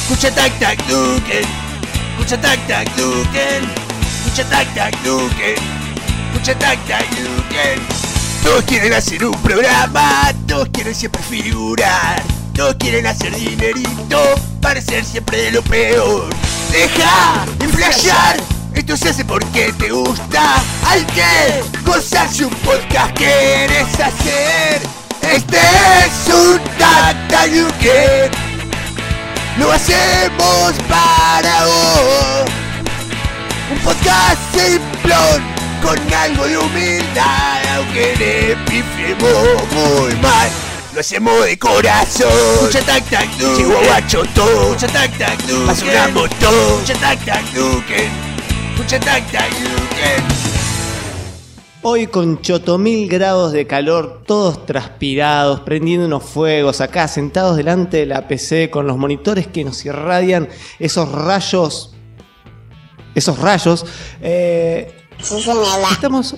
Escucha tac tac Duken. Escucha tac tac Duken. Escucha tac tac Duken. Escucha tac tac Duken. Todos quieren hacer un programa, todos quieren siempre figurar, todos quieren hacer dinerito, parecer siempre de lo peor. Deja de flashear, esto se hace porque te gusta. Hay que gozarse un podcast que quieres hacer. Este es un Tac Tac Duken. Lo hacemos para vos. Un podcast simplón con algo de humildad, aunque le pifiemos muy mal. Lo hacemos de corazón. Escucha Tac Tac Duken. Llegó guacho todo. Escucha Tac Tac Duken. Basuramos todo. Escucha Tac Tac Duken. Escucha Tac Tac Duken. Hoy con 8000 grados de calor, todos transpirados, prendiendo unos fuegos, acá sentados delante de la PC con los monitores que nos irradian esos rayos. Estamos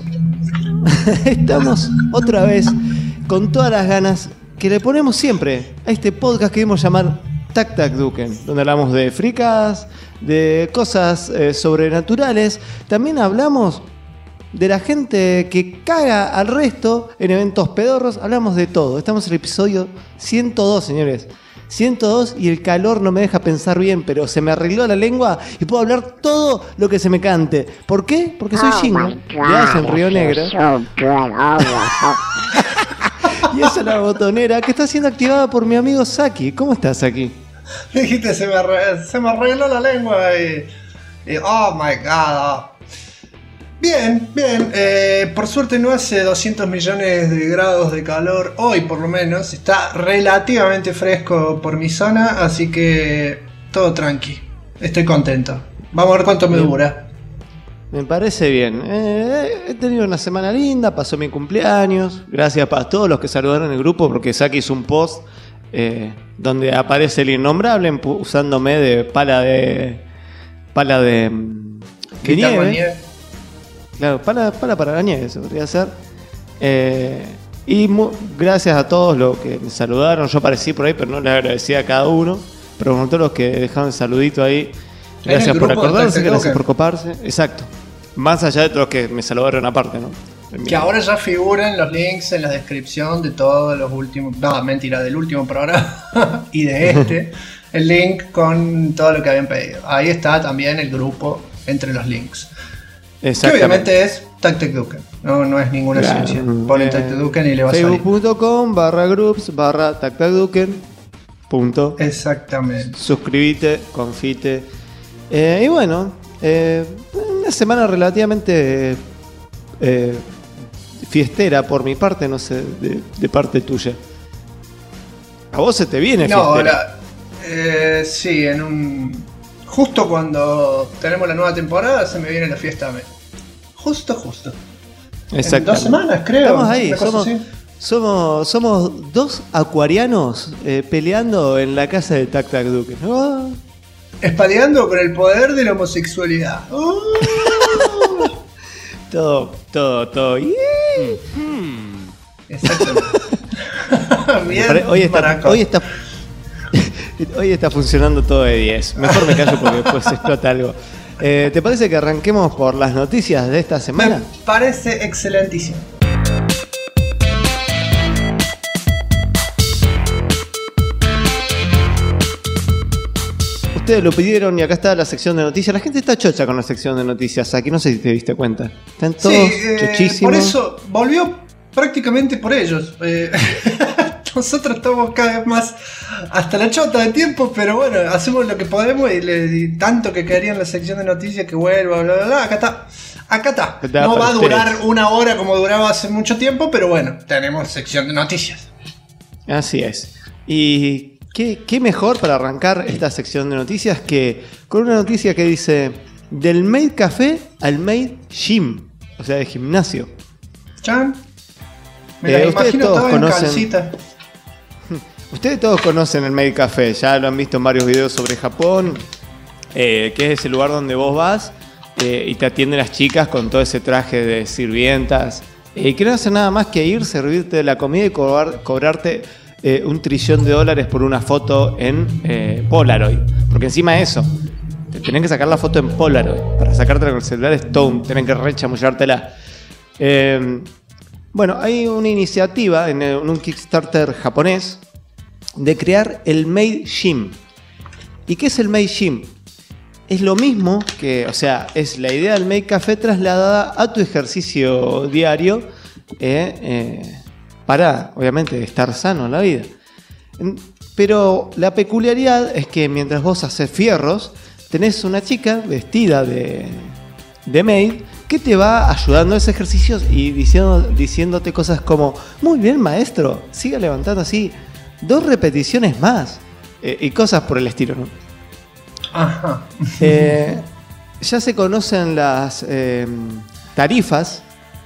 otra vez con todas las ganas que le ponemos siempre a este podcast que debemos llamar Tac Tac Duken, donde hablamos de fricas, de cosas sobrenaturales. También hablamos de la gente que caga al resto en eventos pedorros. Hablamos de todo. Estamos en el episodio 102, señores. 102 y el calor no me deja pensar bien, pero se me arregló la lengua y puedo hablar todo lo que se me cante. ¿Por qué? Porque soy Jingo, de Ash en Río Negro. Y esa es la botonera que está siendo activada por mi amigo Saki. ¿Cómo estás, Saki? Dijiste, se me arregló la lengua y oh my god. Bien. Por suerte no hace 200 millones de grados de calor. Hoy por lo menos está relativamente fresco por mi zona. Así que todo tranqui. Estoy contento. Vamos a ver cuánto me dura. Me parece bien. He tenido una semana linda. Pasó mi cumpleaños. Gracias para todos los que saludaron en el grupo, porque Saki hizo un post donde aparece el innombrable usándome de pala de nieve. Claro, para la nieve se podría hacer. Gracias a todos los que me saludaron. Yo aparecí por ahí, pero no les agradecí a cada uno. Pero con todos los que dejaron el saludito ahí. Gracias por acordarse, gracias por coparse. Exacto. Más allá de todos los que me saludaron aparte, ¿no? Que ahora ya figuran los links en la descripción de todos los últimos. No, mentira, del último programa y de este. El link con todo lo que habían pedido. Ahí está también el grupo entre los links. Que obviamente es Tac Tac Duken. No es ninguna excepción. Ponen Tac Tac Duken y le va a salir. Facebook.com/groups/Tac Tac Duken. Exactamente. Suscríbete, confite. Y bueno, una semana relativamente fiestera por mi parte, no sé, de parte tuya. A vos se te viene fiestera. Sí, justo cuando tenemos la nueva temporada se me viene la fiesta a mí. Justo. En 2 semanas, creo. Estamos ahí, somos dos acuarianos peleando en la casa de Tac Tac Duken. Oh. Espaleando con el poder de la homosexualidad. Todo. Yeah. Exactamente. Bien, hoy está funcionando todo de 10. Mejor me callo porque después explota algo. ¿Te parece que arranquemos por las noticias de esta semana? Me parece excelentísimo. Ustedes lo pidieron y acá está la sección de noticias. La gente está chocha con la sección de noticias. Aquí no sé si te diste cuenta. Están todos chochísimos. Por eso volvió prácticamente por ellos. Nosotros estamos cada vez más hasta la chota de tiempo, pero bueno, hacemos lo que podemos y tanto que quedaría en la sección de noticias que vuelva, bla, bla, bla. Acá está. No va a durar 1 hora como duraba hace mucho tiempo, pero bueno, tenemos sección de noticias. Así es. Y qué mejor para arrancar esta sección de noticias que con una noticia que dice: del Made Café al Made Gym, o sea, de gimnasio. Chan. Me la imagino todo en calcita. Ustedes todos conocen el Made Café, ya lo han visto en varios videos sobre Japón, que es ese lugar donde vos vas y te atienden las chicas con todo ese traje de sirvientas, que no hacen nada más que ir, servirte la comida y cobrarte $1 trillón por una foto en Polaroid. Porque encima de eso, te tenés que sacar la foto en Polaroid. Para sacártela con el celular es todo, tenés que rechamullártela. Bueno, hay una iniciativa en un Kickstarter japonés de crear el Made Gym. ¿Y qué es el Made Gym? Es lo mismo que, o sea, es la idea del Made Café trasladada a tu ejercicio diario para, obviamente, estar sano en la vida. Pero la peculiaridad es que mientras vos haces fierros, tenés una chica vestida de maid que te va ayudando a ese ejercicio y diciéndote cosas como: muy bien, maestro, siga levantando así 2 repeticiones más, y cosas por el estilo, ¿no? Ajá. Ya se conocen las tarifas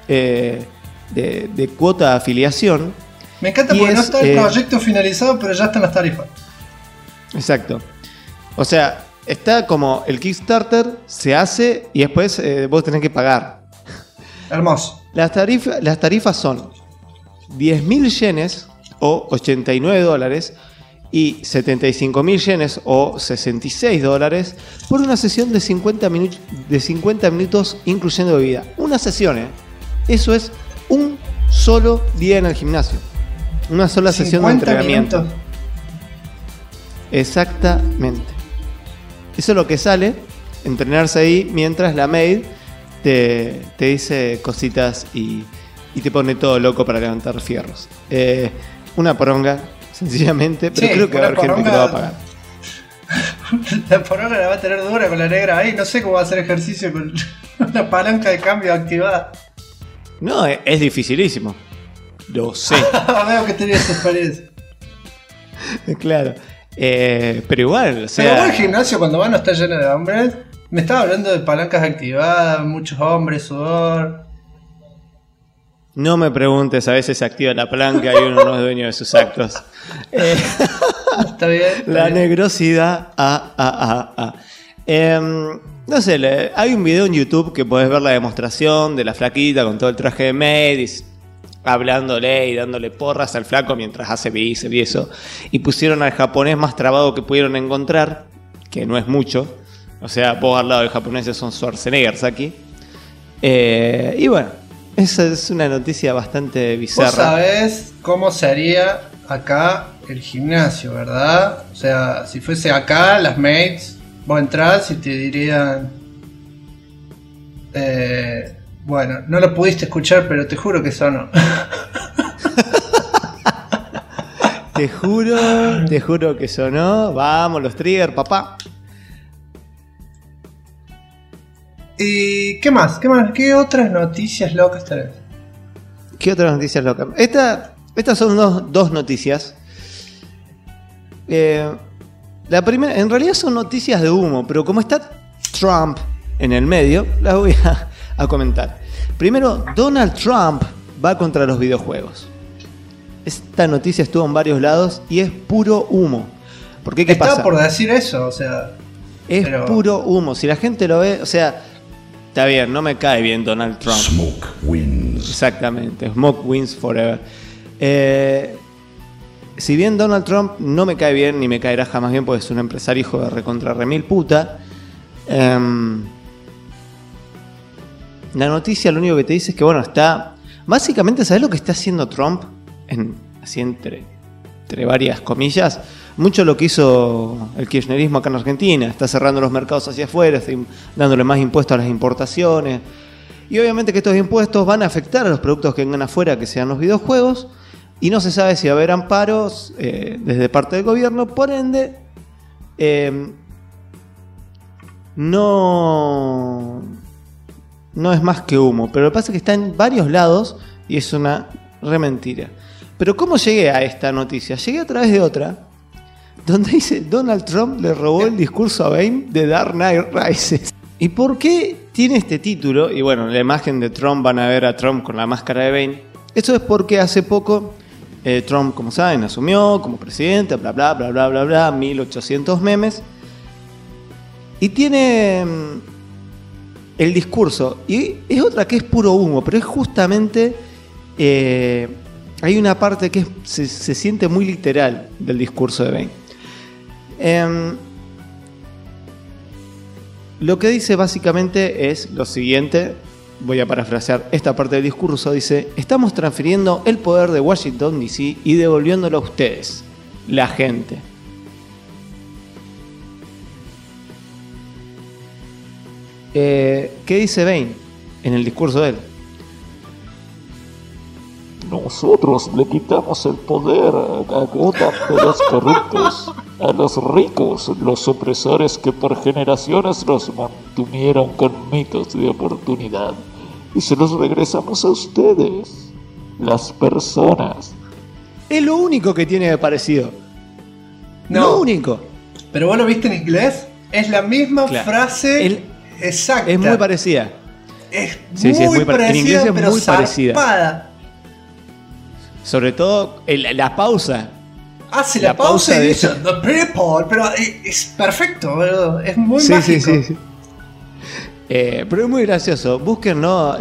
de cuota de afiliación. Me encanta porque no está el proyecto finalizado, pero ya están las tarifas. Exacto. O sea, está como el Kickstarter se hace y después vos tenés que pagar. Hermoso. Las tarifas son 10.000 yenes o $89 y 75.000 yenes o $66 por una sesión de 50 minutos incluyendo bebida. Una sesión, Eso es un solo día en el gimnasio. Una sola sesión de entrenamiento. Minutos. Exactamente. Eso es lo que sale, entrenarse ahí mientras la maid te dice cositas y te pone todo loco para levantar fierros. Una poronga, sencillamente, pero sí, creo que va a haber gente que lo va a pagar. La poronga la va a tener dura con la negra ahí. No sé cómo va a hacer ejercicio con una palanca de cambio activada. No, es dificilísimo. Lo sé. Veo que tenías experiencia. Claro. Pero igual, o sea... Pero el gimnasio cuando va no está lleno de hombres. Me estaba hablando de palancas activadas, muchos hombres, sudor. No me preguntes, a veces se activa la palanca y uno no es dueño de sus actos. Está bien. La negrosidad. No sé, hay un video en YouTube que podés ver la demostración de la flaquita con todo el traje de maid, hablándole y dándole porras al flaco mientras hace bíceps y eso. Y pusieron al japonés más trabado que pudieron encontrar, que no es mucho. O sea, vos al lado del japonés son Schwarzenegger aquí. Y bueno, esa es una noticia bastante bizarra. Vos sabés cómo sería acá el gimnasio, ¿verdad? O sea, si fuese acá, las maids, vos entrás y te dirían... bueno, no lo pudiste escuchar, pero te juro que sonó. Te juro que sonó. Vamos, los trigger, papá. ¿Y qué más? ¿Qué otras noticias locas tenés? ¿Qué otras noticias locas? Estas son dos noticias. La primera, en realidad son noticias de humo, pero como está Trump en el medio, las voy a comentar. Primero, Donald Trump va contra los videojuegos. Esta noticia estuvo en varios lados y es puro humo. Porque ¿qué pasa? Estaba por decir eso, o sea... Es puro humo. Si la gente lo ve, o sea... Está bien, no me cae bien Donald Trump. Smoke wins. Exactamente, smoke wins forever. Si bien Donald Trump no me cae bien, ni me caerá jamás bien, porque es un empresario hijo de recontra remil puta. La noticia lo único que te dice es que, bueno, está... Básicamente, ¿sabes lo que está haciendo Trump? Así entre varias comillas. Mucho lo que hizo el kirchnerismo acá en Argentina. Está cerrando los mercados hacia afuera, está dándole más impuestos a las importaciones. Y obviamente que estos impuestos van a afectar a los productos que vengan afuera, que sean los videojuegos. Y no se sabe si va a haber amparos desde parte del gobierno. Por ende, no es más que humo. Pero lo que pasa es que está en varios lados y es una mentira. Pero ¿cómo llegué a esta noticia? Llegué a través de otra, donde dice: Donald Trump le robó el discurso a Bane de Dark Knight Rises. ¿Y por qué tiene este título? Y bueno, en la imagen de Trump van a ver a Trump con la máscara de Bane. Esto es porque hace poco Trump, como saben, asumió como presidente, bla bla bla bla bla bla, 1800 memes. Y tiene el discurso. Y es otra que es puro humo, pero es justamente... hay una parte que se siente muy literal del discurso de Bane. lo que dice básicamente es lo siguiente. Voy a parafrasear esta parte del discurso. Dice: estamos transfiriendo el poder de Washington DC y devolviéndolo a ustedes, la gente. ¿Qué dice Bane en el discurso de él? Nosotros le quitamos el poder a Gotham de los corruptos, a los ricos, los opresores que por generaciones los mantuvieron con mitos de oportunidad, y se los regresamos a ustedes, las personas. Es lo único que tiene de parecido. No. Lo único. ¿Pero vos lo viste en inglés? Es la misma frase exacta. Es muy parecida. Es muy parecida. En inglés es pero muy parecida. zarpada. Sobre todo la pausa. Hace la pausa y dice The people, pero es perfecto, boludo. Es muy mágico. Sí. Pero es muy gracioso. Busquen, ¿no?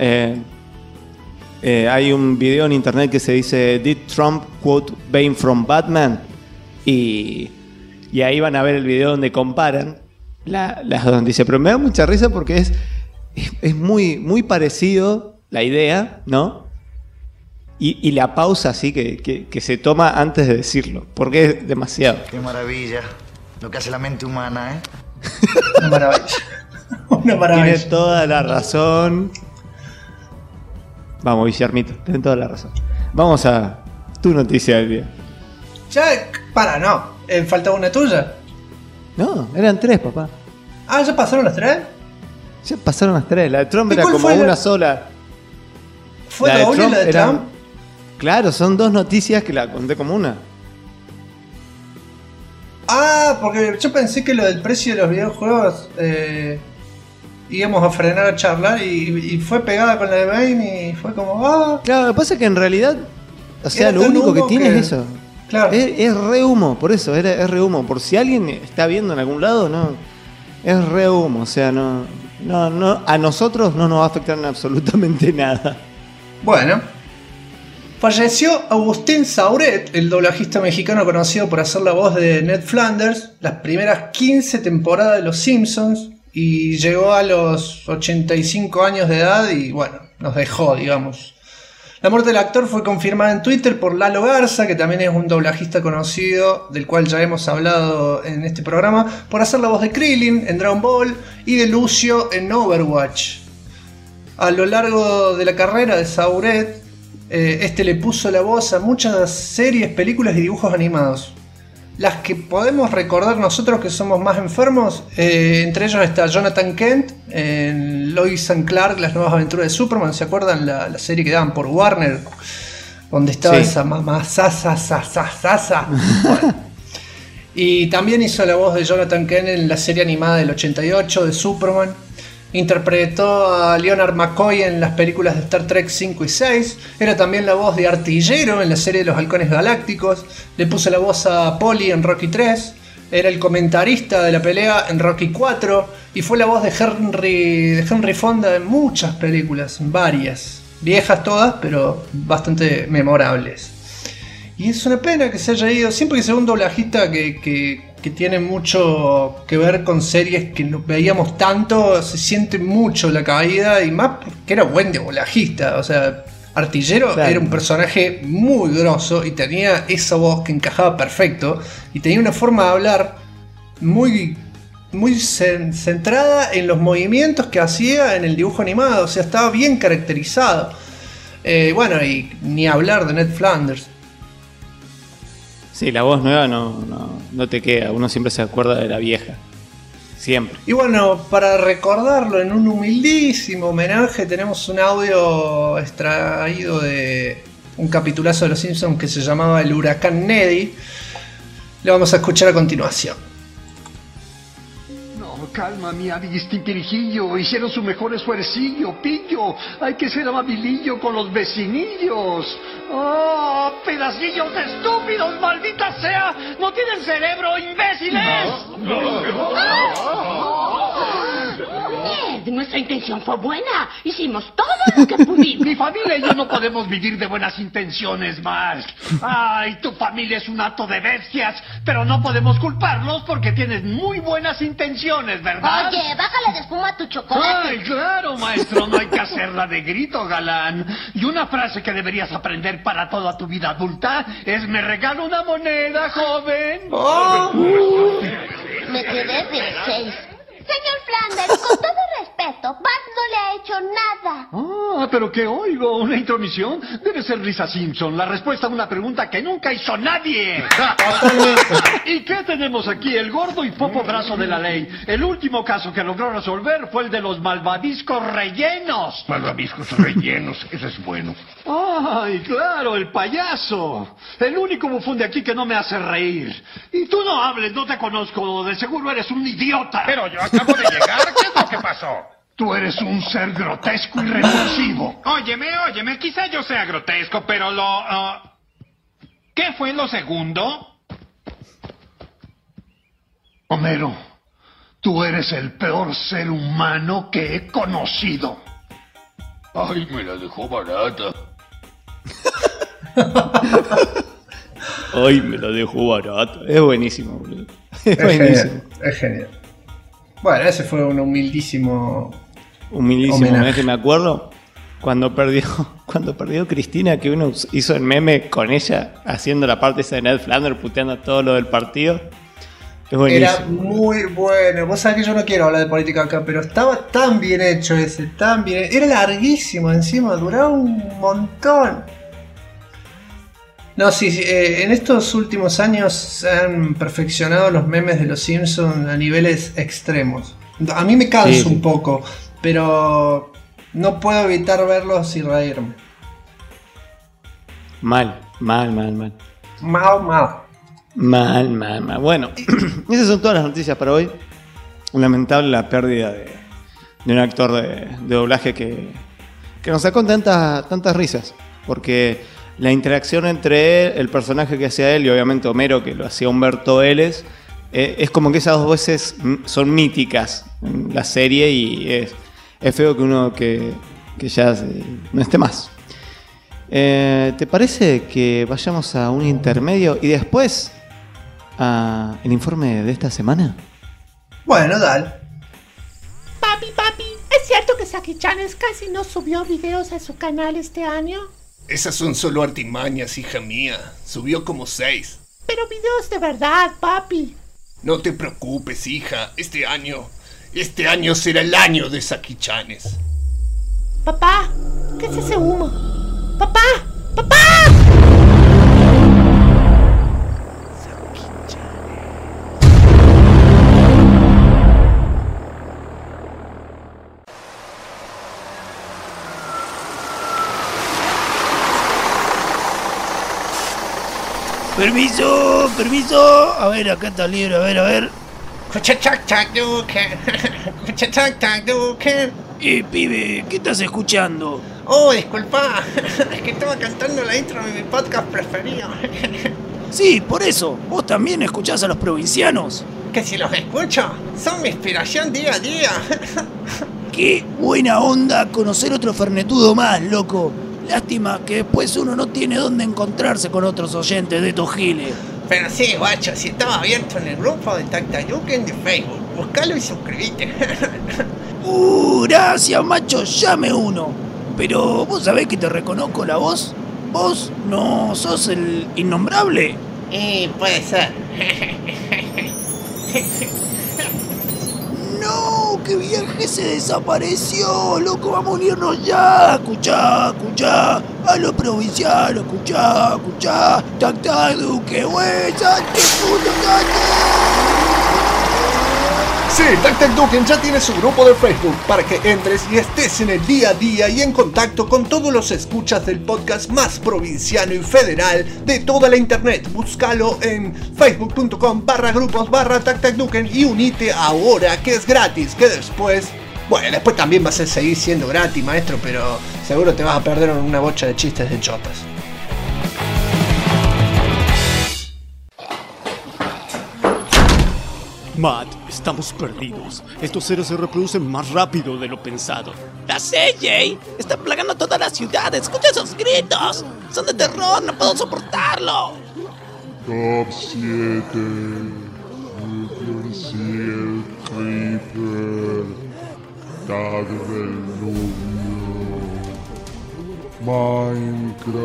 Hay un video en internet que se dice Did Trump quote Bane from Batman? Y ahí van a ver el video donde comparan las dos noticias. Pero me da mucha risa porque es muy, muy parecido la idea, ¿no? Y la pausa así que se toma antes de decirlo, porque es demasiado. Qué maravilla, lo que hace la mente humana, ¿eh? Una maravilla. Una maravilla. Tiene toda la razón. Vamos, Guillermito, tiene toda la razón. Vamos a tu noticia del día. Ya, no. ¿Faltaba una tuya? No, eran 3, papá. Ah, ¿ya pasaron las 3? Ya pasaron las 3. La de Trump era cuál como fue una sola. ¿Fue doble la de Trump? Claro, son 2 noticias que la conté como una. Ah, porque yo pensé que lo del precio de los videojuegos íbamos a frenar a charlar y fue pegada con la de Bane y fue como... Claro, lo que pasa es que en realidad, o sea, lo único que tiene es eso. Claro. Es re humo, por eso, es re humo. Por si alguien está viendo en algún lado, no. Es re humo, o sea, no, a nosotros no nos va a afectar en absolutamente nada. Bueno. Falleció Agustín Sauret, el doblajista mexicano conocido por hacer la voz de Ned Flanders las primeras 15 temporadas de Los Simpsons, y llegó a los 85 años de edad y bueno, nos dejó, digamos. La muerte del actor fue confirmada en Twitter por Lalo Garza, que también es un doblajista conocido, del cual ya hemos hablado en este programa, por hacer la voz de Krillin en Dragon Ball y de Lucio en Overwatch. A lo largo de la carrera de Sauret, le puso la voz a muchas series, películas y dibujos animados. Las que podemos recordar nosotros que somos más enfermos, entre ellos está Jonathan Kent en Lois and Clark, las nuevas aventuras de Superman. ¿Se acuerdan la serie que daban por Warner? Donde estaba esa mamá sasa. Bueno. Y también hizo la voz de Jonathan Kent en la serie animada del 88 de Superman. Interpretó a Leonard McCoy en las películas de Star Trek 5 y 6. Era también la voz de Artillero en la serie de los Halcones Galácticos. Le puso la voz a Polly en Rocky 3. Era el comentarista de la pelea en Rocky 4. Y fue la voz de Henry Fonda en muchas películas, en varias. Viejas todas, pero bastante memorables. Y es una pena que se haya ido. Siempre que sea un doblajista que tiene mucho que ver con series que no veíamos tanto, se siente mucho la caída, y más porque era buen doblajista. O sea, Artillero era un personaje muy grosso y tenía esa voz que encajaba perfecto y tenía una forma de hablar muy centrada en los movimientos que hacía en el dibujo animado. O sea, estaba bien caracterizado. Bueno, y ni hablar de Ned Flanders. Sí, la voz nueva no te queda. Uno siempre se acuerda de la vieja. Siempre. Y bueno, para recordarlo en un humildísimo homenaje, tenemos un audio extraído de un capitulazo de Los Simpsons que se llamaba El Huracán Neddy. Lo vamos a escuchar a continuación. Calma, mi avistintirijillo. Hicieron su mejor esfuercillo, pillo. Hay que ser amabilillo con los vecinillos. ¡Oh, pedacillos estúpidos, maldita sea! ¡No tienen cerebro, imbéciles! Ned, nuestra intención fue buena. Hicimos todo lo que pudimos. Mi familia y yo no podemos vivir de buenas intenciones, Mark. Ay, tu familia es un hato de bestias, pero no podemos culparlos porque tienes muy buenas intenciones, ¿verdad? Oye, bájale de espuma a tu chocolate. Ay, claro, maestro, no hay que hacerla de grito, galán. Y una frase que deberías aprender para toda tu vida adulta es: me regalo una moneda, joven. Me quedé de 6. Señor Flanders, con todo respeto, Bart no le ha hecho nada. Ah, pero ¿qué oigo? ¿Una intromisión? Debe ser Lisa Simpson, la respuesta a una pregunta que nunca hizo nadie. ¿Y qué tenemos aquí? El gordo y popo brazo de la ley. El último caso que logró resolver fue el de los malvaviscos rellenos. Malvaviscos rellenos, eso es bueno. ¡Ay, claro, el payaso! El único bufón de aquí que no me hace reír. Y tú no hables, no te conozco. De seguro eres un idiota. Pero yo acabo de llegar, ¿qué es lo que pasó? Tú eres un ser grotesco y repulsivo. Óyeme, quizá yo sea grotesco, pero ¿qué fue lo segundo? Homero, tú eres el peor ser humano que he conocido. Ay, me la dejó barata. Ay, me la dejó barata. Es buenísimo, boludo. Es genial, buenísimo. es genial. Bueno, ese fue un humildísimo Humilísimo, me acuerdo cuando perdió Cristina, que uno hizo el meme con ella haciendo la parte esa de Ned Flanders puteando todo lo del partido. Es buenísimo. Era muy bueno. Vos sabés que yo no quiero hablar de política acá, pero estaba tan bien hecho ese, tan bien. Era larguísimo encima, duraba un montón. No, sí, en estos últimos años se han perfeccionado los memes de los Simpsons a niveles extremos. A mí me cansa un poco, pero no puedo evitar verlos y reírme. Mal. Mal. Bueno, esas son todas las noticias para hoy. Lamentable la pérdida de un actor de doblaje que nos sacó tantas risas. Porque la interacción entre el personaje que hacía él y obviamente Homero, que lo hacía Humberto Vélez, es como que esas dos voces son míticas en la serie y es feo que uno que ya no esté más. ¿Te parece que vayamos a un intermedio y después el informe de esta semana? Bueno, dale. Papi, ¿es cierto que Saki-Chanes casi no subió videos a su canal este año? Esas son solo artimañas, hija mía. Subió como 6. Pero videos de verdad, papi. No te preocupes, hija. Este año será el año de Saki-Chanes. Papá, ¿qué es ese humo? ¡Papá! Permiso. A ver, acá está el libro, a ver. Pibe, ¿qué estás escuchando? Oh, disculpa, es que estaba cantando la intro de mi podcast preferido. Sí, por eso. ¿Vos también escuchás a los provincianos? Que si los escucho, son mi inspiración día a día. Qué buena onda conocer otro fernetudo más, loco. Lástima que después uno no tiene dónde encontrarse con otros oyentes de estos giles. Pero sí, guacho, si estaba abierto en el grupo de Tactayuken de Facebook, buscalo y suscríbete. Gracias, macho, llame uno. Pero vos sabés que te reconozco la voz. ¿Vos no sos el innombrable? Puede ser. No, que viaje se desapareció, loco, vamos a unirnos ya. Escuchá, a los provincianos, escuchá, Tactaduque, güey, salte, puto, Sí, Tactaduken ya tiene su grupo de Facebook para que entres y estés en el día a día y en contacto con todos los escuchas del podcast más provinciano y federal de toda la internet. Búscalo en facebook.com/grupos/Tactaduken y unite ahora, que es gratis, que después también vas a seguir siendo gratis, maestro, pero seguro te vas a perder una bocha de chistes de chotas. Matt, estamos perdidos. Estos seres se reproducen más rápido de lo pensado. ¡La sé, Jay! ¡Están plagando toda la ciudad! ¡Escucha esos gritos! ¡Son de terror! ¡No puedo soportarlo! Top 7. Ciel Creeper. Tag del novio. Minecraft.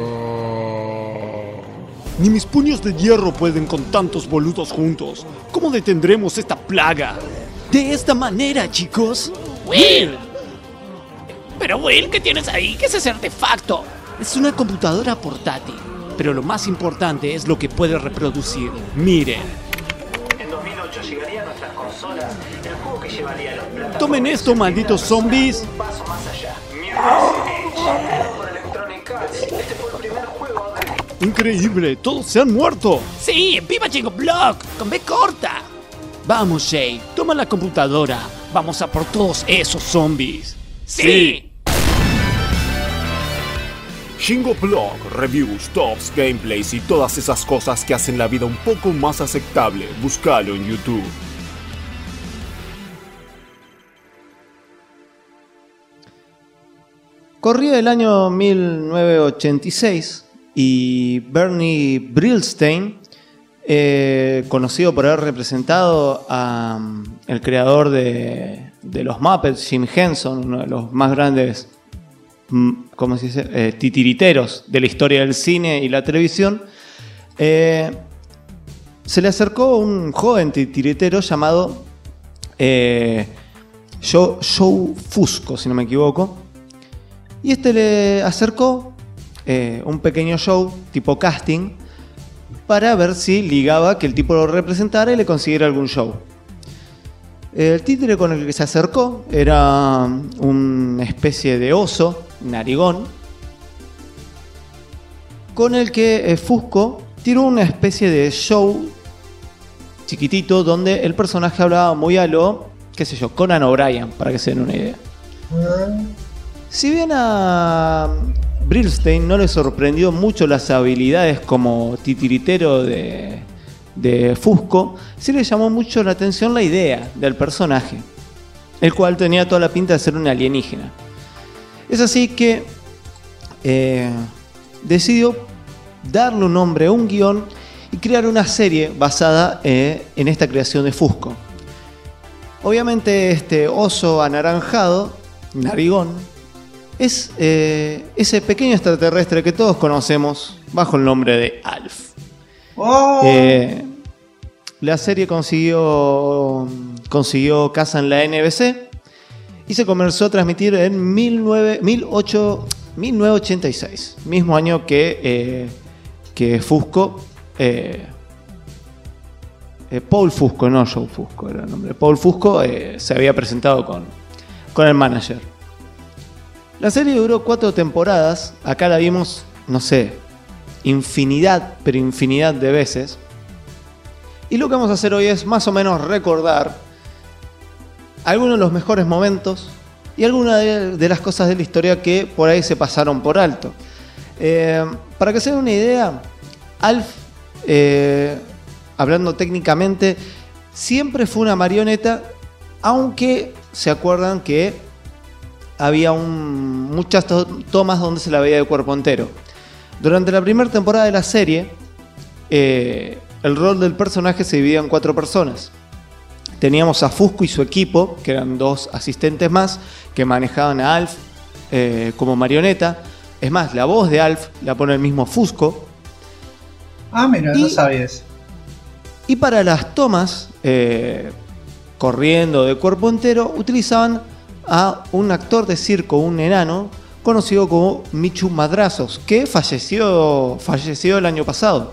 Ni mis puños de hierro pueden con tantos boludos juntos. ¿Cómo detendremos esta plaga? De esta manera, chicos. ¡Will! Pero Will, ¿qué tienes ahí? ¿Qué es ese artefacto? Es una computadora portátil. Pero lo más importante es lo que puede reproducir. Miren. En 2008 llegaría a nuestras consolas el juego que llevaría a los plataformas. ¡Tomen esto, malditos zombies! Un paso más allá. Mirror's Edge, creado por Electronic Arts. Este fue el primer juego de... ¡Increíble! ¡Todos se han muerto! ¡Sí! ¡Viva Jingo Block! ¡Con B corta! Vamos, Jay. Toma la computadora. Vamos a por todos esos zombies. ¡Sí! Jingo Blog, reviews, tops, gameplays y todas esas cosas que hacen la vida un poco más aceptable. Búscalo en YouTube. Corría el año 1986 y Bernie Brillstein, conocido por haber representado a el creador de los Muppets, Jim Henson, uno de los más grandes, ¿cómo se dice? Titiriteros de la historia del cine y la televisión, se le acercó un joven titiritero llamado Joe Fusco, si no me equivoco, y este le acercó un pequeño show tipo casting para ver si ligaba que el tipo lo representara y le consiguiera algún show. El títere con el que se acercó era una especie de oso, narigón, con el que Fusco tiró una especie de show chiquitito donde el personaje hablaba muy a lo, qué sé yo, Conan O'Brien, para que se den una idea. Si bien a Brillstein no le sorprendió mucho las habilidades como titiritero de Fusco, sí le llamó mucho la atención la idea del personaje, el cual tenía toda la pinta de ser un alienígena. Es así que decidió darle un nombre a un guión y crear una serie basada en esta creación de Fusco. Obviamente este oso anaranjado, narigón, es ese pequeño extraterrestre que todos conocemos bajo el nombre de Alf. Oh. La serie consiguió casa en la NBC y se comenzó a transmitir en 1986, mismo año que Fusco, Paul Fusco, no Joe Fusco era el nombre. Paul Fusco se había presentado con el manager. La serie duró 4 temporadas, acá la vimos, no sé, infinidad de veces. Y lo que vamos a hacer hoy es más o menos recordar algunos de los mejores momentos y algunas de las cosas de la historia que por ahí se pasaron por alto. Para que se den una idea, Alf, hablando técnicamente, siempre fue una marioneta, aunque se acuerdan que había muchas tomas donde se la veía de cuerpo entero. Durante la primera temporada de la serie, el rol del personaje se dividía en 4 personas. Teníamos a Fusco y su equipo, que eran 2 asistentes más, que manejaban a Alf como marioneta. Es más, la voz de Alf la pone el mismo Fusco. Ah, mira, no sabías. Y para las tomas, corriendo de cuerpo entero, utilizaban a un actor de circo, un enano, conocido como Michu Madrazos, que falleció el año pasado.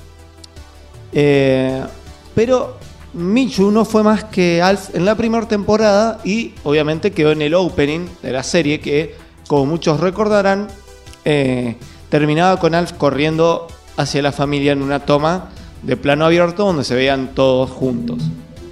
Pero Michu no fue más que Alf en la primera temporada y obviamente quedó en el opening de la serie que, como muchos recordarán, terminaba con Alf corriendo hacia la familia en una toma de plano abierto donde se veían todos juntos.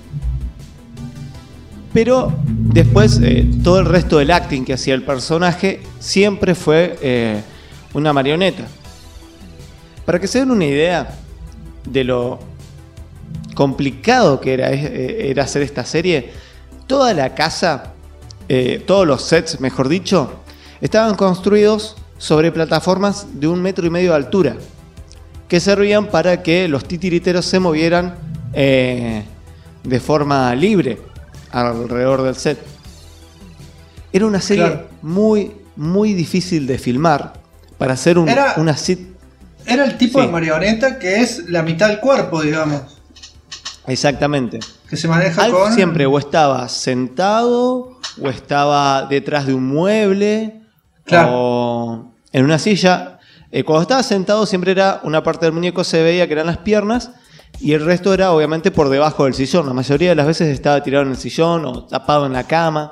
Pero después todo el resto del acting que hacía el personaje siempre fue una marioneta. Para que se den una idea de lo complicado que era hacer esta serie, toda la casa, todos los sets, mejor dicho, estaban construidos sobre plataformas de 1,5 metros de altura, que servían para que los titiriteros se movieran de forma libre alrededor del set. Era una serie muy, muy difícil de filmar para hacer una sit. Era el tipo de marioneta que es la mitad del cuerpo, digamos. Exactamente. Que se maneja Alf con... siempre o estaba sentado, o estaba detrás de un mueble, o en una silla. Cuando estaba sentado siempre era una parte del muñeco, se veía que eran las piernas, y el resto era obviamente por debajo del sillón. La mayoría de las veces estaba tirado en el sillón o tapado en la cama.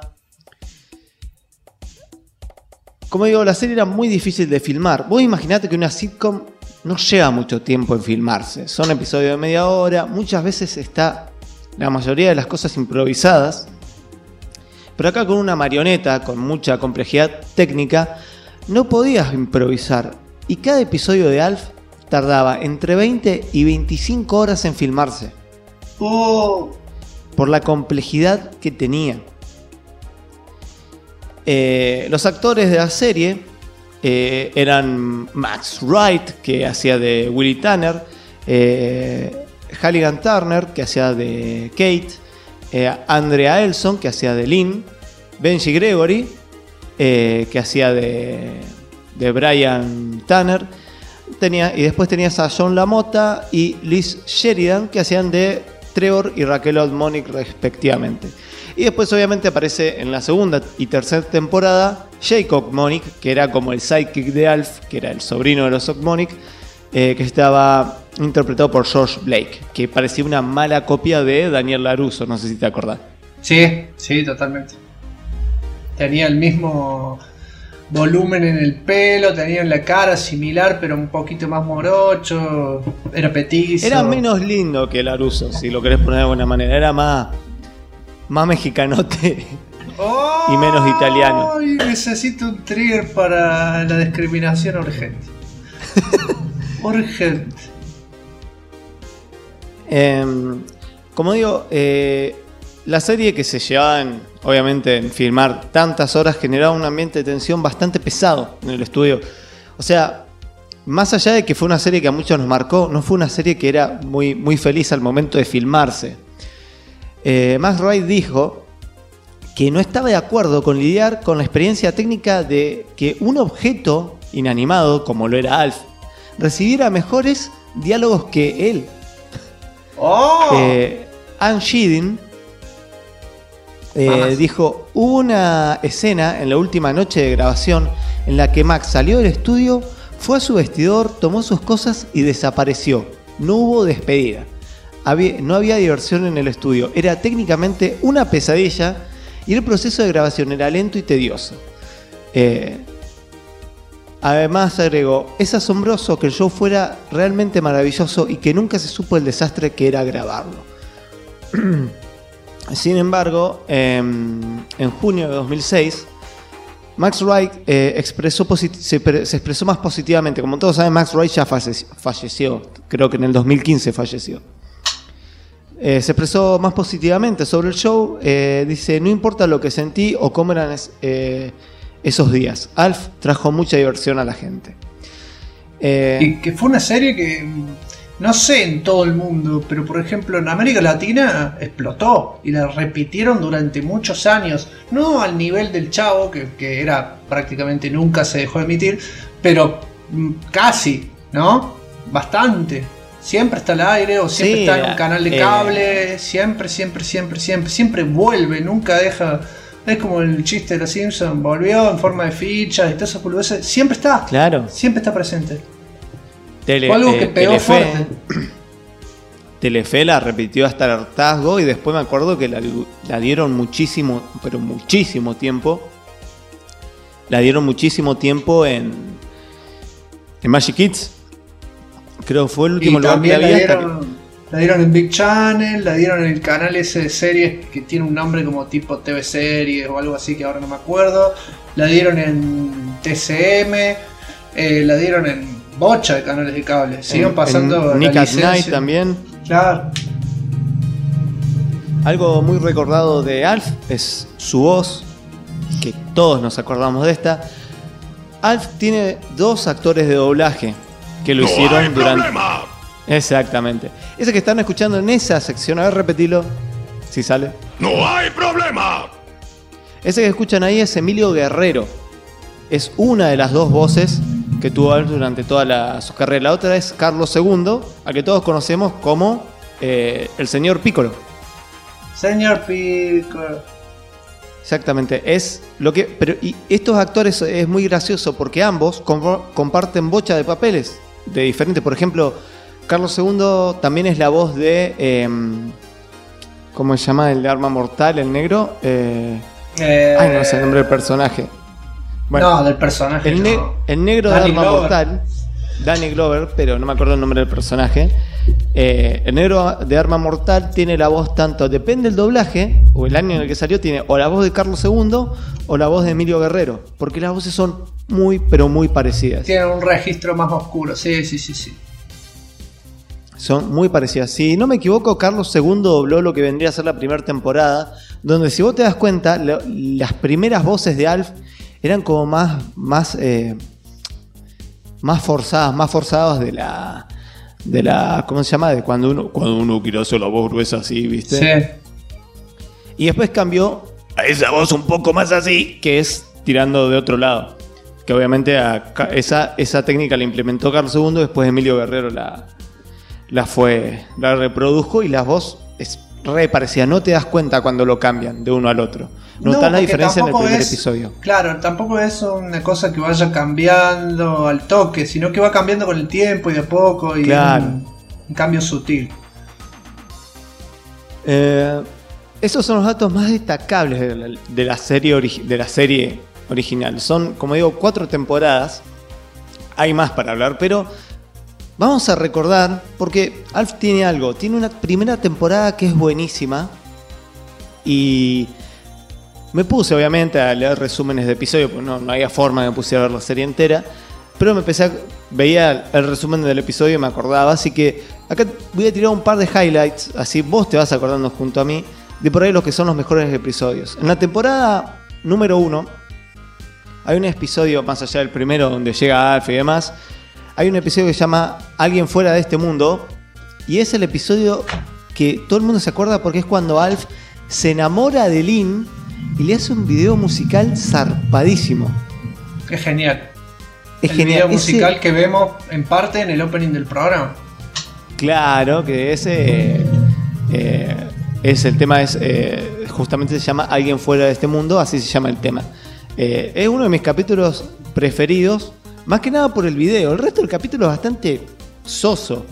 Como digo, la serie era muy difícil de filmar. Vos imaginate que una sitcom no lleva mucho tiempo en filmarse. Son episodios de media hora. Muchas veces está la mayoría de las cosas improvisadas. Pero acá con una marioneta, con mucha complejidad técnica, no podías improvisar. Y cada episodio de Alf tardaba entre 20 y 25 horas en filmarse. Por la complejidad que tenía. Los actores de la serie eran Max Wright, que hacía de Willie Tanner, Halligan Turner, que hacía de Kate, Andrea Elson, que hacía de Lynn, Benji Gregory, que hacía de Brian Tanner, y después tenías a John LaMotta y Liz Sheridan, que hacían de Trevor y Raquel O'Monic respectivamente. Y después obviamente aparece en la segunda y tercera temporada Jacob O'Monic, que era como el sidekick de Alf, que era el sobrino de los O'Monic, que estaba interpretado por George Blake, que parecía una mala copia de Daniel LaRusso, no sé si te acordás. Sí, totalmente. Tenía el mismo volumen en el pelo, tenía en la cara similar, pero un poquito más morocho, era petizo. Era menos lindo que LaRusso, si lo querés poner de alguna manera, era más mexicanote y menos italiano. Ay, necesito un trigger para la discriminación urgente. Urgente. Como digo, la serie que se llevaba obviamente en filmar tantas horas generaba un ambiente de tensión bastante pesado en el estudio. O sea, más allá de que fue una serie que a muchos nos marcó, no fue una serie que era muy, muy feliz al momento de filmarse. Max Wright dijo que no estaba de acuerdo con lidiar con la experiencia técnica de que un objeto inanimado, como lo era Alf, recibiera mejores diálogos que él. Ann Sheedin dijo: hubo una escena en la última noche de grabación en la que Max salió del estudio, fue a su vestidor, tomó sus cosas y desapareció. No hubo despedida. No había diversión en el estudio. Era técnicamente una pesadilla y el proceso de grabación era lento y tedioso. Además agregó: es asombroso que el show fuera realmente maravilloso y que nunca se supo el desastre que era grabarlo. Sin embargo, en junio de 2006, Max Wright se expresó más positivamente. Como todos saben, Max Wright ya falleció. Creo que en el 2015 falleció. Se expresó más positivamente sobre el show. Dice: no importa lo que sentí o cómo eran esos días. Alf trajo mucha diversión a la gente. Y que fue una serie que, no sé en todo el mundo, pero por ejemplo en América Latina explotó y la repitieron durante muchos años. No al nivel del Chavo, que era prácticamente nunca se dejó de emitir, pero casi, ¿no? Bastante. Siempre está al aire o siempre está en un canal de cable. Siempre vuelve, nunca deja. Es como el chiste de los Simpsons: volvió en forma de fichas y todas esas boludeces. Siempre está. Claro. Siempre está presente. Fue algo que pegó fuerte. Telefe la repitió hasta el hartazgo y después me acuerdo que la dieron muchísimo, pero muchísimo tiempo. La dieron muchísimo tiempo en Magic Kids. Creo que fue el último lugar que la vi. La dieron en Big Channel, la dieron en el canal ese de series que tiene un nombre como tipo TV Series o algo así que ahora no me acuerdo. La dieron en TCM, la dieron en bocha de canales de cable. Siguen pasando en Nick at Night también. Claro. Algo muy recordado de Alf es su voz, que todos nos acordamos de esta. Alf tiene 2 actores de doblaje que lo hicieron durante... Problema. Exactamente. Ese que están escuchando en esa sección, a ver, repetilo, si sale. ¡No hay problema! Ese que escuchan ahí es Emilio Guerrero. Es una de las 2 voces que tuvo Alf durante toda su carrera. La otra es Carlos II, al que todos conocemos como el señor Piccolo. Señor Piccolo. Exactamente, es lo que. Pero y estos actores es muy gracioso porque ambos comparten bocha de papeles de diferentes. Por ejemplo, Carlos II también es la voz de. ¿Cómo se llama? El de Arma Mortal, el negro. Ay, no sé el nombre del personaje. Bueno, no, del personaje. El negro Danny de Arma Glover. Mortal, Danny Glover, pero no me acuerdo el nombre del personaje. El negro de Arma Mortal tiene la voz tanto, depende del doblaje, o el año en el que salió, tiene o la voz de Carlos II o la voz de Emilio Guerrero, porque las voces son muy, pero muy parecidas. Tienen un registro más oscuro, sí. Son muy parecidas. Si no me equivoco, Carlos II dobló lo que vendría a ser la primera temporada, donde si vos te das cuenta, las primeras voces de Alf eran como más forzadas de la ¿cómo se llama? De cuando uno quiere hacer la voz gruesa así, ¿viste? Sí. Y después cambió a esa voz un poco más así, que es tirando de otro lado. Que obviamente esa técnica la implementó Carlos II, después Emilio Guerrero la reprodujo y la voz es re parecida. No te das cuenta cuando lo cambian de uno al otro. Notás la diferencia en el primer episodio. Claro, tampoco es una cosa que vaya cambiando al toque, sino que va cambiando con el tiempo y de a poco. Y claro. Un cambio sutil. Esos son los datos más destacables de la serie original. Son, como digo, 4 temporadas. Hay más para hablar, pero vamos a recordar, porque Alf tiene algo. Tiene una primera temporada que es buenísima. Y me puse, obviamente, a leer resúmenes de episodios, porque no había forma de me pusiera a ver la serie entera. Pero veía el resumen del episodio y me acordaba. Así que acá voy a tirar un par de highlights. Así vos te vas acordando junto a mí de por ahí los que son los mejores episodios. En la temporada número 1 hay un episodio, más allá del primero, donde llega Alf y demás. Hay un episodio que se llama Alguien fuera de este mundo. Y es el episodio que todo el mundo se acuerda porque es cuando Alf se enamora de Lynn y le hace un video musical zarpadísimo. Es genial. Es el genial. video musical que vemos en parte en el opening del programa. Claro, que ese es el tema, justamente se llama Alguien fuera de este mundo, así se llama el tema. Es uno de mis capítulos preferidos, más que nada por el video. El resto del capítulo es bastante soso.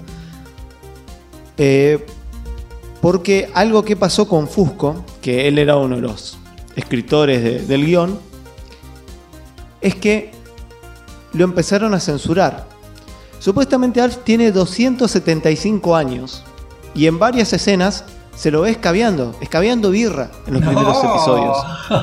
Porque algo que pasó con Fusco, que él era uno de los escritores del guión, es que lo empezaron a censurar. Supuestamente Alf tiene 275 años y en varias escenas se lo ve escabeando birra en los primeros episodios.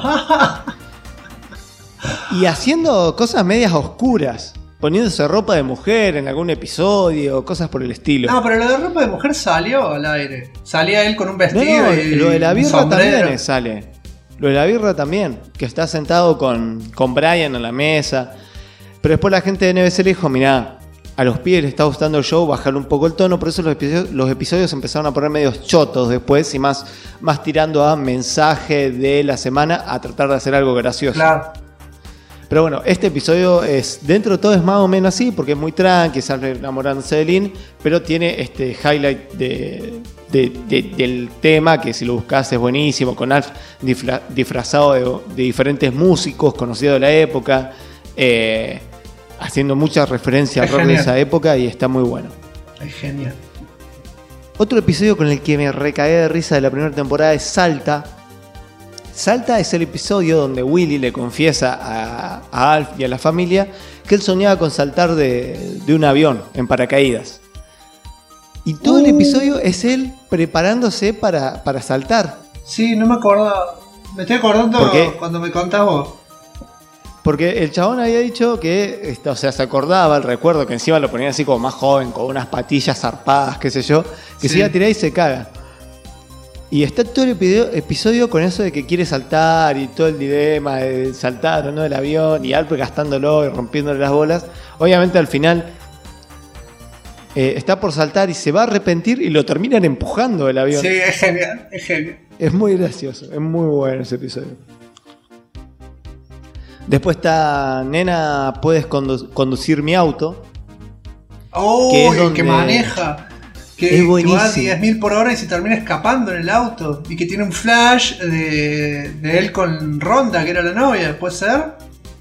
Y haciendo cosas medias oscuras, poniéndose ropa de mujer en algún episodio, cosas por el estilo. No, pero lo de ropa de mujer salió al aire. Salía él con un vestido y lo de la birra sombrero. también sale. Lo de la birra también, que está sentado con Brian en la mesa. Pero después la gente de NBC le dijo, mirá, a los pibes les está gustando el show, bajar un poco el tono. Por eso los episodios empezaron a poner medios chotos después y más tirando a mensaje de la semana, a tratar de hacer algo gracioso. Claro. Pero bueno, este episodio dentro de todo es más o menos así, porque es muy tranqui, sale enamorándose de Lynn, pero tiene este highlight del tema, que si lo buscas es buenísimo, con Alf disfrazado de diferentes músicos conocidos de la época, haciendo mucha referencia al rock de esa época, y está muy bueno. Es genial. Otro episodio con el que me recagué de risa de la primera temporada es Salta. Salta es el episodio donde Willy le confiesa a Alf y a la familia que él soñaba con saltar de un avión en paracaídas. Y todo el episodio es él preparándose para saltar. Sí, no me acordaba. Me estoy acordando cuando me contás vos. Porque el chabón había dicho que, se acordaba, el recuerdo, que encima lo ponía así como más joven, con unas patillas zarpadas, qué sé yo, que se iba a tirar y se caga. Y está todo el episodio con eso de que quiere saltar y todo el dilema de saltar o no del avión y Alf gastándolo y rompiéndole las bolas. Obviamente al final está por saltar y se va a arrepentir y lo terminan empujando del avión. Sí, es genial, es genial. Es muy gracioso, es muy bueno ese episodio. Después está Nena, puedes conducir mi auto. Oh, que es el donde que maneja. Que es va a buenísimo. 10.000 por hora y se termina escapando en el auto. Y que tiene un flash de él con Rhonda, que era la novia, ¿puede ser?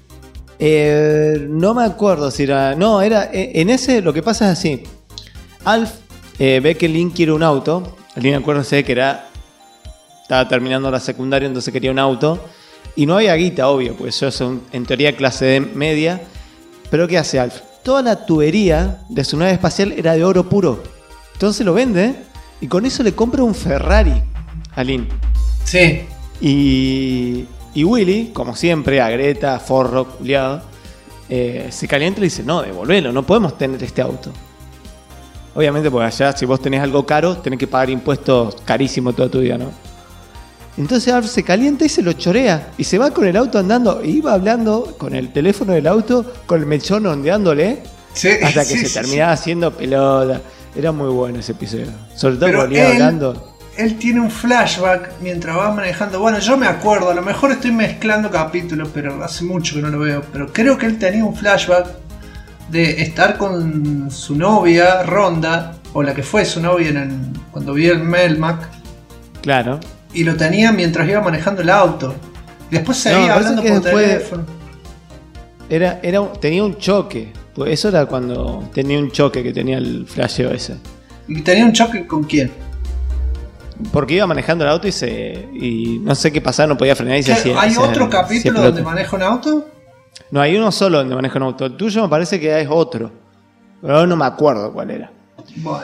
No me acuerdo si era. No, era. En ese lo que pasa es así. Alf ve que Link quiere un auto. Link, acuérdense que estaba terminando la secundaria, entonces quería un auto. Y no había guita, obvio, porque yo soy en teoría clase de media. Pero ¿qué hace Alf? Toda la tubería de su nave espacial era de oro puro. Entonces lo vende y con eso le compra un Ferrari a Link. Sí. Y Willy, como siempre, a Greta, forro, culiado, se calienta y le dice, no, devolvelo, no podemos tener este auto. Obviamente, porque allá si vos tenés algo caro, tenés que pagar impuestos carísimos toda tu vida, ¿no? Entonces Alf se calienta y se lo chorea. Y se va con el auto andando. E iba hablando con el teléfono del auto, con el mechón ondeándole, sí, hasta que sí, se terminaba haciendo pelota. Era muy bueno ese episodio. Sobre todo Pero cuando iba hablando. Él tiene un flashback mientras va manejando. Bueno, yo me acuerdo, a lo mejor estoy mezclando capítulos, pero hace mucho que no lo veo. Pero creo que él tenía un flashback de estar con su novia, Rhonda, o la que fue su novia cuando vio el Melmac. Claro. Y lo tenía mientras iba manejando el auto. Y después seguía No, hablando por después teléfono. Tenía un choque. Pues eso era cuando tenía un choque, que tenía el flasheo ese. ¿Y tenía un choque con quién? Porque iba manejando el auto y no sé qué pasaba, no podía frenar y se hacía. ¿Hay otro hacía capítulo pelota. donde maneja un auto? No, hay uno solo donde maneja un auto. El tuyo me parece que es otro. Pero no me acuerdo cuál era. Bueno.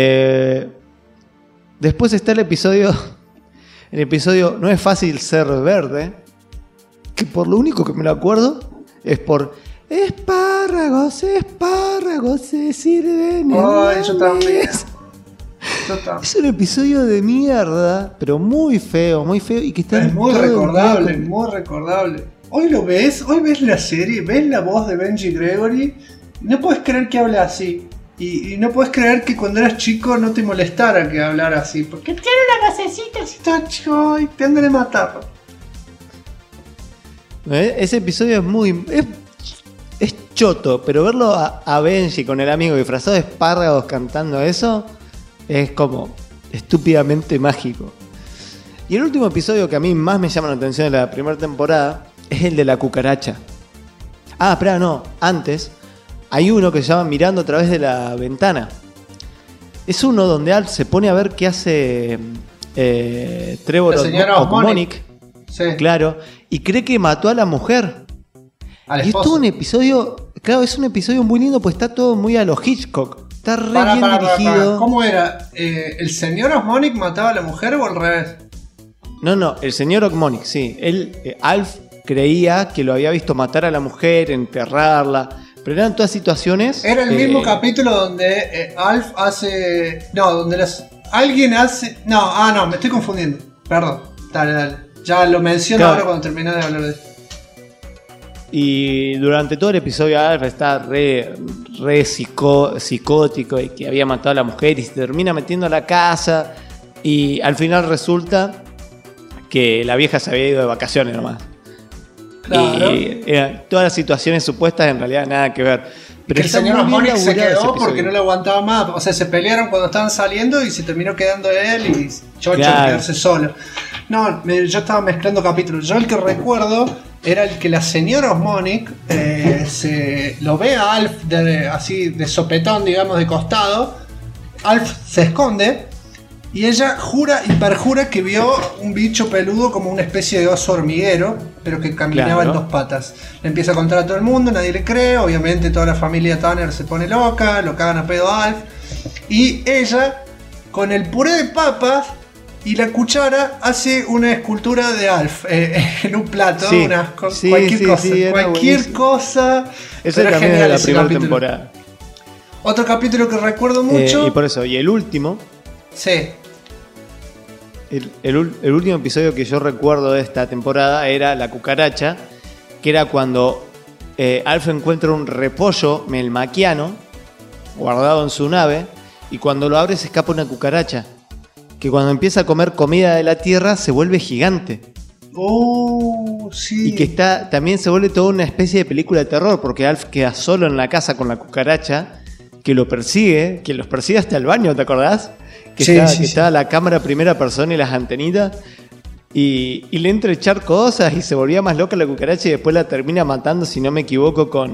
Después está el episodio. El episodio No es fácil ser verde. Que por lo único que me lo acuerdo es por espárragos se sirven. Ay, yo también. Es un episodio de mierda, pero muy feo y que está es muy recordable, muy recordable. Hoy lo ves, hoy ves la serie, ves la voz de Benji Gregory, no puedes creer que habla así. Y no puedes creer que cuando eras chico no te molestara que hablara así, porque tiene una vocecita así toda chico y te andan a matar. Ese episodio es muy... Es choto, pero verlo a Benji con el amigo disfrazado de espárragos cantando eso es como estúpidamente mágico. Y el último episodio que a mí más me llama la atención de la primera temporada es el de la cucaracha. Ah, espera, no, antes hay uno que se llama Mirando a través de la ventana. Es uno donde Alf se pone a ver qué hace Trevor O'Monic. Sí. Claro, y cree que mató a la mujer. Y es todo un episodio, claro, es un episodio muy lindo, pues está todo muy a lo Hitchcock. Está re bien dirigido. ¿Cómo era? ¿El señor O'Monic mataba a la mujer o al revés? No, el señor O'Monic, sí. Alf creía que lo había visto matar a la mujer, enterrarla, pero eran todas situaciones. Era el mismo capítulo donde Alf hace... No, donde alguien hace... No, me estoy confundiendo. Perdón, dale. Ya lo menciono ahora cuando termine de hablar de esto. Y durante todo el episodio Alf está re psicótico y que había matado a la mujer y se termina metiendo a la casa y al final resulta que la vieja se había ido de vacaciones nomás. Claro. Y todas las situaciones supuestas en realidad nada que ver. Pero que el señor O'Monic se quedó porque no le aguantaba más. O sea, se pelearon cuando estaban saliendo y se terminó quedando él y chocho quedarse solo. No, yo estaba mezclando capítulos. Yo el que recuerdo era el que la señora O'Monic lo ve a Alf así de sopetón, digamos, de costado. Alf se esconde y ella jura y perjura que vio un bicho peludo como una especie de oso hormiguero, pero que caminaba en dos patas. Le empieza a contar a todo el mundo, nadie le cree. Obviamente toda la familia Tanner se pone loca, lo cagan a pedo a Alf. Y ella, con el puré de papas y la cuchara, hace una escultura de Alf en un plato, cualquier cosa. Eso era también de la primera temporada. Otro capítulo que recuerdo mucho. Y por eso, y el último. Sí. el último episodio que yo recuerdo de esta temporada era La Cucaracha, que era cuando Alf encuentra un repollo melmaquiano guardado en su nave, y cuando lo abre se escapa una cucaracha, que cuando empieza a comer comida de la tierra se vuelve gigante. Sí. Y que también se vuelve toda una especie de película de terror, porque Alf queda solo en la casa con la cucaracha, que los persigue hasta el baño, ¿te acordás? Que estaba la cámara primera persona y las antenitas, y le entra a echar cosas y se volvía más loca la cucaracha, y después la termina matando, si no me equivoco, con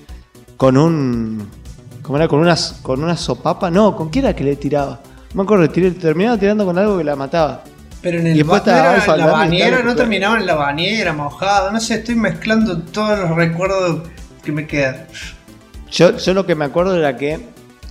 una sopapa. No, ¿con qué era que le tiraba? No me acuerdo, terminaba tirando con algo que la mataba. Pero en el la bañera, no terminaba en la bañera, mojado. No sé, estoy mezclando todos los recuerdos que me quedan. Yo lo que me acuerdo era que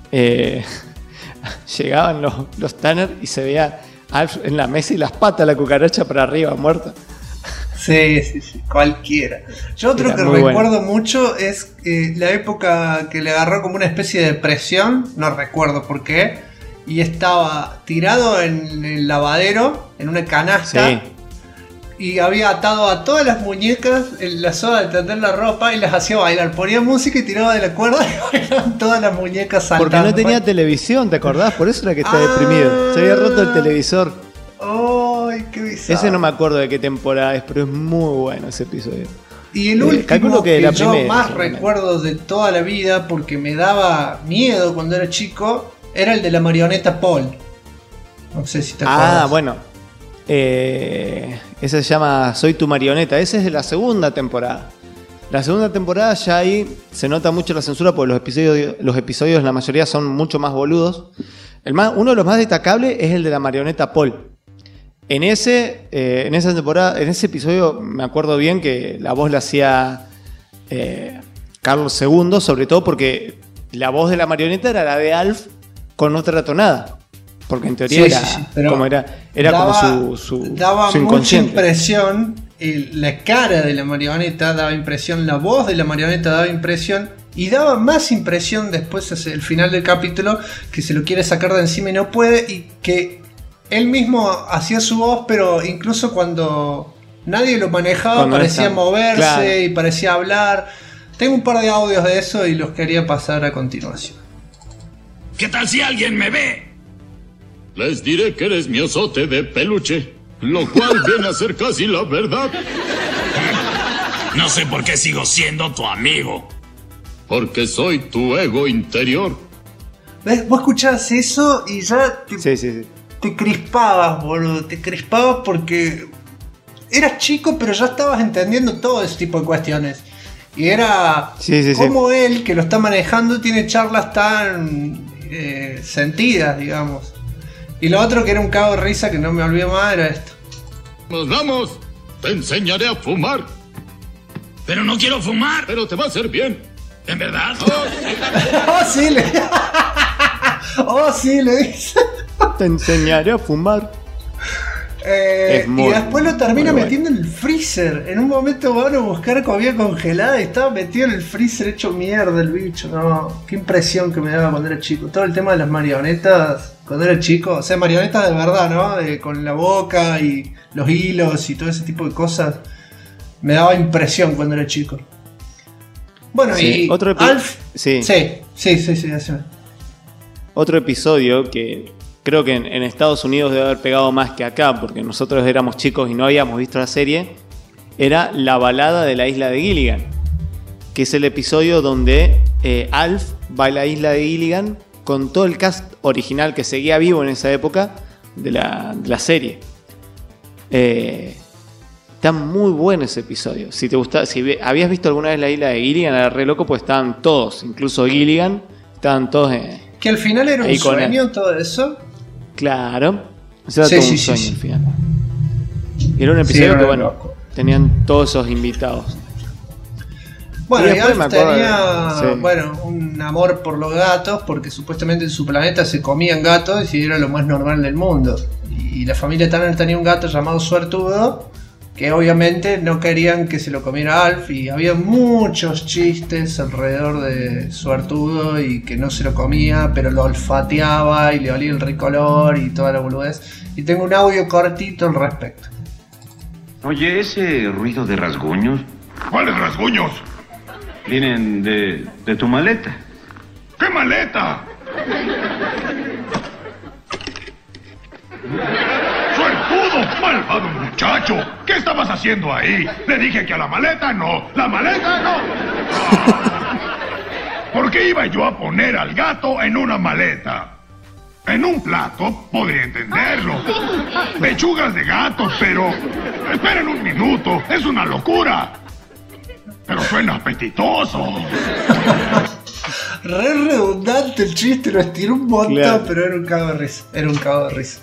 llegaban los Tanner y se veía Alf en la mesa y las patas de la cucaracha para arriba, muerta. Sí, cualquiera. Yo otro que recuerdo mucho es la época que le agarró como una especie de depresión, no recuerdo por qué, y estaba tirado en el lavadero, en una canasta, y había atado a todas las muñecas en la soga de tender la ropa y las hacía bailar. Ponía música y tiraba de la cuerda y bailaban todas las muñecas saltando. Porque no tenía televisión, ¿te acordás? Por eso era que está deprimido. Se había roto el televisor. ¡Ay, qué bizarro! Ese no me acuerdo de qué temporada es, pero es muy bueno ese episodio. Y el último que yo más recuerdo de toda la vida, porque me daba miedo cuando era chico, era el de la marioneta Paul. No sé si te acuerdas. Bueno. Ese se llama Soy tu marioneta. Ese es de la segunda temporada. La segunda temporada ya ahí se nota mucho la censura, porque los episodios la mayoría son mucho más boludos. Uno de los más destacables es el de la marioneta Paul. En esa temporada, en ese episodio me acuerdo bien que la voz la hacía Carlos II, sobre todo porque la voz de la marioneta era la de Alf con otra tonada. Porque en teoría era como su daba su mucha impresión, la cara de la marioneta daba impresión, la voz de la marioneta daba impresión, y daba más impresión después hacia el final del capítulo, que se lo quiere sacar de encima y no puede, y que él mismo hacía su voz, pero incluso cuando nadie lo manejaba parecía moverse y parecía hablar. Tengo un par de audios de eso y los quería pasar a continuación. ¿Qué tal si alguien me ve? Les diré que eres mi osote de peluche, lo cual viene a ser casi la verdad. No sé por qué sigo siendo tu amigo. Porque soy tu ego interior. ¿Ves? Vos escuchabas eso y ya te crispabas, boludo. Te crispabas porque eras chico, pero ya estabas entendiendo todo ese tipo de cuestiones. Y era como él, que lo está manejando, tiene charlas tan sentidas, digamos. Y lo otro que era un cago de risa que no me olvido más era esto. ¡Nos vamos! Te enseñaré a fumar. Pero no quiero fumar. Pero te va a hacer bien. ¿En verdad? ¡Oh, sí! Le dice. Te enseñaré a fumar. Y después lo termina metiendo en el freezer. En un momento van a buscar comida congelada y estaba metido en el freezer hecho mierda el bicho. No, qué impresión que me daba cuando era chico. Todo el tema de las marionetas cuando era chico. O sea, marionetas de verdad, ¿no? Con la boca y los hilos y todo ese tipo de cosas. Me daba impresión cuando era chico. Bueno, y otro Alf. Sí. Otro episodio que creo que en Estados Unidos debe haber pegado más que acá, porque nosotros éramos chicos y no habíamos visto la serie, era La balada de la isla de Gilligan, que es el episodio donde Alf va a la isla de Gilligan con todo el cast original que seguía vivo en esa época de la serie. Está muy bueno ese episodio. Si habías visto alguna vez la isla de Gilligan, era re loco, pues estaban todos, incluso Gilligan, estaban todos que al final era un sueño todo eso. Claro, era todo un sueño al final. Y era un episodio que tenían todos esos invitados. Bueno, y Alf tenía un amor por los gatos, porque supuestamente en su planeta se comían gatos y era lo más normal del mundo. Y la familia Tanner tenía un gato llamado Suertudo, que obviamente no querían que se lo comiera Alf, y había muchos chistes alrededor de Suertudo y que no se lo comía, pero lo olfateaba y le olía el ricolor y toda la boludez. Y tengo un audio cortito al respecto. Oye, ese ruido de rasguños. ¿Cuáles rasguños? Vienen de tu maleta. ¿Qué maleta? ¡Suertudo, malvado muchacho! ¿Qué estabas haciendo ahí? Le dije que a la maleta no. ¡La maleta no! ¿Por qué iba yo a poner al gato en una maleta? En un plato podría entenderlo. Pechugas de gato, pero... Esperen un minuto, es una locura. Pero suena apetitoso. Re redundante el chiste, lo estiró un montón, claro. Pero era un cago de risa. Era un cago de risa.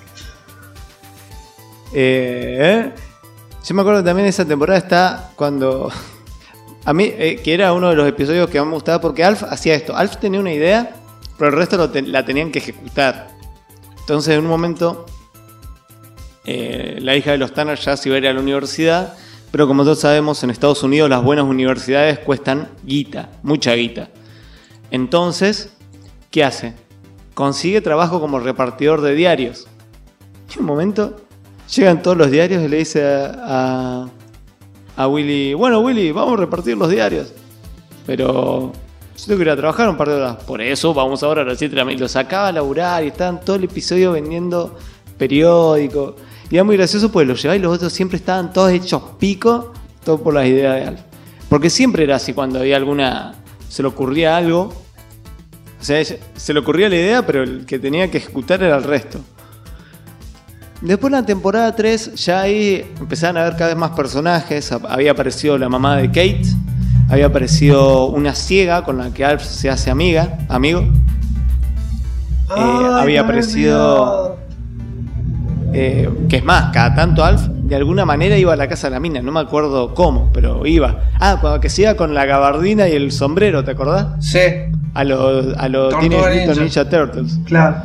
Yo me acuerdo también de esa temporada está cuando... A mí, que era uno de los episodios que más me gustaba porque Alf hacía esto. Alf tenía una idea, pero el resto la tenían que ejecutar. Entonces en un momento la hija de los Tanner ya se iba a ir a la universidad, pero como todos sabemos en Estados Unidos las buenas universidades cuestan guita, mucha guita. Entonces, ¿qué hace? Consigue trabajo como repartidor de diarios. En un momento llegan todos los diarios y le dice a Willy, bueno Willy, vamos a repartir los diarios, pero yo tengo que ir a trabajar un par de horas. Por eso vamos ahora a las 7 de la mañana. Y lo sacaba a laburar y estaban todo el episodio vendiendo periódico. Y era muy gracioso porque los llevaba y los otros siempre estaban todos hechos pico, todo por las ideas de Alf. Porque siempre era así cuando había alguna... se le ocurría algo. O sea, se le ocurría la idea, pero el que tenía que ejecutar era el resto. Después en la temporada 3 ya ahí empezaron a haber cada vez más personajes. Había aparecido la mamá de Kate. Había aparecido una ciega con la que Alf se hace amigo. Había aparecido... que es más, cada tanto Alf de alguna manera iba a la casa de la mina. No me acuerdo cómo, pero iba. Cuando que se iba con la gabardina y el sombrero, ¿te acordás? Sí. A los Teenage Mutant Ninja Turtles. Claro.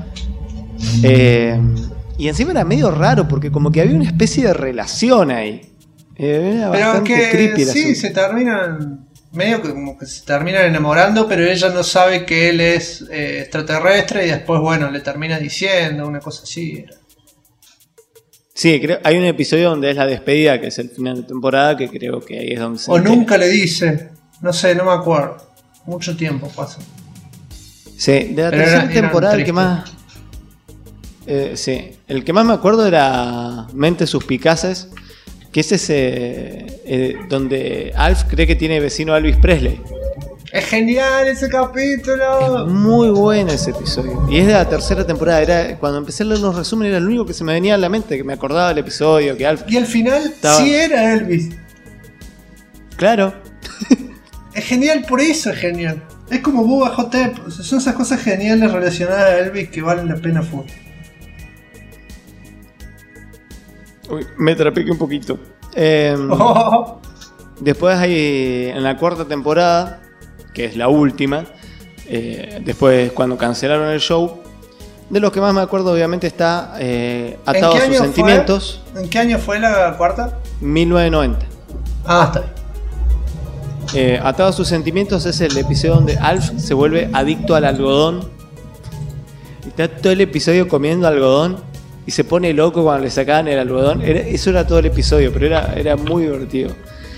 Y encima era medio raro porque como que había una especie de relación ahí. Era bastante pero que creepy. Sí, se terminan... medio que como que se terminan enamorando, pero ella no sabe que él es extraterrestre y después, bueno, le termina diciendo una cosa así. Sí, creo, hay un episodio donde es la despedida, que es el final de temporada, que creo que ahí es donde se... O entera. Nunca le dice, no sé, no me acuerdo. Mucho tiempo pasa. Sí, de la tercera temporada el que más... sí, el que más me acuerdo era Mentes Suspicaces, que es ese donde Alf cree que tiene vecino a Elvis Presley. Es genial ese capítulo. Es muy bueno ese episodio. Y es de la tercera temporada. Era, cuando empecé a leer los resúmenes era lo único que se me venía a la mente, que me acordaba del episodio, que Alf... Y al final estaba... sí era Elvis. Claro. Es genial, por eso es genial. Es como Bubba Hotep. Son esas cosas geniales relacionadas a Elvis que valen la pena full. Uy, me trapiqué un poquito. Después hay en la cuarta temporada, que es la última, después cuando cancelaron el show, de los que más me acuerdo obviamente está Atado a sus sentimientos. ¿En qué año fue la cuarta? 1990. Está bien. Atado a sus sentimientos es el episodio donde Alf se vuelve adicto al algodón. Está todo el episodio comiendo algodón y se pone loco cuando le sacaban el algodón. Eso era todo el episodio, pero era muy divertido.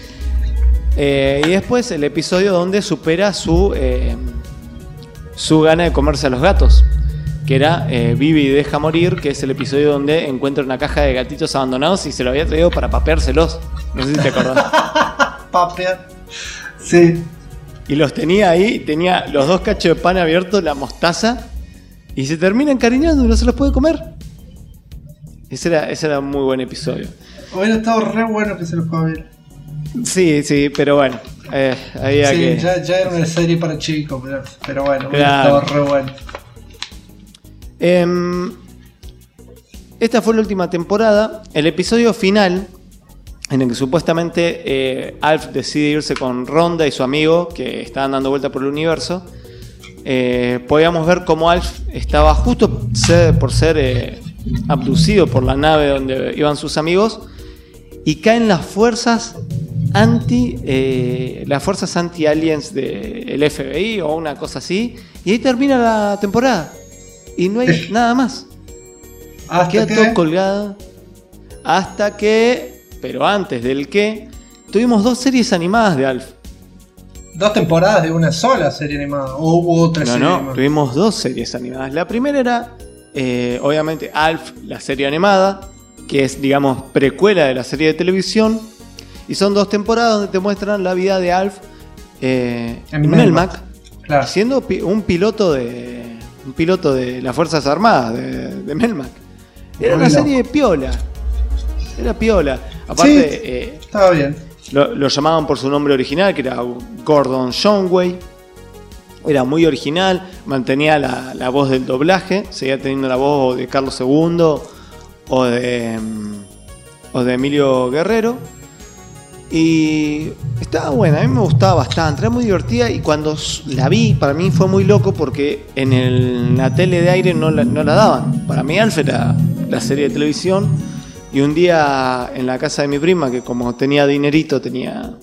Y después el episodio donde supera su gana de comerse a los gatos, que era Vive y deja morir, que es el episodio donde encuentra una caja de gatitos abandonados y se lo había traído para papeárselos. No sé si te acordás. Papear. Sí. Y los tenía ahí, tenía los 2 cachos de pan abiertos, la mostaza, y se termina encariñando y no se los puede comer. Ese era un muy buen episodio. Hubiera estado re bueno que se los comiera. Sí, pero bueno. Había sí, que... ya era una serie para chicos, pero bueno, claro. Estaba re bueno. Esta fue la última temporada. El episodio final, en el que supuestamente Alf decide irse con Rhonda y su amigo, que estaban dando vuelta por el universo, podíamos ver cómo Alf estaba justo por ser abducido por la nave donde iban sus amigos. y caen las fuerzas anti-aliens del FBI o una cosa así, y ahí termina la temporada y no hay nada más. Queda todo colgado hasta que, pero antes del que, tuvimos 2 series animadas de Alf. 2 temporadas de una sola serie animada, o hubo otra serie animada. No, tuvimos 2 series animadas. La primera era obviamente Alf, la serie animada, que es, digamos, precuela de la serie de televisión, y son 2 temporadas donde te muestran la vida de Alf en Melmac, claro, siendo un piloto de las Fuerzas Armadas de Melmac. Era una serie piola. Era piola. Aparte, sí, estaba bien. Lo llamaban por su nombre original, que era Gordon Shumway. Era muy original, mantenía la voz del doblaje, seguía teniendo la voz de Carlos II o de Emilio Guerrero. Y estaba buena, a mí me gustaba bastante, era muy divertida, y cuando la vi, para mí fue muy loco porque en la tele de aire no la daban. Para mí Alf era la serie de televisión, y un día en la casa de mi prima, que como tenía dinerito, tenía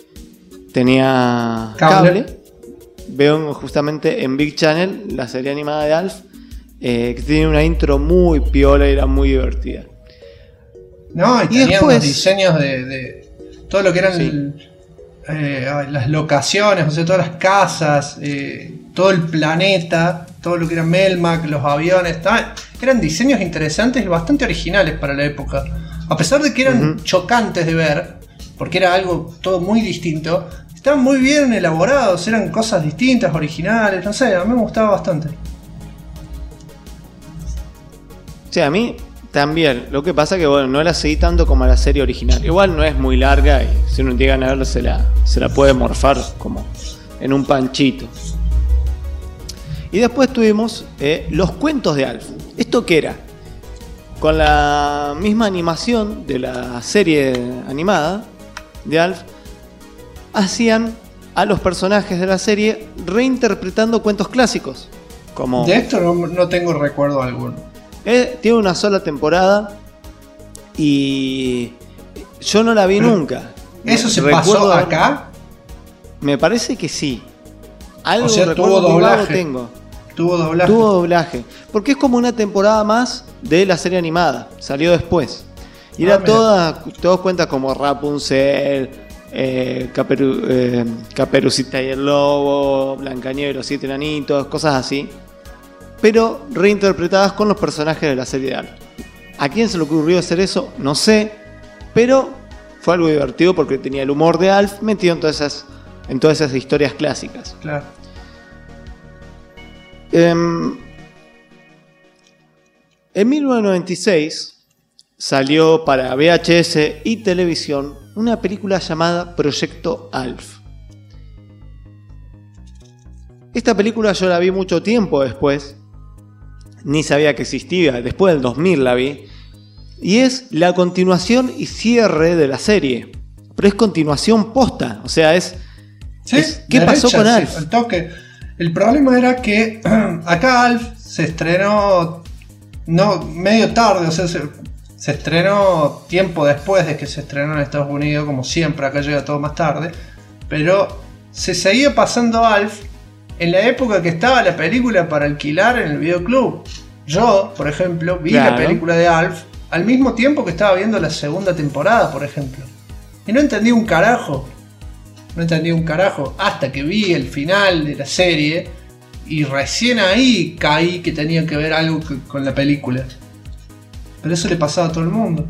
cable, veo justamente en Big Channel la serie animada de Alf, que tiene una intro muy piola y era muy divertida. No, y tenía después, unos diseños de todo lo que eran las locaciones, o sea, todas las casas, todo el planeta, todo lo que era Melmac, los aviones, eran diseños interesantes y bastante originales para la época. A pesar de que eran chocantes de ver, porque era algo todo muy distinto, estaban muy bien elaborados, eran cosas distintas, originales, no sé, a mí me gustaba bastante. Sí, a mí también. Lo que pasa que bueno, no la seguí tanto como la serie original. Igual no es muy larga y si uno llega a verla se la puede morfar como en un panchito. Y después tuvimos los cuentos de Alf. ¿Esto qué era? Con la misma animación de la serie animada de Alf, hacían a los personajes de la serie reinterpretando cuentos clásicos. Como de esto no tengo recuerdo alguno. Tiene una sola temporada y yo no la vi nunca. ¿Eso se pasó acá? Me parece que sí. Algo, o sea, tuvo doblaje. Tengo. Tuvo doblaje. Porque es como una temporada más de la serie animada. Salió después. Y era todos cuentas como Rapunzel, Caperucita y el Lobo, Blancanieves y los 7 enanitos, cosas así. Pero reinterpretadas con los personajes de la serie de Alf. ¿A quién se le ocurrió hacer eso? No sé. Pero fue algo divertido porque tenía el humor de Alf metido en todas esas historias clásicas. Claro. En 1996 salió para VHS y televisión una película llamada Proyecto Alf. Esta película yo la vi mucho tiempo después. Ni sabía que existía, después del 2000 la vi. Y es la continuación y cierre de la serie. Pero es continuación posta, o sea, ¿qué pasó con Alf? Al toque. El problema era que acá Alf se estrenó medio tarde, o sea, se estrenó tiempo después de que se estrenó en Estados Unidos, como siempre, acá llega todo más tarde. Pero se seguía pasando Alf en la época que estaba la película para alquilar en el videoclub. Yo, por ejemplo, vi la película de Alf al mismo tiempo que estaba viendo la segunda temporada, por ejemplo. Y no entendí un carajo. Hasta que vi el final de la serie y recién ahí caí que tenía que ver algo con la película. Pero eso le pasaba a todo el mundo.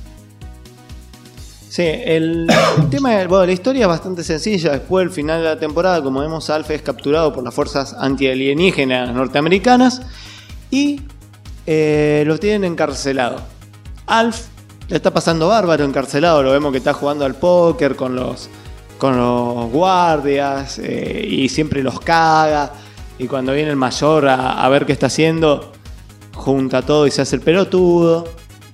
Sí, el tema, la historia es bastante sencilla. Después del final de la temporada, como vemos, Alf es capturado por las fuerzas antialienígenas norteamericanas y lo tienen encarcelado. Alf le está pasando bárbaro encarcelado, lo vemos que está jugando al póker con los guardias y siempre los caga, y cuando viene el mayor a ver qué está haciendo, junta todo y se hace el pelotudo.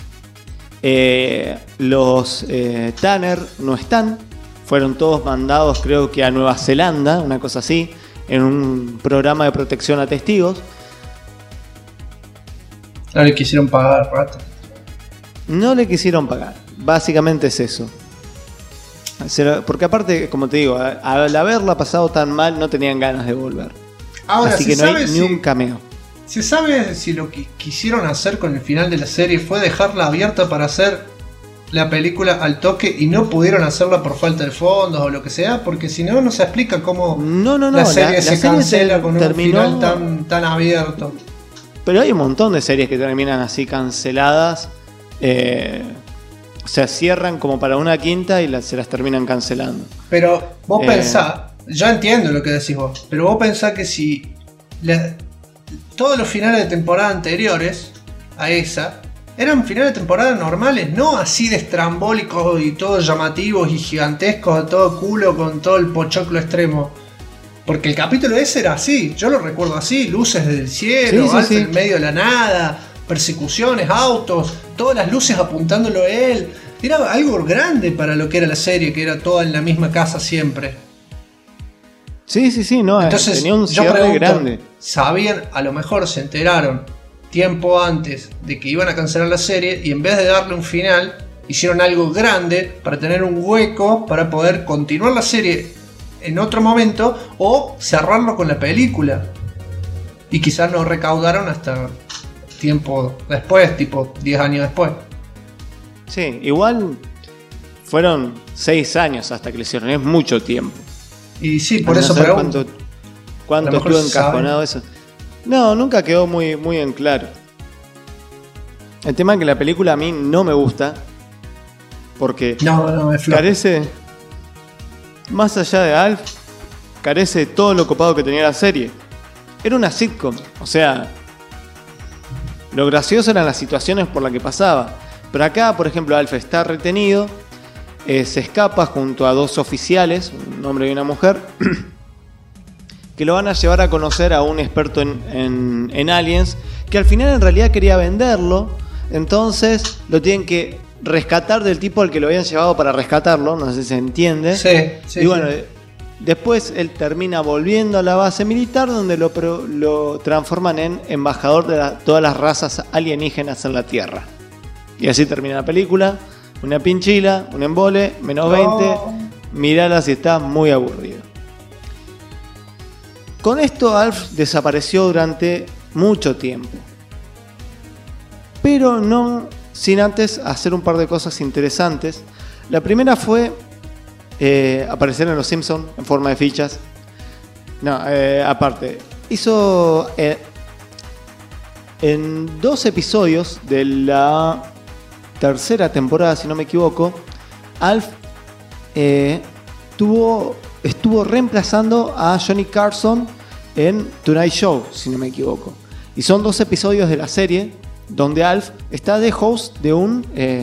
Los Tanner no están, fueron todos mandados creo que a Nueva Zelanda, una cosa así, en un programa de protección a testigos. No le quisieron pagar, rato. No le quisieron pagar. básicamente es eso. Porque aparte, como te digo, al haberla pasado tan mal, no tenían ganas de volver. Ahora, así que no hay ni un cameo. ¿Se sabe si lo que quisieron hacer con el final de la serie fue dejarla abierta para hacer la película al toque y no pudieron hacerla por falta de fondos o lo que sea? Porque si no, no se explica cómo la serie se cancela con un final tan abierto. Pero hay un montón de series que terminan así canceladas. O sea, cierran como para una quinta y se las terminan cancelando. Pero vos pensás, yo entiendo lo que decís vos, pero vos pensás que si todos los finales de temporada anteriores a esa eran finales de temporada normales, no así de estrambólicos y todos llamativos y gigantescos, a todo culo con todo el pochoclo extremo. Porque el capítulo ese era así, yo lo recuerdo así, luces del cielo, Alf en medio de la nada, persecuciones, autos, todas las luces apuntándolo a él. Era algo grande para lo que era la serie, que era toda en la misma casa siempre. Sí, no, entonces, tenía un cierre grande. Sabían, a lo mejor se enteraron tiempo antes de que iban a cancelar la serie y en vez de darle un final, hicieron algo grande para tener un hueco para poder continuar la serie en otro momento o cerrarlo con la película. Y quizás no recaudaron hasta tiempo después, tipo 10 años después. Sí, igual fueron 6 años hasta que le hicieron, es mucho tiempo. Y sí, por eso pregunto. ¿Cuánto estuvo encajonado eso? No, nunca quedó muy en claro. El tema es que la película a mí no me gusta. Porque carece, más allá de Alf, carece de todo lo copado que tenía la serie. Era una sitcom, o sea, lo gracioso eran las situaciones por las que pasaba. Pero acá, por ejemplo, Alf está retenido, se escapa junto a 2 oficiales, un hombre y una mujer, que lo van a llevar a conocer a un experto en aliens, que al final en realidad quería venderlo, entonces lo tienen que rescatar del tipo al que lo habían llevado para rescatarlo, no sé si se entiende. Sí, y bueno, después él termina volviendo a la base militar, donde lo transforman en embajador de todas las razas alienígenas en la Tierra. Y así termina la película. Una pinchila, un embole, menos 20. Mirala si está muy aburrido. Con esto Alf desapareció durante mucho tiempo. Pero no sin antes hacer un par de cosas interesantes. La primera fue aparecer en Los Simpsons en forma de fichas. No, aparte. Hizo en 2 episodios de la tercera temporada, si no me equivoco, Alf estuvo reemplazando a Johnny Carson en Tonight Show, si no me equivoco. Y son 2 episodios de la serie donde Alf está de host de un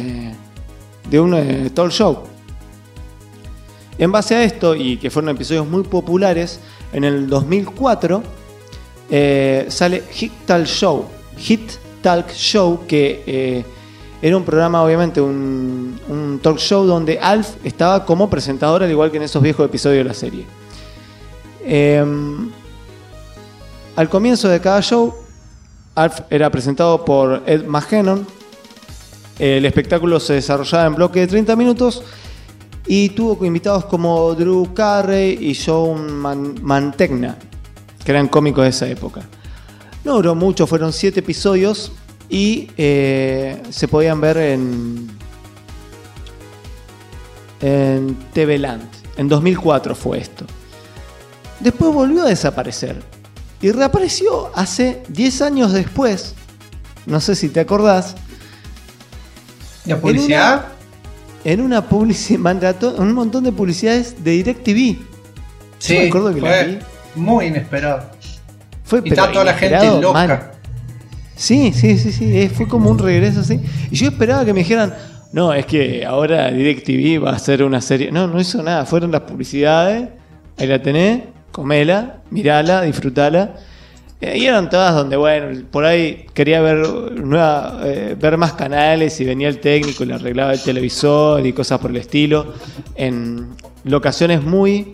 talk show. En base a esto, y que fueron episodios muy populares, en el 2004 sale Hit Talk Show, que era un programa, obviamente, un talk show donde Alf estaba como presentador, al igual que en esos viejos episodios de la serie. Al comienzo de cada show, Alf era presentado por Ed McKinnon. El espectáculo se desarrollaba en bloque de 30 minutos y tuvo invitados como Drew Carey y Joe Mantegna, que eran cómicos de esa época. No duró mucho, fueron 7 episodios. Y se podían ver en TV Land. En 2004 fue esto. Después volvió a desaparecer y reapareció hace 10 años después. No sé si te acordás. ¿La publicidad? En una publicidad, mandató un montón de publicidades de DirecTV. Sí, yo me acuerdo que la vi. Muy inesperado. Y está toda la gente loca. Mal. Sí, fue como un regreso así. Y yo esperaba que me dijeran, no, es que ahora DirecTV va a hacer una serie. No hizo nada, fueron las publicidades, ahí la tenés, comela, mirala, disfrutala. Y eran todas donde, bueno, por ahí quería ver más canales y venía el técnico y le arreglaba el televisor y cosas por el estilo. En locaciones muy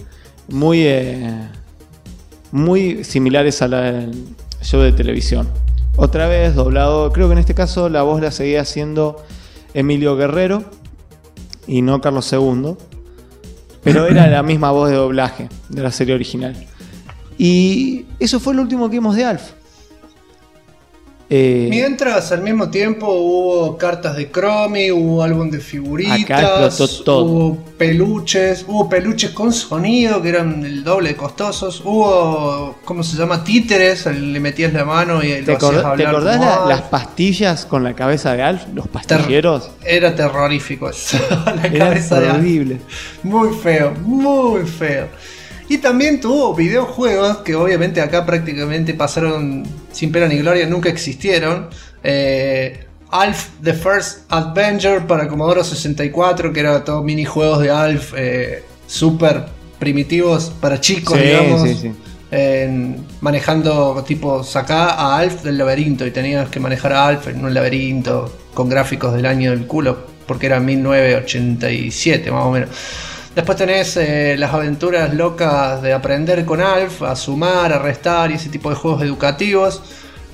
similares al show de televisión. Otra vez doblado, creo que en este caso la voz la seguía haciendo Emilio Guerrero. y no Carlos II. Pero era la misma voz de doblaje de la serie original. Y eso fue lo último que vimos de Alf. Mientras, al mismo tiempo, hubo cartas de Chromie, hubo álbum de figuritas, acá explotó todo. hubo peluches con sonido que eran el doble de costosos, hubo, ¿cómo se llama? Títeres, le metías la mano y lo hacías hablar. ¿Te acordás como las pastillas con la cabeza de Alf? Los pastilleros. Era terrorífico eso, la Era cabeza de Alf. horrible. Muy feo, muy feo. Y también tuvo videojuegos que obviamente acá prácticamente pasaron sin pena ni gloria, nunca existieron. Alf The First Adventure para Commodore 64, que era todo minijuegos de Alf súper primitivos para chicos, digamos. Sí. Manejando, tipo, sacá a Alf del laberinto y tenías que manejar a Alf en un laberinto con gráficos del año del culo, porque era 1987 más o menos. Después tenés las aventuras locas de aprender con Alf, a sumar, a restar y ese tipo de juegos educativos.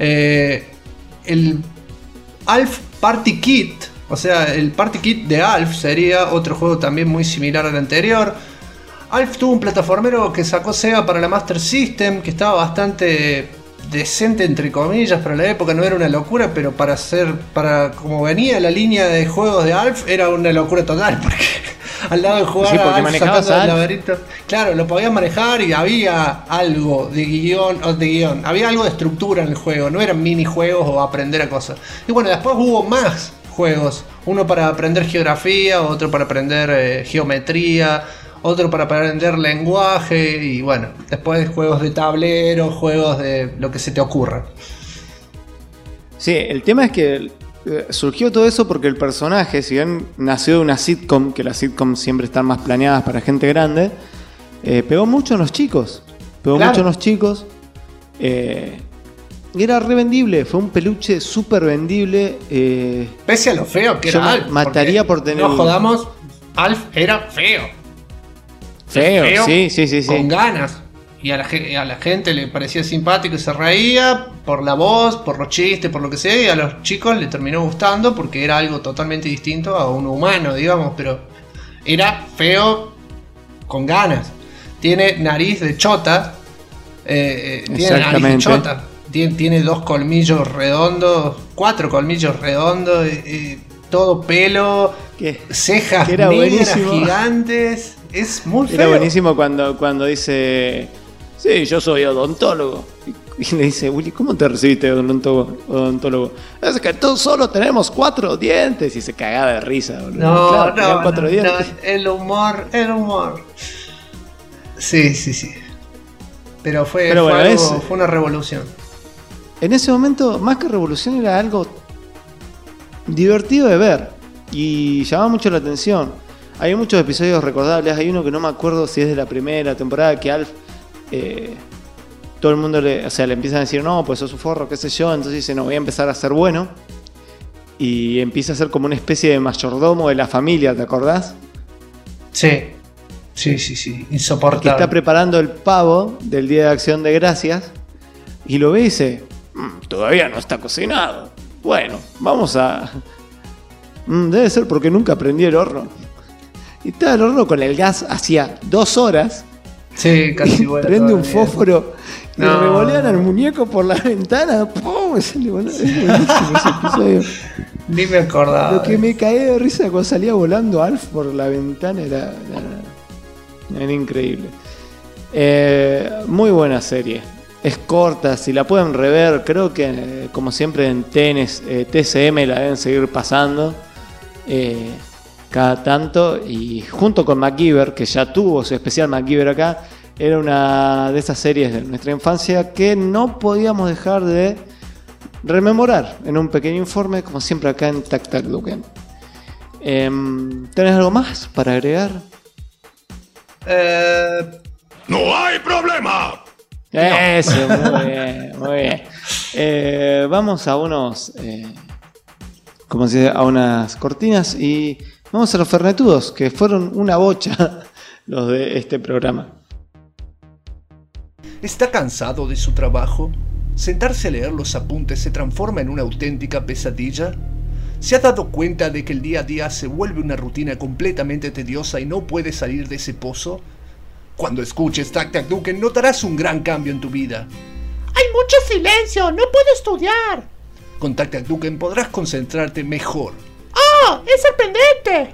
El Alf Party Kit, o sea, el Party Kit de Alf sería otro juego también muy similar al anterior. Alf tuvo un plataformero que sacó Sega para la Master System, que estaba bastante decente entre comillas para la época, no era una locura, pero para como venía la línea de juegos de Alf era una locura total, porque al lado de jugar a Alf sacando el laberinto, claro, lo podías manejar y había algo de guión, había algo de estructura en el juego, no eran minijuegos o aprender a cosas. Y bueno, después hubo más juegos, uno para aprender geografía, otro para aprender geometría, otro para aprender lenguaje y bueno, después juegos de tablero, juegos de lo que se te ocurra. Sí, el tema es que surgió todo eso porque el personaje, si bien nació de una sitcom, que las sitcoms siempre están más planeadas para gente grande, pegó mucho en los chicos. Y era revendible, fue un peluche súper vendible. Pese a lo feo que era Alf. Mataría por tener. No jodamos, Alf era feo. Feo, sí. Con ganas. Y a la gente le parecía simpático y se reía por la voz, por los chistes, por lo que sea. Y a los chicos le terminó gustando porque era algo totalmente distinto a un humano, digamos. Pero era feo con ganas. Tiene nariz de chota. Tiene nariz de chota. Tiene 2 colmillos redondos, 4 colmillos redondos. Todo pelo. Cejas negras gigantes. Es muy feo. Era buenísimo cuando dice: sí, yo soy odontólogo. Y le dice: Willy, ¿cómo te recibiste de odontólogo? Es que tú solo tenemos 4 dientes. Y se cagaba de risa. No, claro, 4 dientes. El humor. Sí. Pero fue una revolución. En ese momento, más que revolución, era algo divertido de ver. Y llamaba mucho la atención. Hay muchos episodios recordables. Hay uno que no me acuerdo si es de la primera temporada, que Alf, todo el mundo le empiezan a decir: no, pues sos un forro, qué sé yo. Entonces dice: no, voy a empezar a ser bueno. Y empieza a ser como una especie de mayordomo de la familia, ¿te acordás? Sí, insoportable. Que está preparando el pavo del Día de Acción de Gracias. Y lo ve y dice: todavía no está cocinado. Bueno, vamos a... debe ser porque nunca prendí el horno. Y estaba el horno con el gas hacía 2 horas. Sí, casi bueno. Prende un fósforo y revolean al muñeco por la ventana. ¡Pum! Es buenísimo ese episodio. Ni me acordaba. Lo que me caí de risa cuando salía volando Alf por la ventana era increíble. Muy buena serie. Es corta, si la pueden rever, creo que como siempre en TCM la deben seguir pasando. Cada tanto, y junto con MacGyver, que ya tuvo su especial MacGyver acá, era una de esas series de nuestra infancia que no podíamos dejar de rememorar en un pequeño informe, como siempre acá en Tac Tac Duken. ¿Tenés algo más para agregar? ¡No hay problema! Eso, muy bien. Vamos a unos... como se dice, a unas cortinas y vamos a los fernetudos, que fueron una bocha los de este programa. ¿Está cansado de su trabajo? ¿Sentarse a leer los apuntes se transforma en una auténtica pesadilla? ¿Se ha dado cuenta de que el día a día se vuelve una rutina completamente tediosa y no puedes salir de ese pozo? Cuando escuches Tac Tac Duken notarás un gran cambio en tu vida. ¡Hay mucho silencio! ¡No puedo estudiar! Con Tac Tac Duken podrás concentrarte mejor. ¡Oh! ¡Es sorprendente!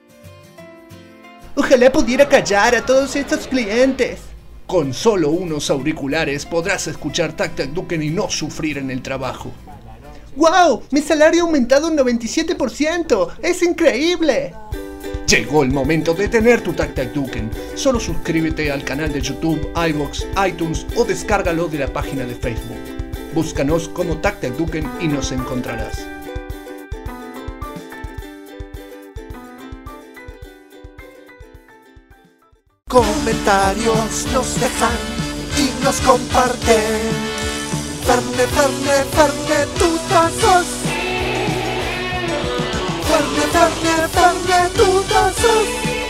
Ojalá pudiera callar a todos estos clientes. Con solo unos auriculares podrás escuchar Tac Tac Duken y no sufrir en el trabajo. ¡Wow! Mi salario ha aumentado un 97%. ¡Es increíble! Llegó el momento de tener tu Tac Tac Duken. Solo suscríbete al canal de YouTube, iVoox, iTunes o descárgalo de la página de Facebook. Búscanos como Tac Tac Duken y nos encontrarás. Comentarios nos dejan y nos comparten. Ferne, Ferne, Ferne, tutazos. Ferne, Ferne, Ferne, tutazos.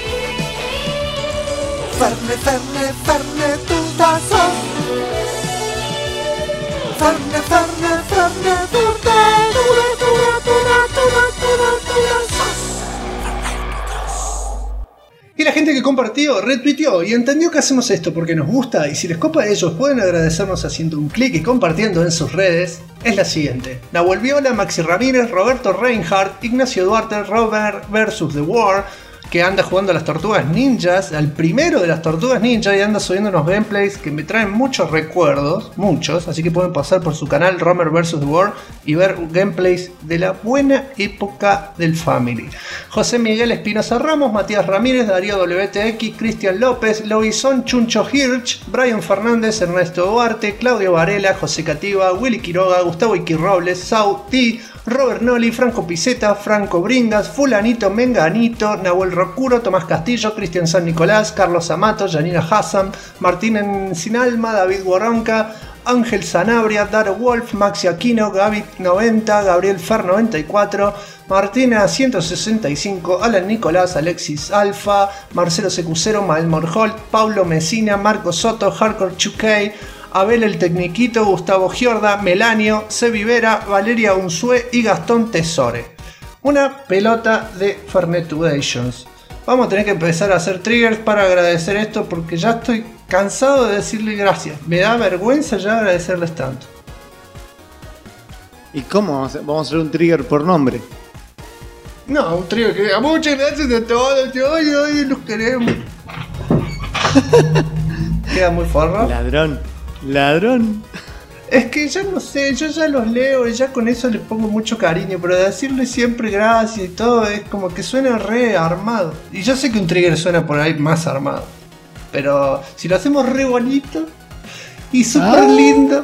Ferne, Ferne, Ferne, tutazos. Ferne, Ferne, Ferne, Y la gente que compartió, retuiteó y entendió que hacemos esto porque nos gusta y si les copa a ellos pueden agradecernos haciendo un clic y compartiendo en sus redes, es la siguiente. Nahuel Viola, Maxi Ramírez, Roberto Reinhardt, Ignacio Duarte, Robert vs. The War, que anda jugando a las Tortugas Ninjas, al primero de las Tortugas Ninjas y anda subiendo unos gameplays que me traen muchos recuerdos, muchos, así que pueden pasar por su canal Romer vs. The World y ver gameplays de la buena época del Family. José Miguel Espinosa Ramos, Matías Ramírez, Darío WTX, Cristian López, Loizón Chuncho Hirsch, Brian Fernández, Ernesto Duarte, Claudio Varela, José Cativa, Willy Quiroga, Gustavo Iqui Robles, Sau T, Robert Noli, Franco Piceta, Franco Bringas, Fulanito Menganito, Nahuel Rocuro, Tomás Castillo, Cristian San Nicolás, Carlos Amato, Janina Hassan, Martín Encinalma, David Guaronca, Ángel Sanabria, Daro Wolf, Maxi Aquino, Gaby 90, Gabriel Fer 94, Martina 165, Alan Nicolás, Alexis Alfa, Marcelo Secucero, Mael Morholt, Paulo Mesina, Marco Soto, Hardcore 2K, Abel el Tecniquito, Gustavo Giorda, Melanio, Sebi Vera, Valeria Unzué y Gastón Tesore. Una pelota de Fernetudations. Vamos a tener que empezar a hacer triggers para agradecer esto porque ya estoy cansado de decirle gracias. Me da vergüenza ya agradecerles tanto. ¿Y cómo? Vamos a hacer un trigger por nombre. No, un trigger que diga muchas gracias a todos, hoy los queremos. Queda muy forro. Ladrón. Es que ya no sé, yo ya los leo y ya con eso les pongo mucho cariño, pero decirles siempre gracias y todo es como que suena re armado. Y yo sé que un trigger suena por ahí más armado, pero si lo hacemos re bonito y súper lindo.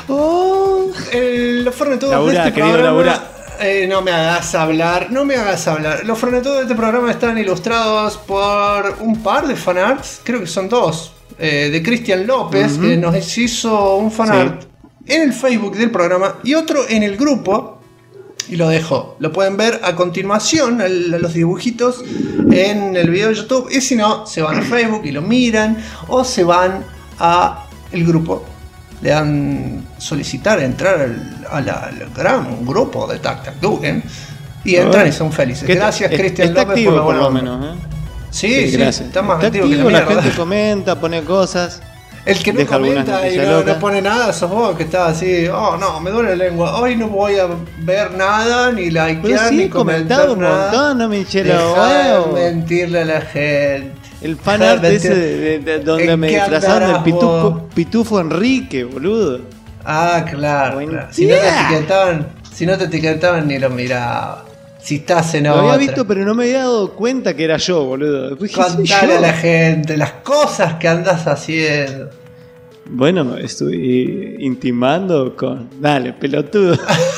Los fornetudos de este programa. No me hagas hablar. Los fornetudos de este programa están ilustrados por un par de fanarts, creo que son dos. De Cristian López, que nos hizo un fanart en el Facebook del programa y otro en el grupo. Y lo dejo. Lo pueden ver a continuación, los dibujitos, en el video de YouTube. Y si no, se van a Facebook y lo miran. O se van a el grupo. Le dan solicitar entrar al gran grupo de Tac Tac Duken. Y entran y son felices. Gracias, Cristian López, por la buena onda. Sí, gracias. Está más activo que la mierda. La gente comenta, pone cosas. El que no comenta y no pone nada sos vos, que estás así, oh no, me duele la lengua, hoy no voy a ver nada, ni likear, ni comentar un nada. Montón, no me hinché los huevos. Mentirle a la gente. El fanart ese de donde me disfrazaron del pitufo Enrique, boludo. Ah, claro. Si no te etiquetaban ni lo miraba. Si estás en otra. Lo había visto, pero no me había dado cuenta que era yo, boludo. Contale a la gente las cosas que andas haciendo. Bueno, estoy intimando con... Dale, pelotudo.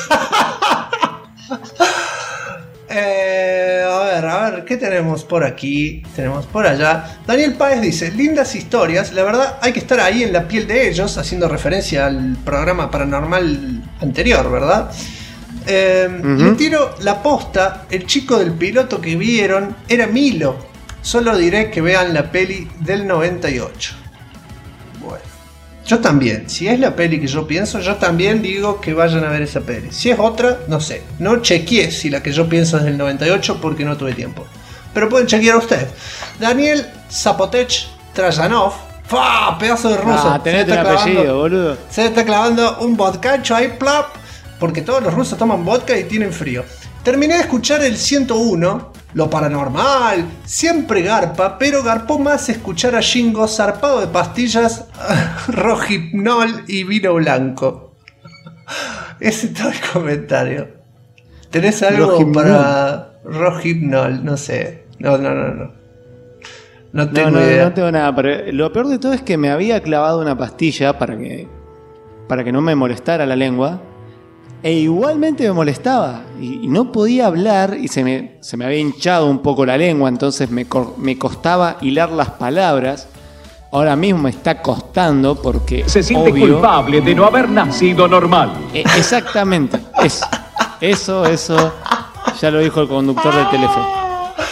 A ver, ¿qué tenemos por aquí? Tenemos por allá. Daniel Páez dice, lindas historias. La verdad, hay que estar ahí en la piel de ellos, haciendo referencia al programa paranormal anterior, ¿verdad? Le tiro la posta. El chico del piloto que vieron era Milo. Solo diré que vean la peli del 98. Bueno. Yo también. Si es la peli que yo pienso, yo también digo que vayan a ver esa peli. Si es otra, no sé. No chequeé si la que yo pienso es del 98 porque no tuve tiempo. Pero pueden chequear ustedes. Daniel Zapotech Trajanov. ¡Fua! Pedazo de ruso. Tenés un apellido, boludo. Se está clavando un vodkacho ahí, plap. Porque todos los rusos toman vodka y tienen frío. Terminé de escuchar el 101, lo paranormal, siempre garpa, pero garpó más escuchar a Jingo zarpado de pastillas, Rohypnol y vino blanco. Ese es todo el comentario. ¿Tenés algo para Rohypnol? No sé. No tengo idea. No tengo nada. Pero lo peor de todo es que me había clavado una pastilla para que no me molestara la lengua. E igualmente me molestaba y no podía hablar y se me había hinchado un poco la lengua, entonces me costaba hilar las palabras. Ahora mismo me está costando porque se siente culpable de no haber nacido normal. Exactamente, eso ya lo dijo el conductor del teléfono.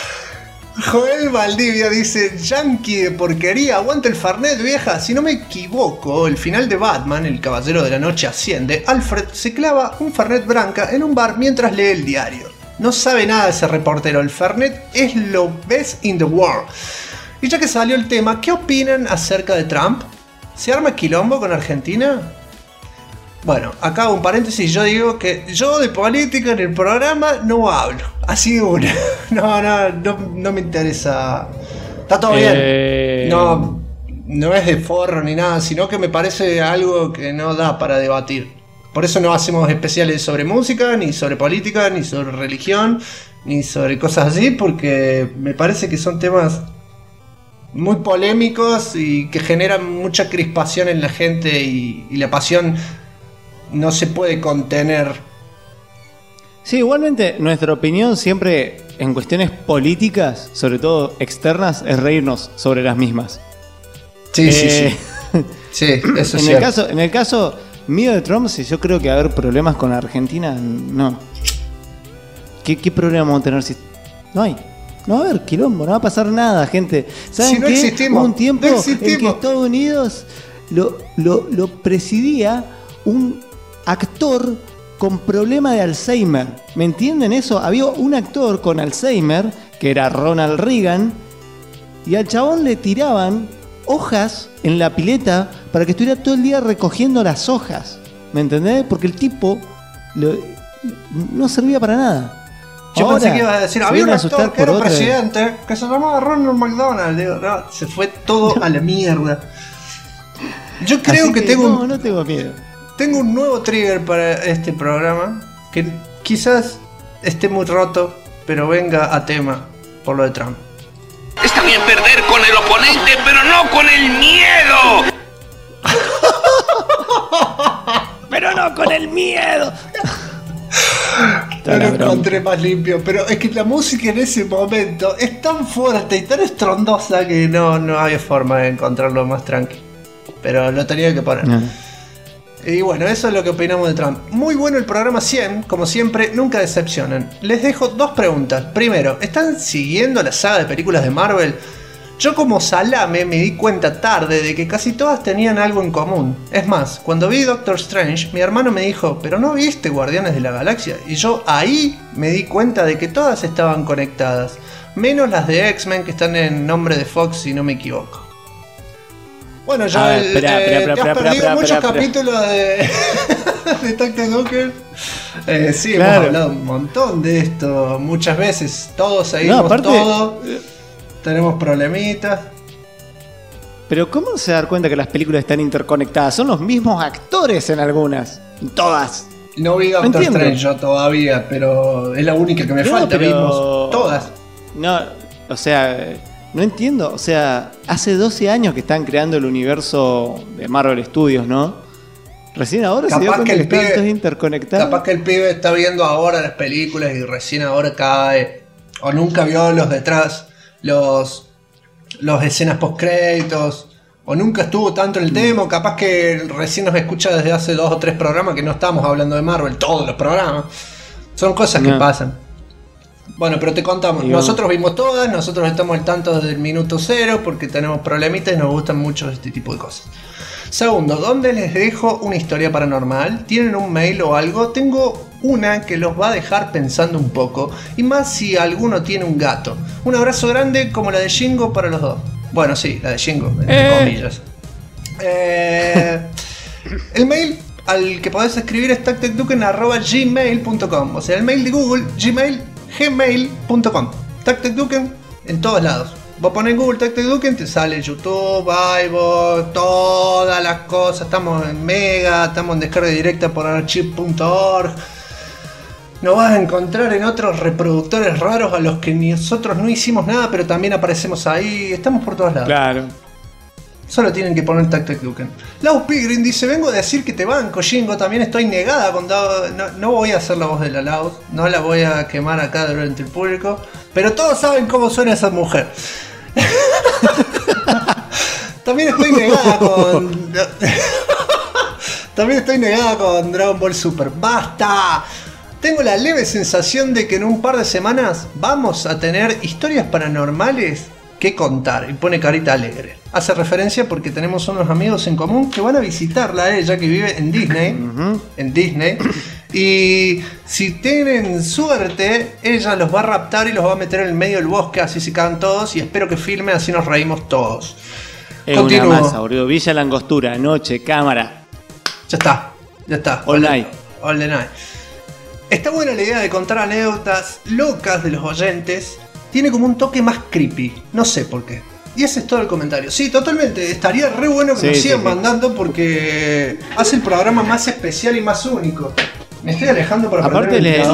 Joel Valdivia dice: Yankee de porquería, aguanta el Fernet, vieja. Si no me equivoco, el final de Batman, el Caballero de la Noche asciende, Alfred se clava un Fernet Branca en un bar mientras lee el diario. No sabe nada ese reportero, el Fernet es lo best in the world. Y ya que salió el tema, ¿qué opinan acerca de Trump? ¿Se arma quilombo con Argentina? Bueno, acá hago un paréntesis, yo digo que yo de política en el programa no hablo. Así de una. No me interesa. Está todo bien. No es de forro ni nada, sino que me parece algo que no da para debatir. Por eso no hacemos especiales sobre música, ni sobre política, ni sobre religión, ni sobre cosas así, porque me parece que son temas muy polémicos y que generan mucha crispación en la gente y la pasión no se puede contener. Sí, igualmente nuestra opinión siempre en cuestiones políticas, sobre todo externas, es reírnos sobre las mismas. Sí. Sí, eso es cierto. En el caso mío de Trump, si yo creo que va a haber problemas con Argentina, no. ¿Qué problema vamos a tener si no hay? No va a haber quilombo, no va a pasar nada, gente. ¿Saben qué? Hubo un tiempo en que Estados Unidos lo presidía un actor con problema de Alzheimer. ¿Me entienden eso? Había un actor con Alzheimer, que era Ronald Reagan, y al chabón le tiraban hojas en la pileta para que estuviera todo el día recogiendo las hojas. ¿Me entendés? Porque el tipo no servía para nada. Yo pensé que ibas a decir, había un actor que era presidente que se llamaba Ronald McDonald. Digo, no, se fue todo a la mierda. Yo creo que tengo no tengo miedo. Tengo un nuevo trigger para este programa, que quizás esté muy roto, pero venga a tema por lo de Trump. Está bien perder con el oponente, pero no con el miedo. Pero no con el miedo. No lo encontré más limpio, pero es que la música en ese momento es tan fuerte y tan estrondosa que no había forma de encontrarlo más tranqui. Pero lo tenía que poner. Y bueno, eso es lo que opinamos de Trump. Muy bueno el programa 100, como siempre, nunca decepcionan. Les dejo dos preguntas. Primero, ¿están siguiendo la saga de películas de Marvel? Yo como salame me di cuenta tarde de que casi todas tenían algo en común. Es más, cuando vi Doctor Strange, mi hermano me dijo, ¿pero no viste Guardianes de la Galaxia? Y yo ahí me di cuenta de que todas estaban conectadas. Menos las de X-Men que están en nombre de Fox, si no me equivoco. Bueno, ya te has perdido muchos capítulos de Tactic Duken. Sí, claro. Hemos hablado un montón de esto muchas veces. Todos seguimos todo. Tenemos problemitas. Pero ¿cómo se da cuenta que las películas están interconectadas? Son los mismos actores en algunas. En todas. No vi Doctor Strange yo todavía, pero es la única que me falta. Vimos todas. No, o sea... No entiendo, o sea, hace 12 años que están creando el universo de Marvel Studios, ¿no? Recién ahora se dio cuenta que están todos interconectados. Capaz que el pibe está viendo ahora las películas y recién ahora cae. O nunca vio los detrás, los escenas post créditos. O nunca estuvo tanto en el tema. O capaz que recién nos escucha desde hace 2 o 3 programas que no estamos hablando de Marvel, todos los programas. Son cosas que pasan. Bueno, pero te contamos, nosotros vimos todas, nosotros estamos al tanto desde el minuto 0 porque tenemos problemitas y nos gustan mucho este tipo de cosas. Segundo, ¿dónde les dejo una historia paranormal? ¿Tienen un mail o algo? Tengo una que los va a dejar pensando un poco, y más si alguno tiene un gato. Un abrazo grande como la de Shingo para los dos. Bueno, sí, la de Shingo, entre comillas. El mail al que podés escribir es tactacduken@gmail.com. O sea, el mail de Google, gmail.com. Tactacduken en todos lados. Vos ponés en Google Tactacduken, te sale YouTube, iVoox, todas las cosas. Estamos en Mega, estamos en descarga directa por archive.org. Nos vas a encontrar en otros reproductores raros a los que nosotros no hicimos nada, pero también aparecemos ahí. Estamos por todos lados. Claro. Solo tienen que poner Tactacduken. Lau Pigrin dice: vengo a decir que te banco, Shingo. También estoy negada con no voy a hacer la voz de la Lau. No la voy a quemar acá delante del público. Pero todos saben cómo suena esa mujer. También estoy negada con... También estoy negada con Dragon Ball Super. ¡Basta! Tengo la leve sensación de que en un par de semanas vamos a tener historias paranormales que contar. Y pone carita alegre. Hace referencia porque tenemos unos amigos en común que van a visitarla a ella, que vive en Disney. En Disney. Y si tienen suerte, ella los va a raptar y los va a meter en el medio del bosque, así se cagan todos. Y espero que filme, así nos reímos todos. Es una masa, boludo. Villa Langostura, noche, cámara. Ya está. All night. All the night. Está buena la idea de contar anécdotas locas de los oyentes. Tiene como un toque más creepy. No sé por qué. Y ese es todo el comentario. Sí, totalmente. Estaría re bueno que nos sigan mandando porque hace el programa más especial y más único. Me estoy alejando para aparte les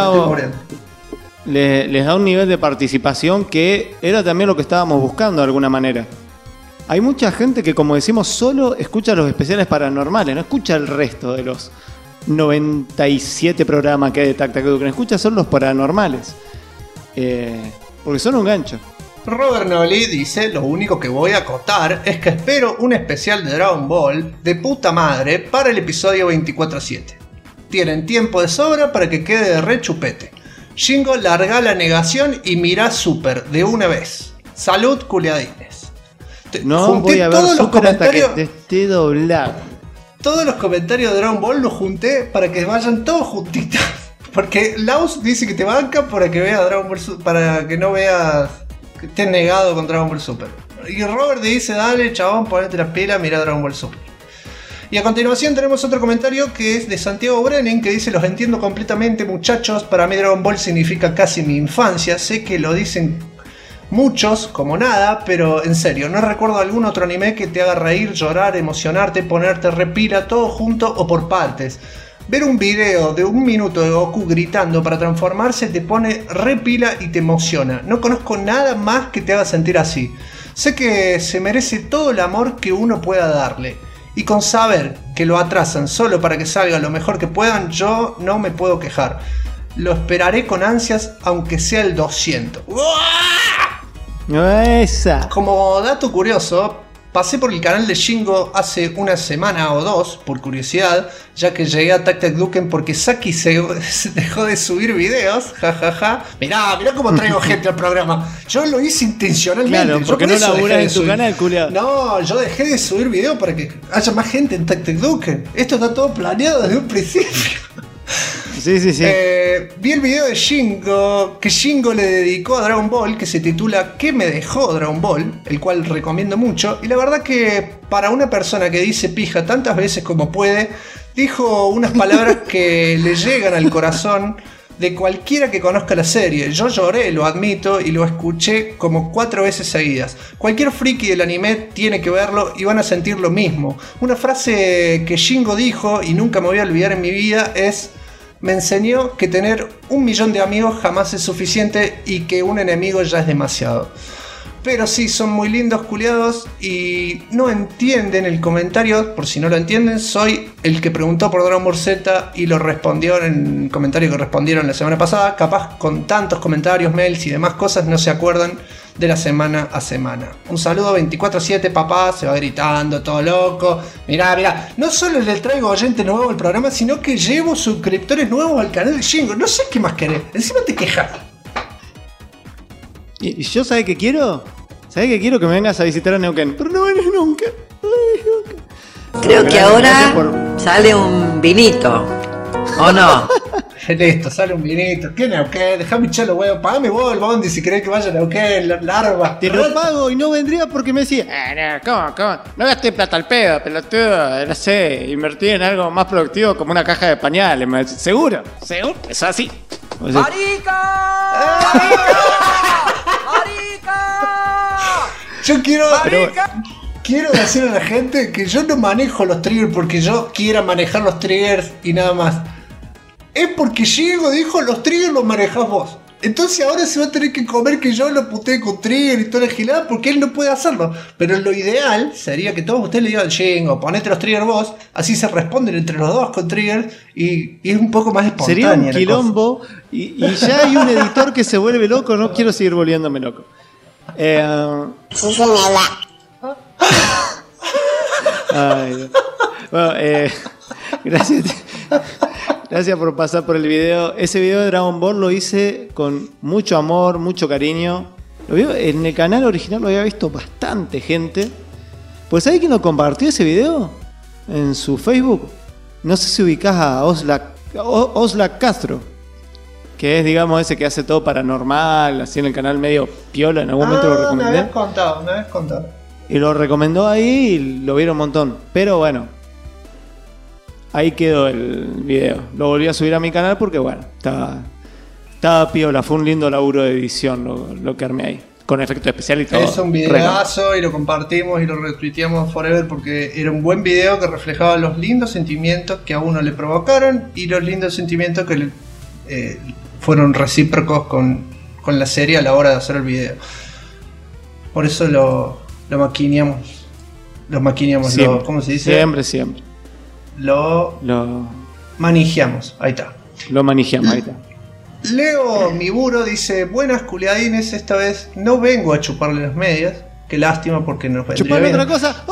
da un nivel de participación que era también lo que estábamos buscando de alguna manera. Hay mucha gente que, como decimos, solo escucha los especiales paranormales, no escucha el resto de los 97 programas que hay de Tactacduken, escucha solo los paranormales. Porque son un gancho. Robert Noli dice: lo único que voy a acotar es que espero un especial de Dragon Ball de puta madre para el episodio 24/7. Tienen tiempo de sobra para que quede de re chupete. Shingo, larga la negación y mirá Super de una vez. Salud, culiadines. No voy a ver Super hasta que te esté doblado. Todos los comentarios de Dragon Ball los junté para que vayan todos juntitos. Porque Laus dice que te banca para que veas Dragon Ball Super, para que no veas que estés negado con Dragon Ball Super. Y Robert dice: dale, chabón, ponete las pilas, mirá Dragon Ball Super. Y a continuación tenemos otro comentario que es de Santiago Brennan, que dice: los entiendo completamente, muchachos, para mí Dragon Ball significa casi mi infancia. Sé que lo dicen muchos como nada, pero en serio, no recuerdo algún otro anime que te haga reír, llorar, emocionarte, ponerte repila, todo junto o por partes. Ver un video de 1 minuto de Goku gritando para transformarse te pone repila y te emociona. No conozco nada más que te haga sentir así. Sé que se merece todo el amor que uno pueda darle. Y con saber que lo atrasan solo para que salga lo mejor que puedan, yo no me puedo quejar. Lo esperaré con ansias, aunque sea el 200. Esa. Como dato curioso, pasé por el canal de Shingo hace una semana o dos, por curiosidad, ya que llegué a Tactacduken porque Saki se dejó de subir videos, jajaja. Mirá cómo traigo gente al programa. Yo lo hice intencionalmente. Claro, porque no laburas en tu canal, culiado. No, yo dejé de subir videos para que haya más gente en Tactacduken. Esto está todo planeado desde un principio. Sí. Vi el video de Shingo, que Shingo le dedicó a Dragon Ball, que se titula ¿Qué me dejó Dragon Ball?, el cual recomiendo mucho. Y la verdad que para una persona que dice pija tantas veces como puede, dijo unas palabras que le llegan al corazón de cualquiera que conozca la serie. Yo lloré, lo admito, y lo escuché como 4 veces seguidas. Cualquier friki del anime tiene que verlo y van a sentir lo mismo. Una frase que Shingo dijo y nunca me voy a olvidar en mi vida es: me enseñó que tener 1 millón de amigos jamás es suficiente y que un enemigo ya es demasiado. Pero sí, son muy lindos, culiados, y no entienden el comentario. Por si no lo entienden, soy el que preguntó por Dragon Ball Z y lo respondió en el comentario que respondieron la semana pasada. Capaz con tantos comentarios, mails y demás cosas no se acuerdan de la semana a semana. Un saludo 24/7, papá, se va gritando, todo loco. Mirá, no solo le traigo oyentes nuevos al programa, sino que llevo suscriptores nuevos al canal de Shingo. No sé qué más querés, encima te quejas. ¿Y yo sabés qué quiero? ¿Sabés qué quiero? Que me vengas a visitar a Neuquén. Pero no venís nunca. Creo que ahora sale un vinito, ¿o no? Listo, sale un vinito. ¿Qué Neuquén? Dejame echar los huevos. Pagame vos el bondi si querés que vaya a Neuquén, larva. Te lo pago y no vendría porque me decía, ¿Cómo? No gasté plata al pedo, pelotudo. No sé, invertí en algo más productivo como una caja de pañales. ¿Seguro? Es así. O sea, Yo quiero decir a la gente que yo no manejo los triggers porque yo quiera manejar los triggers y nada más. Es porque Diego dijo, los triggers los manejás vos. Entonces ahora se va a tener que comer que yo lo putee con trigger y toda la gilada porque él no puede hacerlo. Pero lo ideal sería que todos ustedes le digan, Jingo, ponete los triggers vos, así se responden entre los dos con triggers y es un poco más espontánea. Sería un quilombo y ya hay un editor que se vuelve loco, no quiero seguir volviéndome loco. Ay, bueno, gracias por pasar por el video. Ese video de Dragon Ball lo hice con mucho amor, mucho cariño. Lo vio en el canal original, lo había visto bastante gente. Pues ¿sabés quién lo compartió ese video? En su Facebook. No sé si ubicás a Oslak Castro, que es, digamos, ese que hace todo paranormal, así en el canal medio piola. En algún momento lo recomendé. Me habías contado. Y lo recomendó ahí y lo vieron un montón. Pero bueno, ahí quedó el video. Lo volví a subir a mi canal porque, bueno, estaba piola. Fue un lindo laburo de edición lo que armé ahí. Con efectos especiales y todo. Es un videazo y lo compartimos y lo retuiteamos forever porque era un buen video que reflejaba los lindos sentimientos que a uno le provocaron y los lindos sentimientos que fueron recíprocos con la serie a la hora de hacer el video. Por eso lo maquineamos. Siempre. ¿Cómo se dice? Siempre. Lo manijeamos. Ahí está. Lo manijeamos, ahí está. Leo Miburo dice: buenas culiadines, esta vez no vengo a chuparle las medias. Qué lástima porque nos vendría ¿chuparle bien. otra cosa?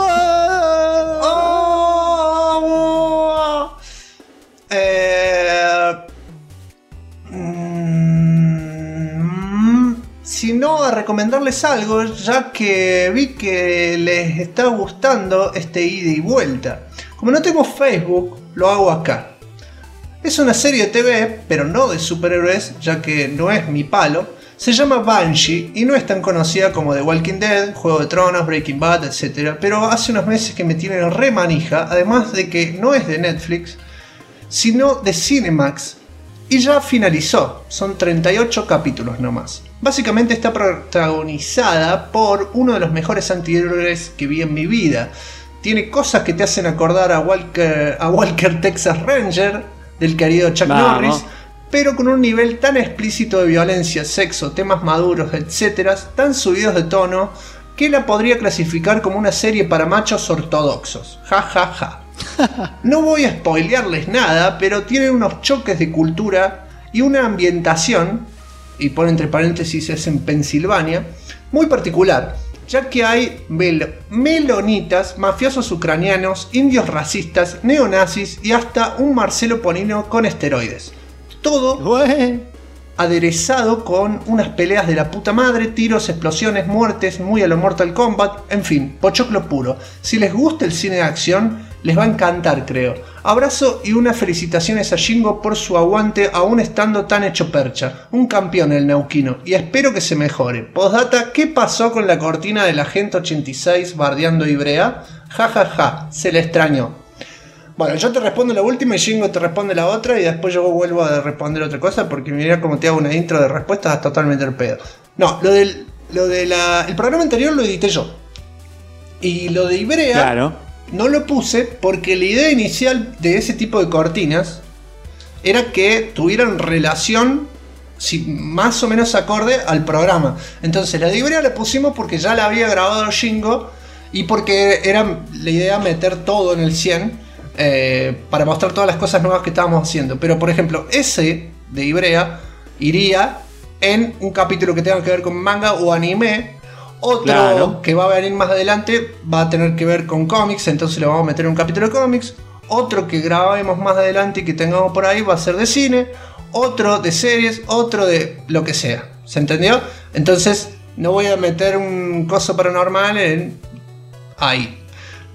Sino a recomendarles algo, ya que vi que les está gustando este ida y vuelta. Como no tengo Facebook, lo hago acá. Es una serie de TV, pero no de superhéroes, ya que no es mi palo. Se llama Banshee y no es tan conocida como The Walking Dead, Juego de Tronos, Breaking Bad, etc. Pero hace unos meses que me tiene re manija, además de que no es de Netflix, sino de Cinemax. Y ya finalizó, son 38 capítulos nomás. Básicamente está protagonizada por uno de los mejores antihéroes que vi en mi vida. Tiene cosas que te hacen acordar a Walker Texas Ranger, del querido Chuck Norris, pero con un nivel tan explícito de violencia, sexo, temas maduros, etc., tan subidos de tono, que la podría clasificar como una serie para machos ortodoxos. Ja, ja, ja. No voy a spoilearles nada, pero tiene unos choques de cultura y una ambientación, y pone entre paréntesis es en Pensilvania, muy particular, ya que hay melonitas, mafiosos ucranianos, indios racistas, neonazis y hasta un Marcelo Ponino con esteroides. Todo aderezado con unas peleas de la puta madre, tiros, explosiones, muertes, muy a lo Mortal Kombat, en fin, pochoclo puro. Si les gusta el cine de acción, les va a encantar, creo. Abrazo y unas felicitaciones a Jingo por su aguante aún estando tan hecho percha. Un campeón el neuquino y espero que se mejore. Postdata, ¿qué pasó con la cortina del Agente 86 bardeando Ibrea? Ja ja ja, se le extrañó. Bueno, yo te respondo la última y Jingo te responde la otra y después yo vuelvo a responder otra cosa porque mira cómo te hago una intro de respuestas totalmente al pedo. No, el programa anterior lo edité yo. Y lo de Ibrea... Claro. No lo puse porque la idea inicial de ese tipo de cortinas era que tuvieran relación más o menos acorde al programa. Entonces la de Ibrea la pusimos porque ya la había grabado Jingo y porque era la idea meter todo en el 100 para mostrar todas las cosas nuevas que estábamos haciendo. Pero por ejemplo, ese de Ibrea iría en un capítulo que tenga que ver con manga o anime. Otro que va a venir más adelante va a tener que ver con cómics, entonces le vamos a meter un capítulo de cómics. Otro que grabemos más adelante y que tengamos por ahí va a ser de cine. Otro de series, otro de lo que sea. ¿Se entendió? Entonces no voy a meter un coso paranormal ahí.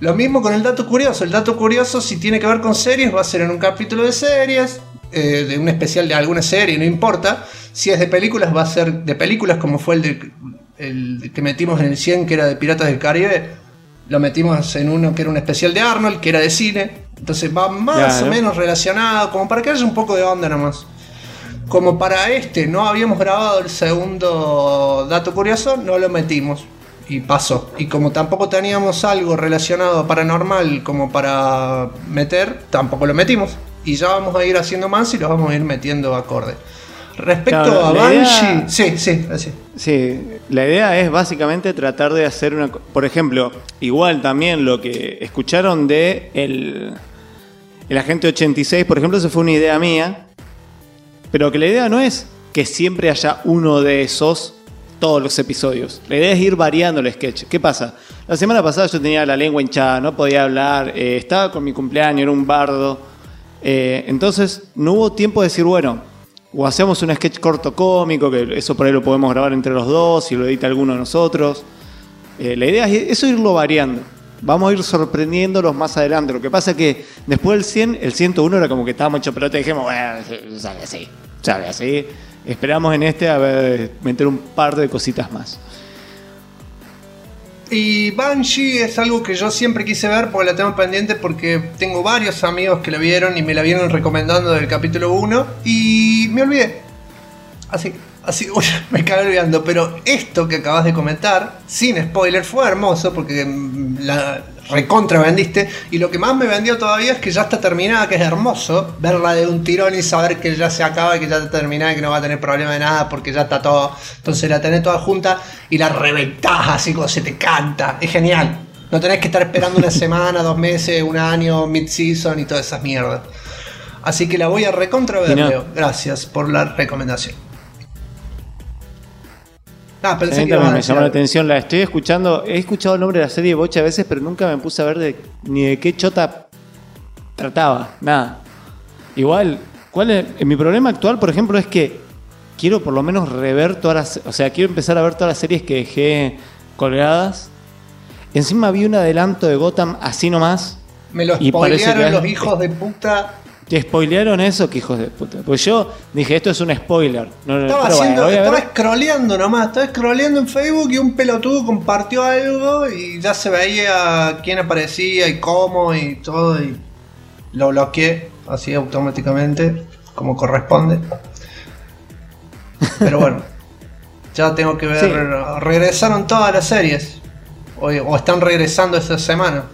Lo mismo con el dato curioso. El dato curioso, si tiene que ver con series, va a ser en un capítulo de series, de un especial de alguna serie, no importa. Si es de películas, va a ser de películas, como fue el que metimos en el 100, que era de Piratas del Caribe. Lo metimos en uno que era un especial de Arnold, que era de cine. Entonces va más o menos relacionado, como para que haya un poco de onda nomás. Como para no habíamos grabado el segundo dato curioso, no lo metimos. Y pasó. Y como tampoco teníamos algo relacionado a paranormal como para meter, tampoco lo metimos. Y ya vamos a ir haciendo más y los vamos a ir metiendo acorde. Respecto a Banshee, sí, así. Sí, la idea es básicamente tratar de hacer una... Por ejemplo, igual también lo que escucharon de el Agente 86, por ejemplo, eso fue una idea mía. Pero que la idea no es que siempre haya uno de esos todos los episodios. La idea es ir variando el sketch. ¿Qué pasa? La semana pasada yo tenía la lengua hinchada, no podía hablar, estaba con mi cumpleaños, era un bardo. Entonces no hubo tiempo de decir, bueno, o hacemos un sketch corto cómico, que eso por ahí lo podemos grabar entre los dos y lo edita alguno de nosotros. La idea es eso, irlo variando. Vamos a ir sorprendiéndolos más adelante. Lo que pasa es que después del 100, el 101 era como que estábamos hecho pelota y dijimos, bueno, sale así. Esperamos en a ver, meter un par de cositas más. Y Banshee es algo que yo siempre quise ver porque la tengo pendiente, porque tengo varios amigos que la vieron y me la vieron recomendando del capítulo 1 y me olvidé. Así, me cagué olvidando. Pero esto que acabas de comentar, sin spoiler, fue hermoso porque la recontra vendiste. Y lo que más me vendió todavía es que ya está terminada, que es hermoso verla de un tirón y saber que ya se acaba y que ya está terminada y que no va a tener problema de nada porque ya está todo. Entonces la tenés toda junta y la reventás así como se te canta. Es genial. No tenés que estar esperando una semana, 2 meses, un año, mid-season y todas esas mierdas. Así que la voy a recontra ver, Leo. Gracias por la recomendación. Pensé que me llamó la atención, la estoy escuchando. He escuchado el nombre de la serie bocha veces, pero nunca me puse a ver ni de qué chota trataba, nada. Igual, mi problema actual, por ejemplo, es que quiero por lo menos rever todas las... O sea, quiero empezar a ver todas las series que dejé colgadas. Encima vi un adelanto de Gotham así nomás. Me lo spoilearon los hijos de puta. ¿Te spoilearon eso? Que hijos de puta. Pues yo dije, esto es un spoiler. Estaba scrolleando nomás. Estaba scrolleando en Facebook y un pelotudo compartió algo y ya se veía quién aparecía y cómo y todo. Y lo bloqueé así automáticamente, como corresponde. Pero bueno, ya tengo que ver. Sí. Regresaron todas las series. O están regresando esta semana.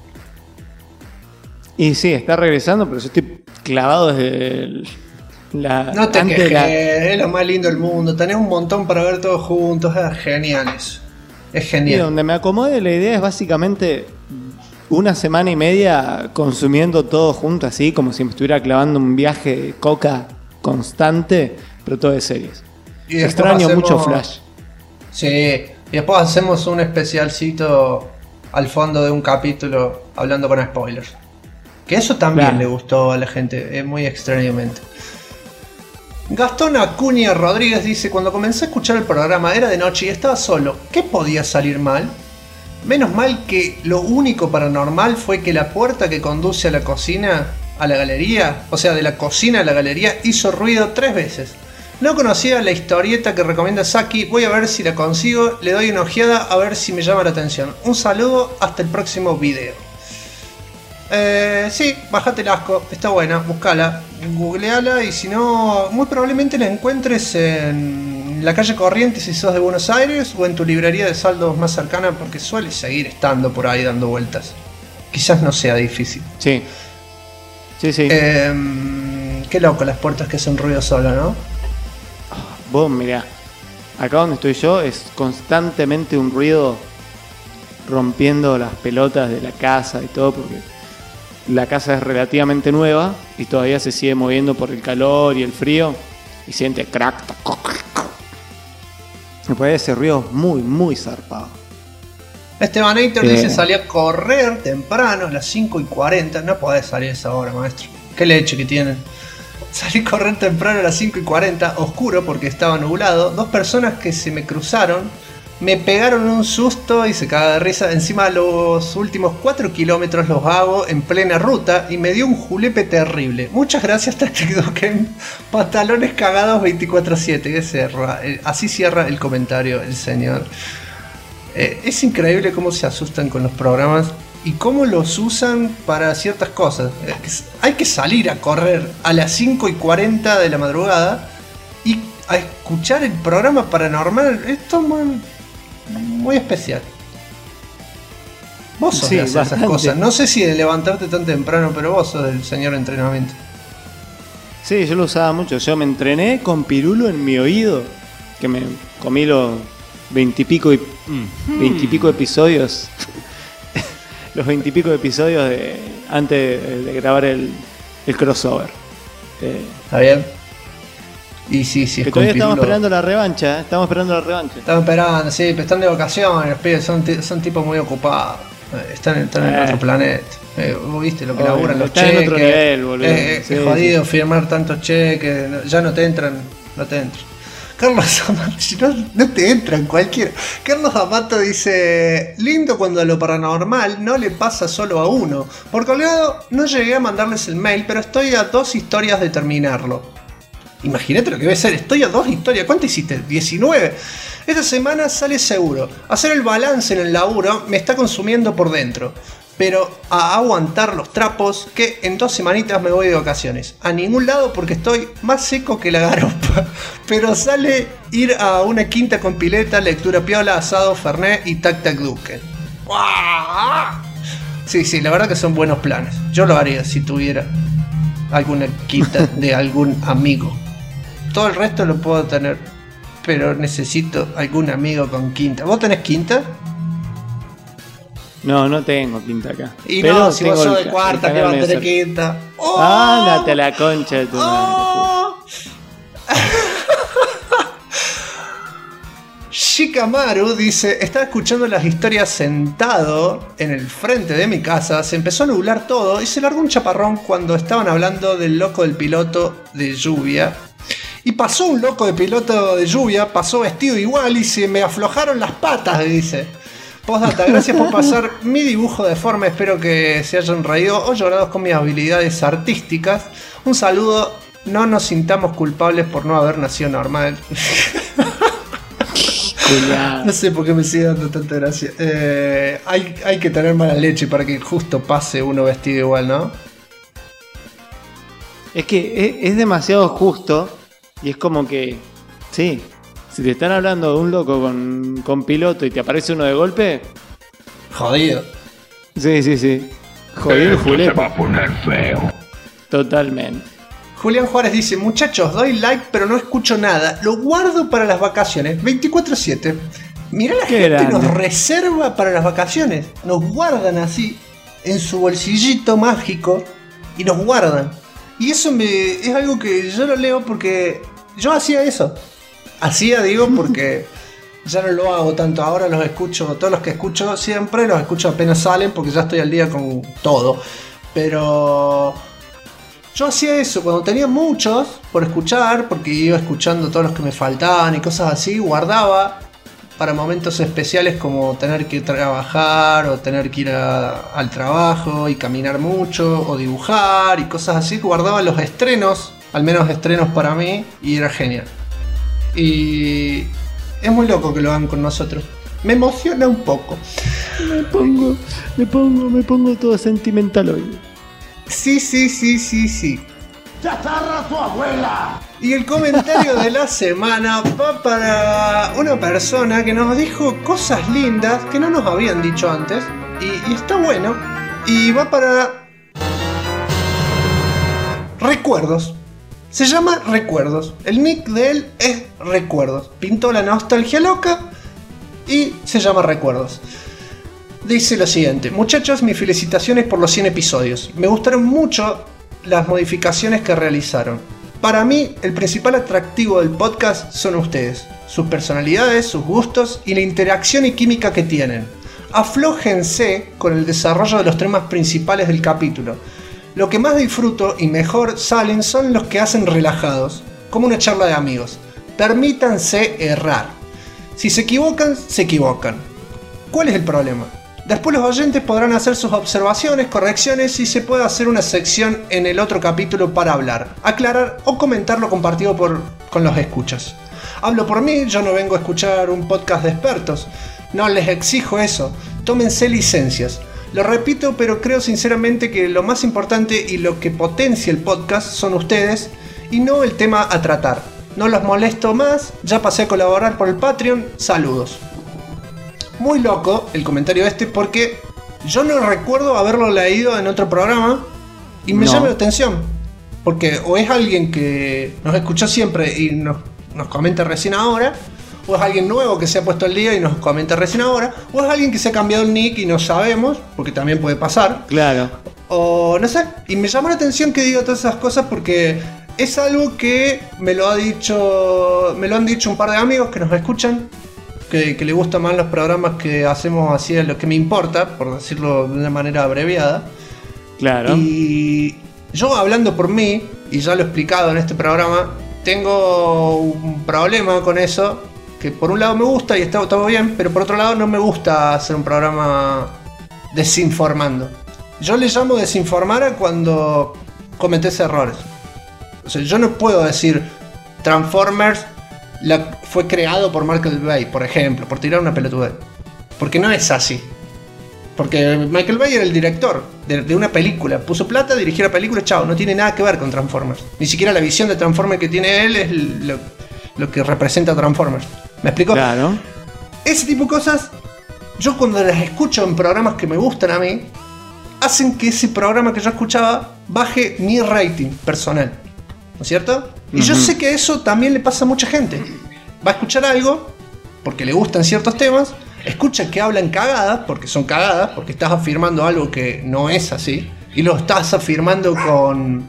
Y sí, está regresando, pero yo estoy clavado desde No te quejes, es lo más lindo del mundo. Tenés un montón para ver todos juntos, es genial eso. Es genial. Y donde me acomode la idea es básicamente una semana y media consumiendo todo junto así, como si me estuviera clavando un viaje de coca constante, pero todo de series. Y extraño mucho Flash. Sí, y después hacemos un especialcito al fondo de un capítulo hablando con spoilers. Que eso también le gustó a la gente, muy extrañamente. Gastón Acuña Rodríguez dice: cuando comencé a escuchar el programa era de noche y estaba solo. ¿Qué podía salir mal? Menos mal que lo único paranormal fue que la puerta que conduce a la cocina, a la galería, o sea, de la cocina a la galería, hizo ruido 3 veces. No conocía la historieta que recomienda Saki. Voy a ver si la consigo. Le doy una ojeada a ver si me llama la atención. Un saludo, hasta el próximo video. Sí, bájate el asco, está buena, buscala, googleala y si no, muy probablemente la encuentres en la calle Corrientes si sos de Buenos Aires o en tu librería de saldos más cercana porque suele seguir estando por ahí dando vueltas. Quizás no sea difícil. Sí. Qué loco las puertas que hacen ruido sola, ¿no? Vos mirá, acá donde estoy yo es constantemente un ruido rompiendo las pelotas de la casa y todo porque la casa es relativamente nueva y todavía se sigue moviendo por el calor y el frío y siente crack. Me parece ese ruido muy, muy zarpado. Estebanator dice: salí a correr temprano a las 5:40. No podés salir a esa hora, maestro. Qué leche que tienen. Salí a correr temprano a las 5:40, oscuro porque estaba nublado. 2 personas que se me cruzaron Me pegaron un susto y se caga de risa. Encima los últimos 4 kilómetros los hago en plena ruta y me dio un julepe terrible. Muchas gracias, Tactics-Duken. Pantalones cagados 24/7. Así cierra el comentario el señor. Es increíble cómo se asustan con los programas y cómo los usan para ciertas cosas. Hay que salir a correr a las 5:40 de la madrugada y a escuchar el programa paranormal. Esto es muy especial. Vos sos de hacer esas cosas. No sé si de levantarte tan temprano, pero vos sos del señor entrenamiento. Sí, yo lo usaba mucho. Yo me entrené con pirulo en mi oído, que me comí los 20 y pico episodios. Los 20 y pico episodios antes de grabar el crossover. ¿Está bien? Y sí, que todavía estamos esperando la revancha. Estamos esperando, sí, pero están de vacaciones, los pibes son tipos muy ocupados. Están en otro planeta. Vos viste lo que laburan los cheques. En otro nivel, boludo. Es jodido firmar tantos cheques. Ya no te entran. Carlos Amato, no te entran cualquiera. Carlos Amato dice: lindo cuando a lo paranormal no le pasa solo a uno. Por colgado no llegué a mandarles el mail, pero estoy a 2 historias de terminarlo. Imagínate lo que debe ser, estoy a 2 historias. ¿Cuánto hiciste? 19. Esta semana sale seguro. Hacer el balance en el laburo me está consumiendo por dentro. Pero a aguantar los trapos, que en 2 semanitas me voy de vacaciones. A ningún lado porque estoy más seco que la garopa. Pero sale ir a una quinta con pileta, lectura piola, asado, fernet y Tactics-Duken. Sí, la verdad que son buenos planes. Yo lo haría si tuviera alguna quinta de algún amigo. Todo el resto lo puedo tener, pero necesito algún amigo con quinta. ¿Vos tenés quinta? No tengo quinta acá. Y pero no, si vos sos de cuarta, ¿qué vas a tener quinta? Ándate a la concha de tu madre. Shikamaru dice: estaba escuchando las historias sentado en el frente de mi casa, se empezó a nublar todo y se largó un chaparrón cuando estaban hablando del loco del piloto de lluvia. Y pasó un loco de piloto de lluvia, pasó vestido igual y se me aflojaron las patas, dice. Postdata, gracias por pasar mi dibujo deforme, espero que se hayan reído o llorado con mis habilidades artísticas. Un saludo, no nos sintamos culpables por no haber nacido normal. No sé por qué me sigue dando tanta gracia. Hay que tener mala leche para que justo pase uno vestido igual, ¿no? Es que es demasiado justo y es como que, sí, si te están hablando de un loco con piloto y te aparece uno de golpe... Jodido. Sí. Jodido el julepe. Se va a poner feo. Totalmente. Julián Juárez dice: muchachos, doy like pero no escucho nada. Lo guardo para las vacaciones. 24/7. Mirá, la gente grande. Nos reserva para las vacaciones. Nos guardan así en su bolsillito mágico y nos guardan. Y eso es algo que yo lo leo porque yo hacía eso. Digo, porque ya no lo hago tanto. Ahora los escucho, todos los que escucho siempre los escucho apenas salen porque ya estoy al día con todo. Pero yo hacía eso cuando tenía muchos por escuchar, porque iba escuchando todos los que me faltaban y cosas así. Guardaba para momentos especiales como tener que trabajar o tener que ir al trabajo y caminar mucho o dibujar y cosas así. Guardaba los estrenos, al menos estrenos para mí, y era genial. Y es muy loco que lo hagan con nosotros. Me emociona un poco. Me pongo todo sentimental hoy. Sí. ¡Chazarra su abuela! Y el comentario de la semana va para una persona que nos dijo cosas lindas que no nos habían dicho antes. Y está bueno. Y va para Recuerdos. Se llama Recuerdos. El nick de él es Recuerdos. Pintó la nostalgia loca y se llama Recuerdos. Dice lo siguiente: muchachos, mis felicitaciones por los 100 episodios. Me gustaron mucho las modificaciones que realizaron. Para mí, el principal atractivo del podcast son ustedes, sus personalidades, sus gustos y la interacción y química que tienen. Aflójense con el desarrollo de los temas principales del capítulo. Lo que más disfruto y mejor salen son los que hacen relajados, como una charla de amigos. Permítanse errar. Si se equivocan, se equivocan. ¿Cuál es el problema? Después los oyentes podrán hacer sus observaciones, correcciones y se puede hacer una sección en el otro capítulo para hablar, aclarar o comentar lo compartido con los escuchas. Hablo por mí, yo no vengo a escuchar un podcast de expertos. No les exijo eso. Tómense licencias. Lo repito, pero creo sinceramente que lo más importante y lo que potencia el podcast son ustedes y no el tema a tratar. No los molesto más, ya pasé a colaborar por el Patreon. Saludos. Muy loco el comentario porque yo no recuerdo haberlo leído en otro programa y me llama la atención. Porque o es alguien que nos escuchó siempre y nos comenta recién ahora, o es alguien nuevo que se ha puesto al día y nos comenta recién ahora, o es alguien que se ha cambiado el nick y no sabemos, porque también puede pasar. Claro. O no sé, y me llama la atención que diga todas esas cosas porque es algo que me lo han dicho un par de amigos que nos escuchan, que le gustan más los programas que hacemos así de lo que me importa, por decirlo de una manera abreviada. Claro. Y yo, hablando por mí, y ya lo he explicado en este programa, tengo un problema con eso, que por un lado me gusta y está todo bien, pero por otro lado no me gusta hacer un programa desinformando. Yo le llamo desinformar a cuando cometés errores. O sea, yo no puedo decir Transformers fue creado por Michael Bay, por ejemplo, por tirar una pelotudez. Porque no es así. Porque Michael Bay era el director de una película. Puso plata, dirigió la película, chao. No tiene nada que ver con Transformers. Ni siquiera la visión de Transformers que tiene él es lo que representa Transformers. ¿Me explico? Claro. Ese tipo de cosas, yo cuando las escucho en programas que me gustan a mí, hacen que ese programa que yo escuchaba baje mi rating personal. ¿No es cierto? Y yo sé que eso también le pasa a mucha gente. Va a escuchar algo porque le gustan ciertos temas, escucha que hablan cagadas, porque son cagadas, porque estás afirmando algo que no es así, y lo estás afirmando con...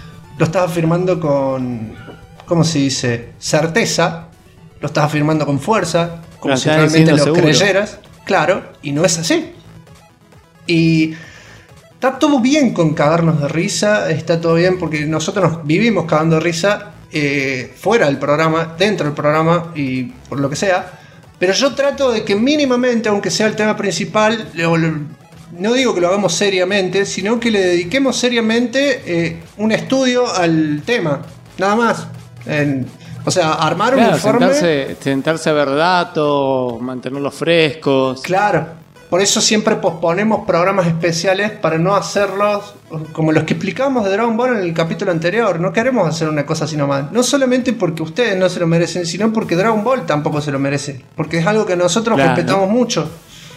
¿cómo se dice? Certeza. Lo estás afirmando con fuerza, como claro, si realmente lo creyeras. Claro, y no es así. Y está todo bien con cagarnos de risa, está todo bien porque nosotros nos vivimos cagando de risa fuera del programa, dentro del programa y por lo que sea. Pero yo trato de que mínimamente, aunque sea el tema principal, no digo que lo hagamos seriamente, sino que le dediquemos seriamente un estudio al tema, nada más. O sea, armar un informe. Sentarse a ver datos, mantenerlos frescos. Claro. Por eso siempre posponemos programas especiales para no hacerlos como los que explicamos de Dragon Ball en el capítulo anterior. No queremos hacer una cosa así nomás. No solamente porque ustedes no se lo merecen, sino porque Dragon Ball tampoco se lo merece. Porque es algo que nosotros respetamos mucho.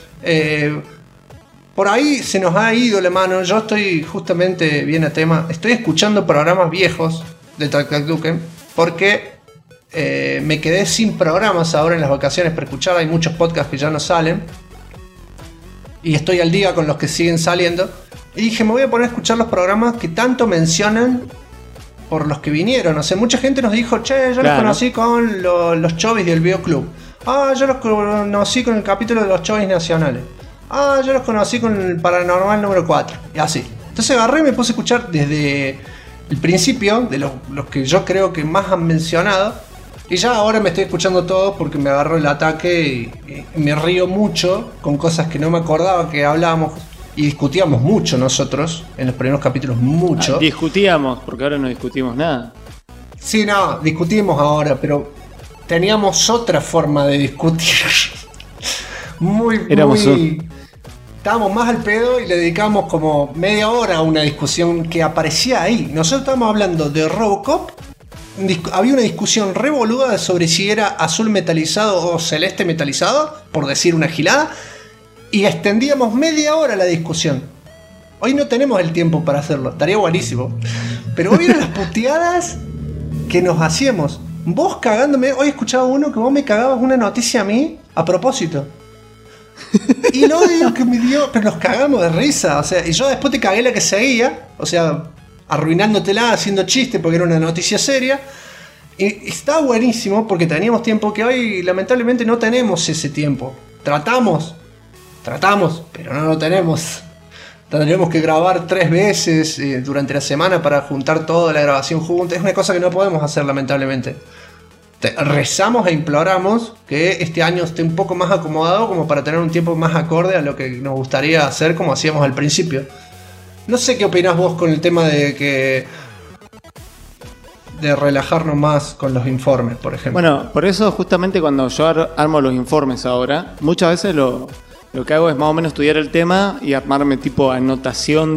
Por ahí se nos ha ido la mano. Yo estoy justamente bien a tema. Estoy escuchando programas viejos de Taktakduken porque me quedé sin programas ahora en las vacaciones para escuchar. Hay muchos podcasts que ya no salen. Y estoy al día con los que siguen saliendo. Y dije, me voy a poner a escuchar los programas que tanto mencionan por los que vinieron. O sea, mucha gente nos dijo, che, yo los conocí con los chovis del Bioclub. Ah, yo los conocí con el capítulo de los chovis nacionales. Ah, yo los conocí con el Paranormal número 4. Y así. Entonces agarré y me puse a escuchar desde el principio, de los que yo creo que más han mencionado. Y ya ahora me estoy escuchando todos porque me agarró el ataque y me río mucho con cosas que no me acordaba que hablábamos y discutíamos mucho nosotros en los primeros capítulos, mucho. Discutíamos, porque ahora no discutimos nada. Sí, no, discutimos ahora, pero teníamos otra forma de discutir. Estábamos más al pedo y le dedicamos como media hora a una discusión que aparecía ahí. Nosotros estábamos hablando de Robocop. Había una discusión revoluda sobre si era azul metalizado o celeste metalizado, por decir una gilada, y extendíamos media hora la discusión. Hoy no tenemos el tiempo para hacerlo, estaría buenísimo. Pero hoy eran las puteadas que nos hacíamos. Vos cagándome, hoy escuchaba uno que vos me cagabas una noticia a mí a propósito. Y el odio que me dio, pero nos cagamos de risa, o sea, y yo después te cagué la que seguía, o sea, arruinándotela, haciendo chiste porque era una noticia seria. Y está buenísimo porque teníamos tiempo que hoy lamentablemente no tenemos ese tiempo. Tratamos, pero no lo tenemos. Tendremos que grabar 3 veces durante la semana para juntar toda la grabación junta. Es una cosa que no podemos hacer lamentablemente. rezamos e imploramos que este año esté un poco más acomodado como para tener un tiempo más acorde a lo que nos gustaría hacer como hacíamos al principio. No sé qué opinás vos con el tema de relajarnos más con los informes, por ejemplo. Bueno, por eso justamente cuando yo armo los informes ahora, muchas veces lo que hago es más o menos estudiar el tema y armarme tipo anotación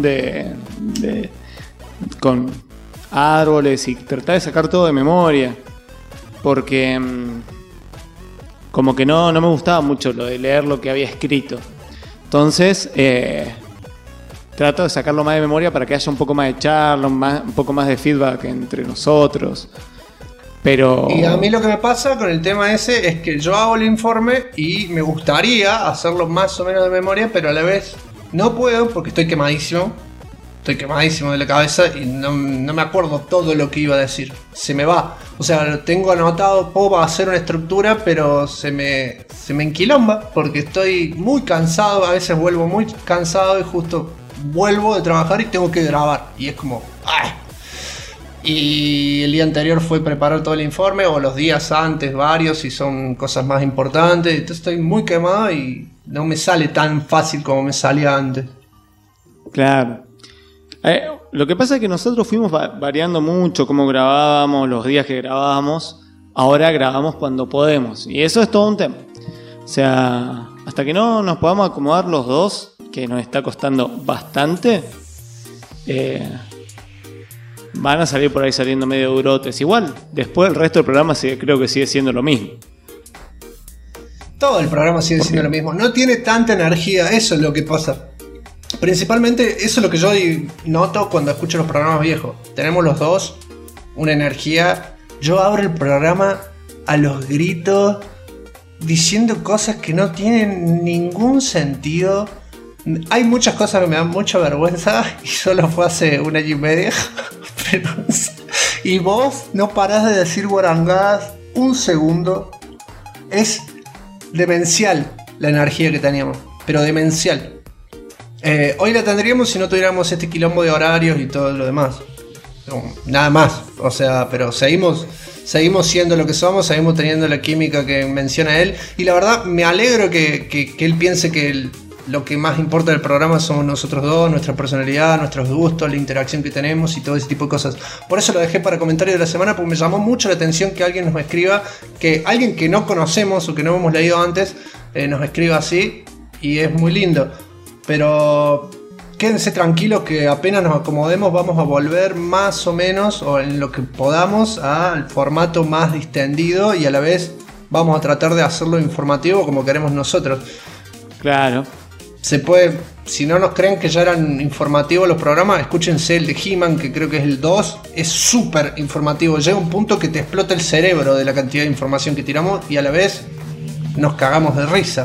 con árboles y tratar de sacar todo de memoria. Porque como que no me gustaba mucho lo de leer lo que había escrito. Entonces trato de sacarlo más de memoria para que haya un poco más de charla, un poco más de feedback entre nosotros. Pero... Y a mí lo que me pasa con el tema ese es que yo hago el informe y me gustaría hacerlo más o menos de memoria, pero a la vez no puedo porque estoy quemadísimo. Estoy quemadísimo de la cabeza y no me acuerdo todo lo que iba a decir. Se me va. O sea, lo tengo anotado, puedo hacer una estructura, pero se me enquilomba porque estoy muy cansado. A veces vuelvo muy cansado y justo vuelvo de trabajar y tengo que grabar. Y es como... ¡ay! Y el día anterior fue preparar todo el informe, o los días antes varios, si son cosas más importantes. Entonces estoy muy quemado y no me sale tan fácil como me salía antes. Claro. Lo que pasa es que nosotros fuimos variando mucho cómo grabábamos, los días que grabábamos. Ahora grabamos cuando podemos. Y eso es todo un tema. O sea, hasta que no nos podamos acomodar los dos, que nos está costando bastante, van a salir por ahí saliendo medio durotes. Igual, después el resto del programa creo que sigue siendo lo mismo. Todo el programa sigue siendo lo mismo. No tiene tanta energía, eso es lo que pasa. Principalmente eso es lo que yo noto cuando escucho los programas viejos. Tenemos los dos una energía. Yo abro el programa a los gritos, diciendo cosas que no tienen ningún sentido. Hay muchas cosas que me dan mucha vergüenza y solo fue hace 1 año y medio. Y vos no parás de decir guarangadas un segundo. Es demencial la energía que teníamos, pero demencial. Hoy la tendríamos si no tuviéramos este quilombo de horarios y todo lo demás. No, nada más. O sea, pero seguimos siendo lo que somos, seguimos teniendo la química que menciona él. Y la verdad me alegro que él piense que lo que más importa del programa somos nosotros dos, nuestra personalidad, nuestros gustos, la interacción que tenemos y todo ese tipo de cosas. Por eso lo dejé para comentario de la semana, porque me llamó mucho la atención que alguien nos escriba, que alguien que no conocemos o que no hemos leído antes nos escriba así, y es muy lindo. Pero quédense tranquilos que apenas nos acomodemos vamos a volver más o menos, o en lo que podamos, al formato más distendido, y a la vez vamos a tratar de hacerlo informativo como queremos nosotros. Claro. Se puede, si no nos creen que ya eran informativos los programas, escúchense el de He-Man, que creo que es el 2, es súper informativo, llega un punto que te explota el cerebro de la cantidad de información que tiramos y a la vez nos cagamos de risa.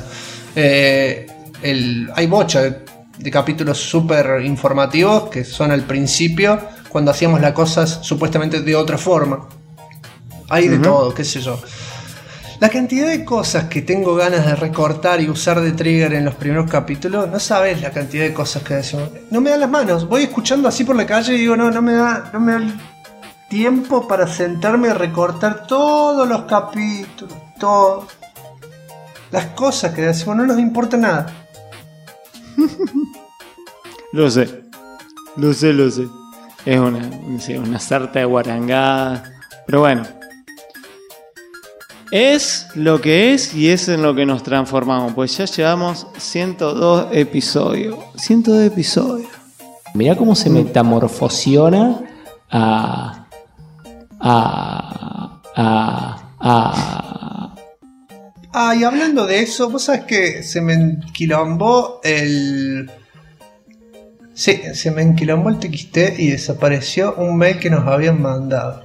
Hay bocha de capítulos súper informativos que son al principio, cuando hacíamos las cosas supuestamente de otra forma. Hay de todo, qué sé yo. La cantidad de cosas que tengo ganas de recortar y usar de trigger en los primeros capítulos, no sabes la cantidad de cosas que decimos. No me dan las manos, voy escuchando así por la calle y digo, no me da el tiempo para sentarme a recortar todos los capítulos, todas las cosas que decimos, no nos importa nada. Lo sé. Es una sarta de guarangadas. Pero bueno, es lo que es y es en lo que nos transformamos. Pues ya llevamos 102 episodios. 102 episodios. Mirá cómo se metamorfosiona y hablando de eso, vos sabés que se me enquilombó el... Sí, se me enquilombó el TXT y desapareció un mail que nos habían mandado.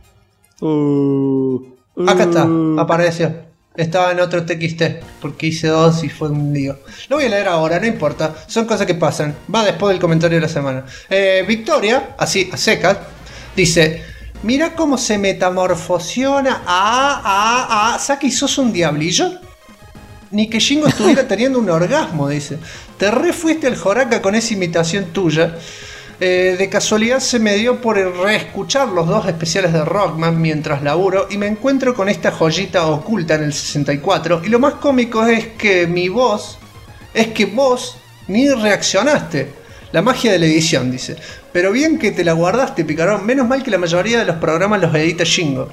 Acá está, apareció. Estaba en otro TXT, porque hice 2 y fue un lío. Lo voy a leer ahora, no importa. Son cosas que pasan. Va después del comentario de la semana. Victoria, así, a secas, dice... Mira cómo se metamorfosiona. Saki, ¿sos un diablillo? Ni que Shingo estuviera teniendo un orgasmo, dice. Te re fuiste al Joraka con esa imitación tuya. De casualidad se me dio por reescuchar los 2 especiales de Rockman mientras laburo y me encuentro con esta joyita oculta en el 64. Y lo más cómico es que vos ni reaccionaste. La magia de la edición, dice. Pero bien que te la guardaste, picarón. Menos mal que la mayoría de los programas los edita Shingo.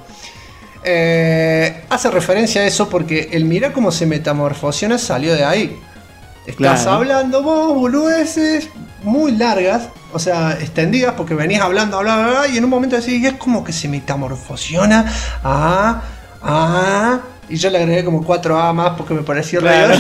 Hace referencia a eso porque el mirá cómo se metamorfosiona salió de ahí. Estás hablando vos, boludeces muy largas, o sea, extendidas, porque venías hablando, y en un momento decís, es como que se metamorfosiona y yo le agregué como 4 A más porque me pareció real.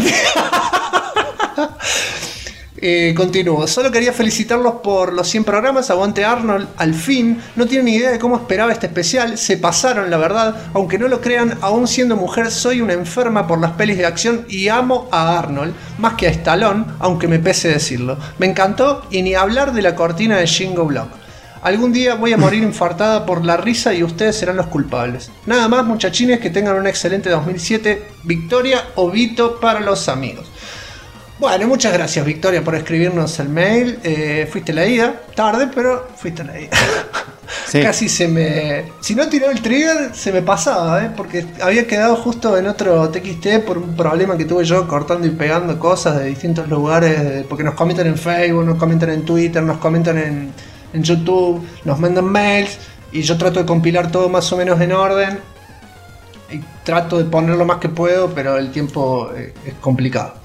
Continúo. Solo quería felicitarlos por los 100 programas. Aguante Arnold, al fin. No tienen ni idea de cómo esperaba este especial. Se pasaron, la verdad. Aunque no lo crean, aún siendo mujer, soy una enferma por las pelis de acción y amo a Arnold más que a Stallone, aunque me pese decirlo. Me encantó, y ni hablar de la cortina de Shingo Block. Algún día voy a morir infartada por la risa y ustedes serán los culpables. Nada más, muchachines, que tengan un excelente 2007. Victoria o Vito para los amigos. Bueno, muchas gracias, Victoria, por escribirnos el mail. Fuiste leída, tarde, pero fuiste leída. Sí. Casi se me... Si no tiraba el trigger, se me pasaba, porque había quedado justo en otro TXT por un problema que tuve yo cortando y pegando cosas de distintos lugares, porque nos comentan en Facebook, nos comentan en Twitter, nos comentan en YouTube, nos mandan mails, y yo trato de compilar todo más o menos en orden, y trato de poner lo más que puedo, pero el tiempo es complicado.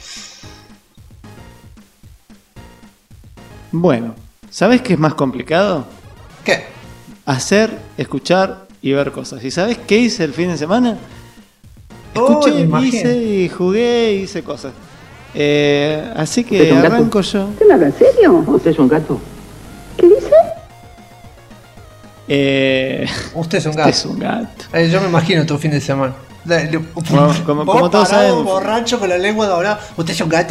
Bueno, ¿sabes qué es más complicado? ¿Qué? Hacer, escuchar y ver cosas. ¿Y sabes qué hice el fin de semana? Escuché, hice y jugué y hice cosas. Así que arranco yo. ¿Usted me habla en serio? ¿Usted es un gato? ¿Qué dice? Usted es un gato. Usted es un gato. Yo me imagino tu fin de semana. Como todos saben, borracho con la lengua doblada. Usted es un gato.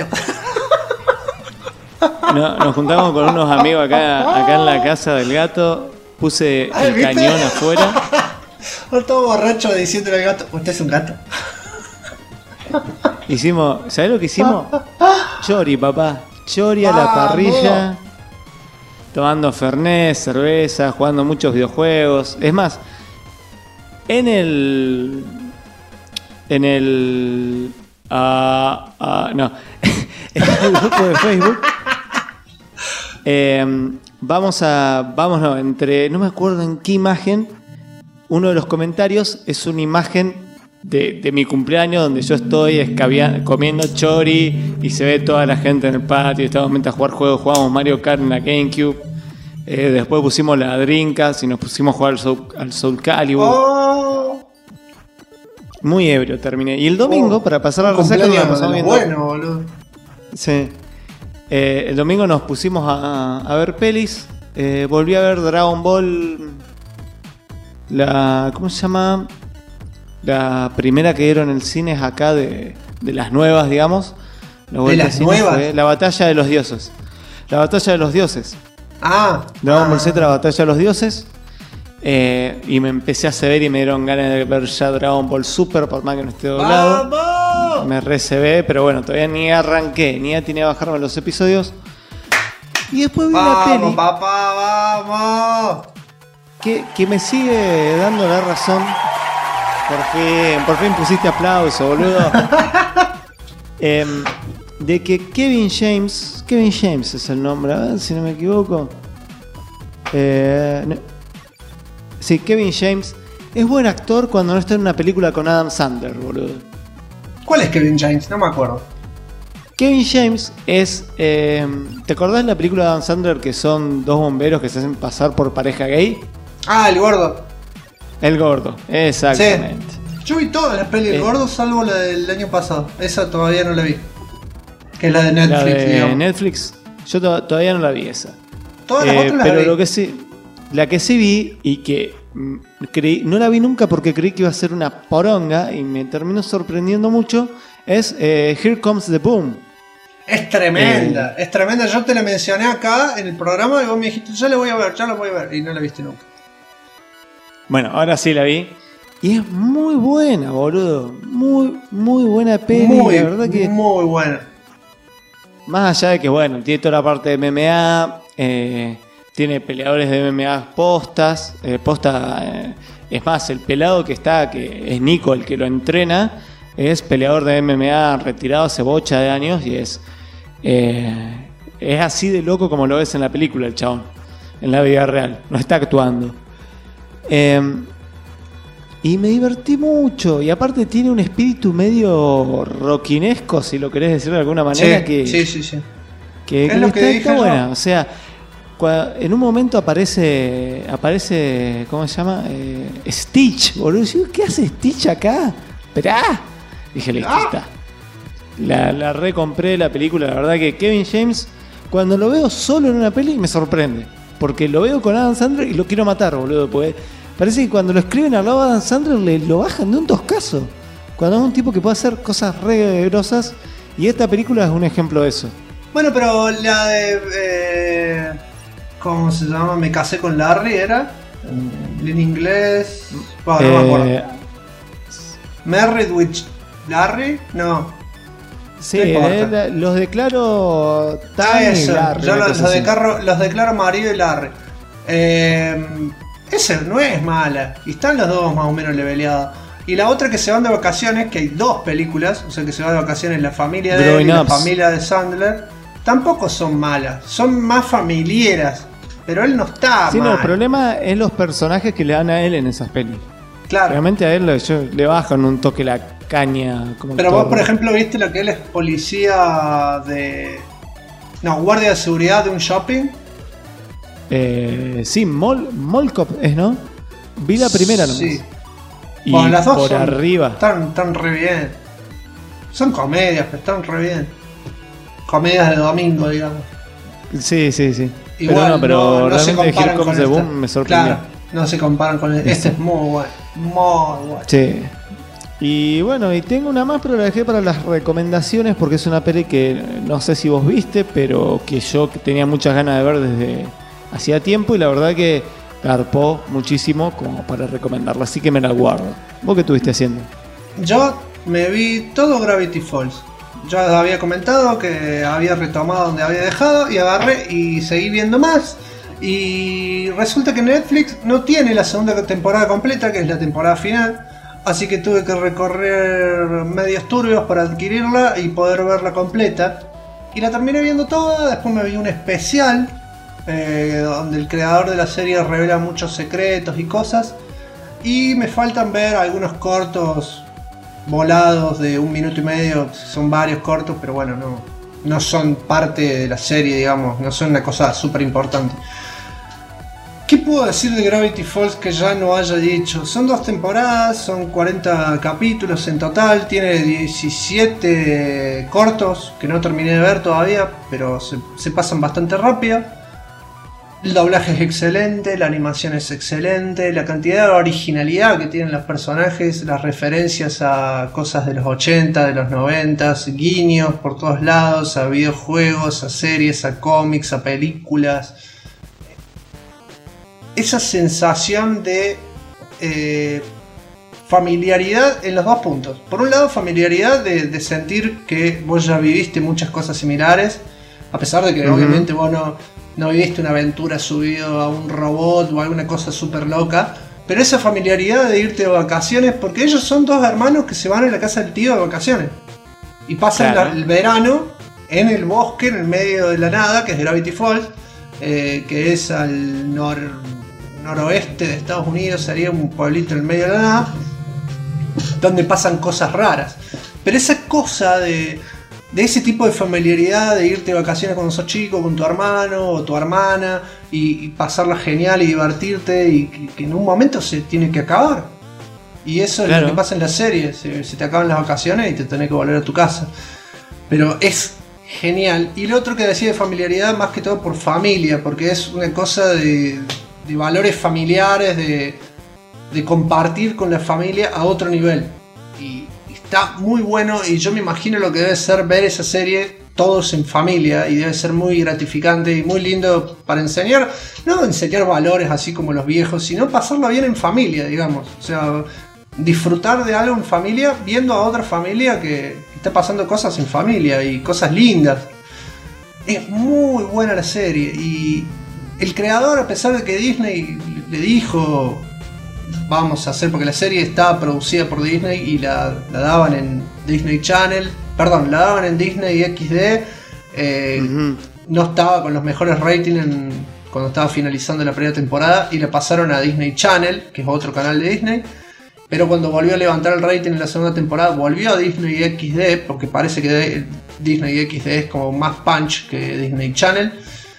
No, nos juntamos con unos amigos acá en la casa del gato. Puse el ¿viste? cañón afuera. Todo borracho diciéndole al gato, usted es un gato. Hicimos, ¿sabés lo que hicimos? Chori, papá. Chori a la parrilla. Tomando fernet, cerveza, jugando muchos videojuegos. Es más, en el grupo de Facebook. No me acuerdo en qué imagen, uno de los comentarios es una imagen de mi cumpleaños donde yo estoy comiendo chori y se ve toda la gente en el patio. Estamos mientras jugamos Mario Kart en la GameCube. Después pusimos la Dreamcast y nos pusimos a jugar al Soul Calibur. Oh. Muy ebrio terminé. Y el domingo, para pasar la resaca, bueno, boludo. Sí. El domingo nos pusimos a ver pelis. Volví a ver Dragon Ball. ¿Cómo se llama? La primera que dieron en el cine es acá de las nuevas, digamos. ¿De las nuevas? Fue la batalla de los dioses. La batalla de los dioses. Dragon Ball Z, la batalla de los dioses. Y me empecé a ver y me dieron ganas de ver ya Dragon Ball Super, por más que no esté doblado. ¡Vamos! Me recebé, pero bueno, todavía ni arranqué, ni atiné a bajarme los episodios. Y después vi una peli. ¡Vamos, papá, vamos! Que me sigue dando la razón. Por fin pusiste aplauso, boludo. De que Kevin James es el nombre, a ver si no me equivoco. Sí, Kevin James es buen actor cuando no está en una película con Adam Sandler, boludo. ¿Cuál es Kevin James? No me acuerdo. Kevin James es... ¿te acordás de la película de Adam Sandler que son dos bomberos que se hacen pasar por pareja gay? El gordo. El gordo, exactamente. Sí. Yo vi todas las pelis del gordo salvo la del año pasado. Esa todavía no la vi. Que es la de Netflix. La de digamos. Netflix, yo todavía no la vi esa. Todas las otras pero las vi. lo que sí... La que sí vi y que no la vi nunca porque creí que iba a ser una poronga y me terminó sorprendiendo mucho es Here Comes the Boom. Es tremenda, es tremenda. Yo te la mencioné acá en el programa y vos me dijiste, ya la voy a ver y no la viste nunca. Bueno, ahora sí la vi y es muy buena, boludo. Muy, muy buena peli. La verdad que muy buena. Más allá de que, bueno, tiene toda la parte de MMA, tiene peleadores de MMA postas, es más, el pelado que es Nico el que lo entrena, es peleador de MMA retirado hace bocha de años y es así de loco como lo ves en la película el chabón, en la vida real, no está actuando. Y me divertí mucho, y aparte tiene un espíritu medio rockinesco, si lo querés decir de alguna manera, sí. Que es lo que está dije buena, o sea, en un momento aparece ¿cómo se llama? Stitch, boludo. ¿Qué hace Stitch acá? Esperá. Dije, listo, está. La recompré la película. La verdad que Kevin James, cuando lo veo solo en una peli, me sorprende. Porque lo veo con Adam Sandler y lo quiero matar, boludo. Porque parece que cuando lo escriben al lado de Adam Sandler lo bajan de un toscazo. Cuando es un tipo que puede hacer cosas re grosas. Y esta película es un ejemplo de eso. Bueno, pero la de... ¿cómo se llama? Me casé con Larry, ¿era? En inglés... no me acuerdo. Married with Larry? No. Sí, los declaro Tiny y Larry. Yo los declaro marido y Larry. Ese no es mala. Y están los dos más o menos leveleados. Y la otra que se van de vacaciones, que hay dos películas, o sea que se va de vacaciones la familia de él y la familia de Sandler, tampoco son malas. Son más familiares. Pero él no está mal. No, el problema es los personajes que le dan a él en esas pelis. Claro. Realmente a él le bajan un toque la caña. Pero vos, por ejemplo, viste lo que él es policía de... No, guardia de seguridad de un shopping. Sí, Mall Cop es, ¿no? Vi la primera nomás. Sí. Y bueno, las dos por arriba. Están re bien. Son comedias, pero están re bien. Comedias de domingo, digamos. Sí. Igual, pero no se realmente Here Comes the Boom me sorprendió. Claro, no se comparan con este es muy bueno. Muy bueno. Sí. Y bueno, y tengo una más, pero la dejé para las recomendaciones porque es una peli que no sé si vos viste, pero que yo tenía muchas ganas de ver desde hacía tiempo y la verdad que garpó muchísimo como para recomendarla, así que me la guardo. ¿Vos qué estuviste haciendo? Yo me vi todo Gravity Falls. Ya había comentado que había retomado donde había dejado y agarré y seguí viendo más. Y resulta que Netflix no tiene la segunda temporada completa, que es la temporada final. Así que tuve que recorrer medios turbios para adquirirla y poder verla completa. Y la terminé viendo toda, después me vi un especial donde el creador de la serie revela muchos secretos y cosas. Y me faltan ver algunos cortos volados de 1 minuto y medio, son varios cortos, pero bueno, no son parte de la serie, digamos, no son una cosa súper importante. ¿Qué puedo decir de Gravity Falls que ya no haya dicho? Son 2 temporadas, son 40 capítulos en total, tiene 17 cortos que no terminé de ver todavía, pero se pasan bastante rápido. El doblaje es excelente, la animación es excelente, la cantidad de originalidad que tienen los personajes, las referencias a cosas de los 80, de los 90, guiños por todos lados, a videojuegos, a series, a cómics, a películas. Esa sensación de familiaridad en los 2 puntos. Por un lado, familiaridad de sentir que vos ya viviste muchas cosas similares, a pesar de que obviamente vos no viviste una aventura subido a un robot o alguna cosa súper loca, pero esa familiaridad de irte de vacaciones, porque ellos son 2 hermanos que se van a la casa del tío de vacaciones y pasan el verano en el bosque, en el medio de la nada, que es Gravity Falls, que es al noroeste de Estados Unidos, sería un pueblito en el medio de la nada, donde pasan cosas raras. Pero esa cosa de ese tipo de familiaridad, de irte de vacaciones cuando sos chico con tu hermano o tu hermana y pasarla genial y divertirte, y que en un momento se tiene que acabar. Y eso es lo que pasa en la serie, se te acaban las vacaciones y te tenés que volver a tu casa. Pero es genial. Y lo otro que decía de familiaridad, más que todo por familia, porque es una cosa de valores familiares, de compartir con la familia a otro nivel. Y está muy bueno, y yo me imagino lo que debe ser ver esa serie todos en familia, y debe ser muy gratificante y muy lindo para enseñar, no enseñar valores así como los viejos, sino pasarlo bien en familia, digamos. O sea, disfrutar de algo en familia viendo a otra familia que está pasando cosas en familia y cosas lindas. Es muy buena la serie, y el creador, a pesar de que Disney le dijo vamos a hacer, porque la serie estaba producida por Disney y la daban en Disney Channel, perdón, la daban en Disney XD, no estaba con los mejores ratings cuando estaba finalizando la primera temporada y la pasaron a Disney Channel, que es otro canal de Disney, pero cuando volvió a levantar el rating en la segunda temporada volvió a Disney XD, porque parece que Disney XD es como más punch que Disney Channel,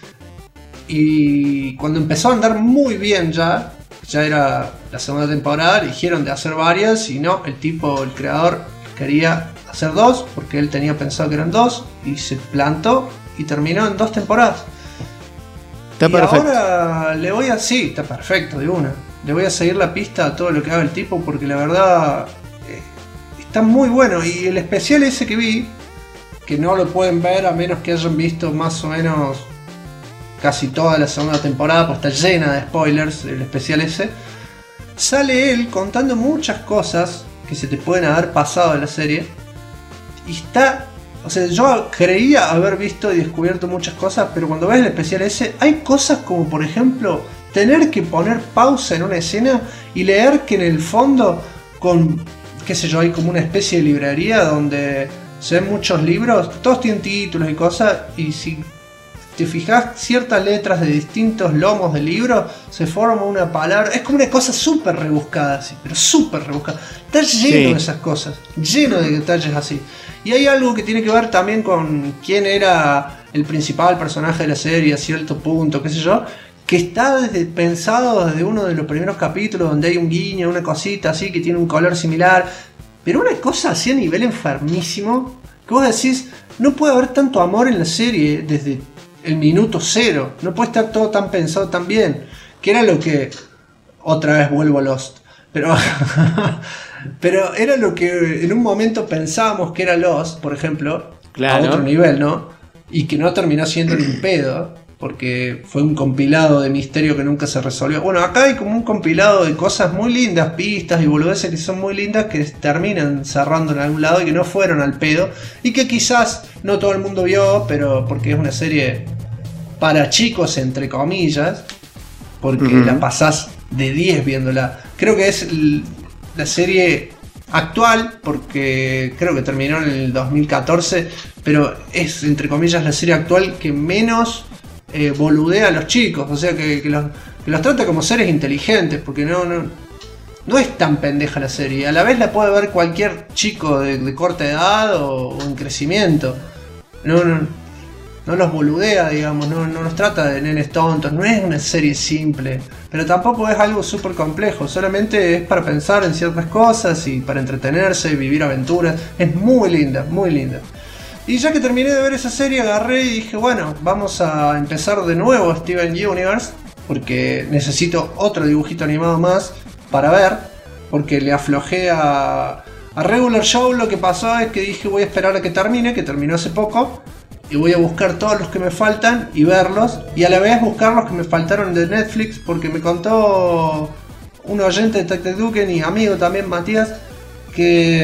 y cuando empezó a andar muy bien ya era la segunda temporada, dijeron de hacer varias y no, el creador quería hacer 2 porque él tenía pensado que eran 2 y se plantó y terminó en 2 temporadas. Está perfecto. Ahora le voy a... Sí, está perfecto, de una. Le voy a seguir la pista a todo lo que haga el tipo porque la verdad está muy bueno. Y el especial ese que vi, que no lo pueden ver a menos que hayan visto más o menos casi toda la segunda temporada, pues está llena de spoilers el especial ese. Sale él contando muchas cosas que se te pueden haber pasado en la serie. Y está... O sea, yo creía haber visto y descubierto muchas cosas, pero cuando ves el especial ese, hay cosas como, por ejemplo, tener que poner pausa en una escena y leer que en el fondo, con, qué sé yo, hay como una especie de librería donde se ven muchos libros, todos tienen títulos y cosas, y si te fijas, ciertas letras de distintos lomos de libros, se forma una palabra, es como una cosa súper rebuscada, así, pero súper rebuscada. Está lleno de esas cosas, lleno de detalles así. Y hay algo que tiene que ver también con quién era el principal personaje de la serie a cierto punto, qué sé yo, que está pensado desde uno de los primeros capítulos donde hay un guiño, una cosita así que tiene un color similar, pero una cosa así a nivel enfermísimo, que vos decís, no puede haber tanto amor en la serie desde el minuto 0, no puede estar todo tan pensado tan bien, que era lo que, otra vez vuelvo a Lost, pero... Pero era lo que en un momento pensábamos que era Lost, por ejemplo, claro, a otro nivel, ¿no? Y que no terminó siendo ni un pedo, porque fue un compilado de misterio que nunca se resolvió. Bueno, acá hay como un compilado de cosas muy lindas, pistas y boludeces que son muy lindas, que terminan cerrando en algún lado y que no fueron al pedo, y que quizás no todo el mundo vio, pero porque es una serie para chicos, entre comillas, porque la pasás de 10 viéndola. Creo que es... la serie actual, porque creo que terminó en el 2014, pero es, entre comillas, la serie actual que menos boludea a los chicos, o sea, que los trata como seres inteligentes, porque no es tan pendeja la serie, a la vez la puede ver cualquier chico de corta edad o en crecimiento, no los boludea, digamos, no los trata de nenes tontos, no es una serie simple, pero tampoco es algo súper complejo, solamente es para pensar en ciertas cosas y para entretenerse y vivir aventuras. Es muy linda, muy linda. Y ya que terminé de ver esa serie, agarré y dije, bueno, vamos a empezar de nuevo Steven Universe, porque necesito otro dibujito animado más para ver, porque le aflojé a Regular Show. Lo que pasó es que dije, voy a esperar a que terminó hace poco, y voy a buscar todos los que me faltan y verlos, y a la vez buscar los que me faltaron de Netflix, porque me contó un oyente de TacTacDuken y amigo también, Matías, que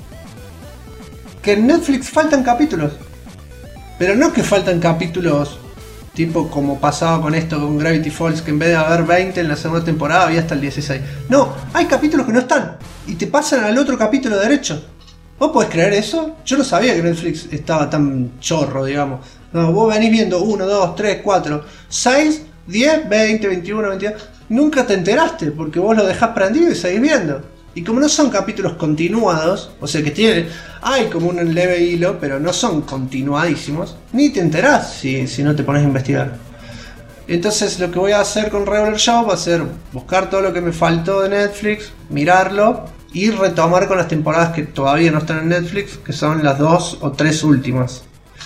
en Netflix faltan capítulos, pero no que faltan capítulos tipo como pasaba con esto, con Gravity Falls, que en vez de haber 20 en la segunda temporada había hasta el 16. No, hay capítulos que no están y te pasan al otro capítulo derecho. ¿Vos podés creer eso? Yo no sabía que Netflix estaba tan chorro, digamos. No, vos venís viendo 1, 2, 3, 4, 6, 10, 20, 21, 22. Nunca te enteraste porque vos lo dejás prendido y seguís viendo. Y como no son capítulos continuados, o sea que hay como un leve hilo, pero no son continuadísimos, ni te enterás si no te pones a investigar. Entonces lo que voy a hacer con Regular Show va a ser buscar todo lo que me faltó de Netflix, mirarlo y retomar con las temporadas que todavía no están en Netflix, que son las 2 o 3 últimas.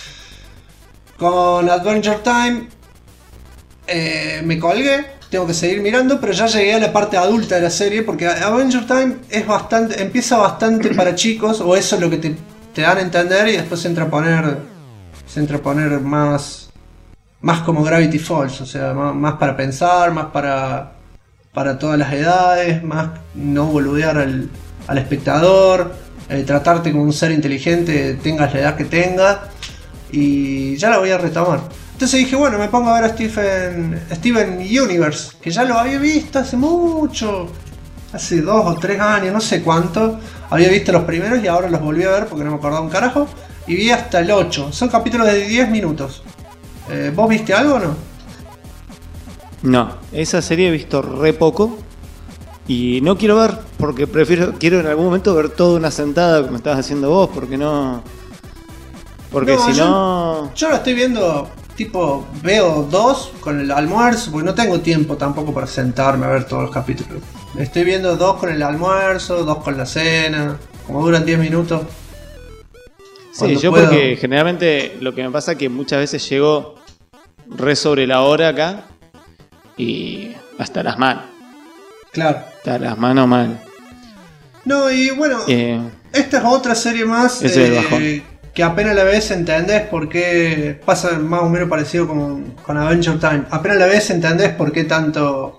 Con Adventure Time me colgué, tengo que seguir mirando, pero ya llegué a la parte adulta de la serie, porque Adventure Time empieza bastante para chicos, o eso es lo que te dan a entender, y después se entra a poner más como Gravity Falls, o sea, más para pensar, más para todas las edades, más no boludear al espectador, tratarte como un ser inteligente, tengas la edad que tengas, y ya la voy a retomar. Entonces dije, bueno, me pongo a ver a Steven Universe, que ya lo había visto hace mucho, hace 2 o 3 años, no sé cuánto. Había visto los primeros y ahora los volví a ver porque no me acordaba un carajo. Y vi hasta el 8. Son capítulos de 10 minutos. ¿Vos viste algo o no? No, esa serie he visto re poco. Y no quiero ver porque quiero en algún momento ver toda una sentada como estabas haciendo vos, porque no... Porque si no... Yo la estoy viendo... Tipo, veo 2 con el almuerzo, porque no tengo tiempo tampoco para sentarme a ver todos los capítulos. Estoy viendo 2 con el almuerzo, 2 con la cena, como duran 10 minutos. Sí, yo puedo... porque generalmente lo que me pasa es que muchas veces llego re sobre la hora acá y hasta las manos. Claro. Hasta las manos mal. No, y bueno, esta es otra serie más que apenas la ves entendés por qué pasa más o menos parecido con Adventure Time. Apenas la ves entendés por qué tanto...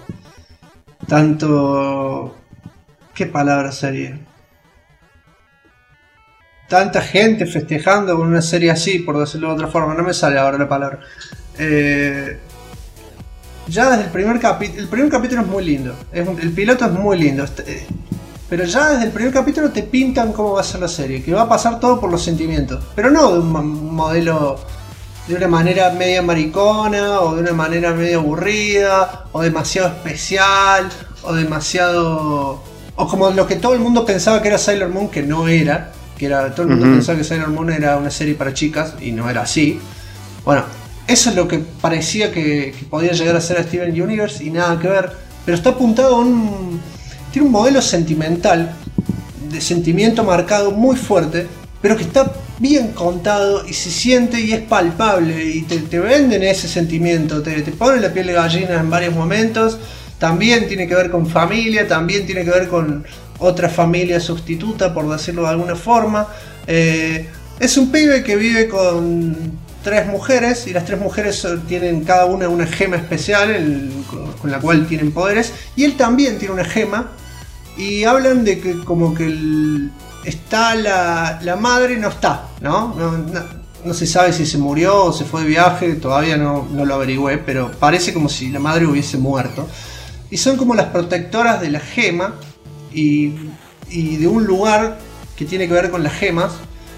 ¿Qué palabra sería? Tanta gente festejando con una serie así, por decirlo de otra forma. No me sale ahora la palabra. Ya desde el primer capítulo es muy lindo. El piloto es muy lindo. Pero ya desde el primer capítulo te pintan cómo va a ser la serie. Que va a pasar todo por los sentimientos. Pero no de un modelo... De una manera media maricona. O de una manera medio aburrida. O demasiado especial. O demasiado... O como lo que todo el mundo pensaba que era Sailor Moon. Que no era. Todo el mundo pensaba que Sailor Moon era una serie para chicas. Y no era así. Bueno, eso es lo que parecía que podía llegar a ser a Steven Universe. Y nada que ver. Pero está apuntado a tiene un modelo sentimental, de sentimiento marcado muy fuerte, pero que está bien contado y se siente y es palpable y te venden ese sentimiento, te ponen la piel de gallina en varios momentos. También tiene que ver con familia, también tiene que ver con otra familia sustituta, por decirlo de alguna forma. Es un pibe que vive con 3 mujeres y las 3 mujeres tienen cada una gema especial con la cual tienen poderes, y él también tiene una gema. Y hablan de que como que está la madre, no está, ¿no? No se sabe si se murió o se fue de viaje, todavía no lo averigüé, pero parece como si la madre hubiese muerto. Y son como las protectoras de la gema y de un lugar que tiene que ver con las gemas.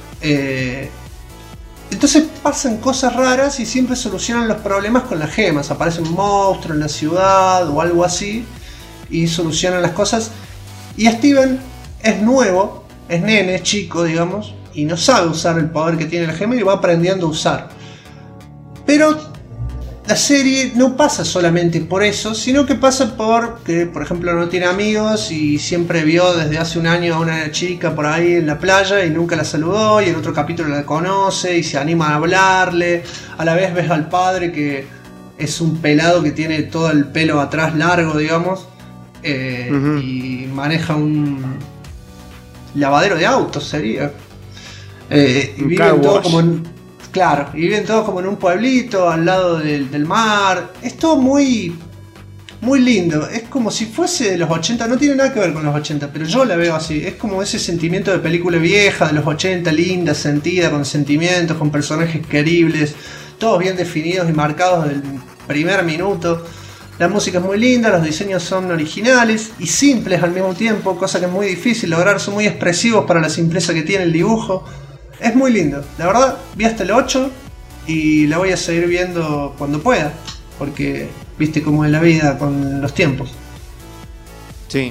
Entonces pasan cosas raras y siempre solucionan los problemas con las gemas. Aparece un monstruo en la ciudad o algo así y solucionan las cosas. Y Steven es nuevo, es nene, es chico, digamos, y no sabe usar el poder que tiene la gema y lo va aprendiendo a usar. Pero la serie no pasa solamente por eso, sino que pasa por que, por ejemplo, no tiene amigos y siempre vio desde hace un año a una chica por ahí en la playa y nunca la saludó, y en otro capítulo la conoce y se anima a hablarle. A la vez ves al padre que es un pelado que tiene todo el pelo atrás largo, digamos. Y maneja un lavadero de autos, sería. Y viven todos como viven todos como en un pueblito al lado del mar. Es todo muy lindo. Es como si fuese de los 80. No tiene nada que ver con los 80, pero yo la veo así. Es como ese sentimiento de película vieja de los 80, linda, sentida, con sentimientos, con personajes queribles, todos bien definidos y marcados del primer minuto. La música es muy linda, los diseños son originales y simples al mismo tiempo, cosa que es muy difícil lograr, son muy expresivos para la simpleza que tiene el dibujo. Es muy lindo, la verdad, vi hasta el 8 y la voy a seguir viendo cuando pueda, porque viste cómo es la vida con los tiempos. Sí.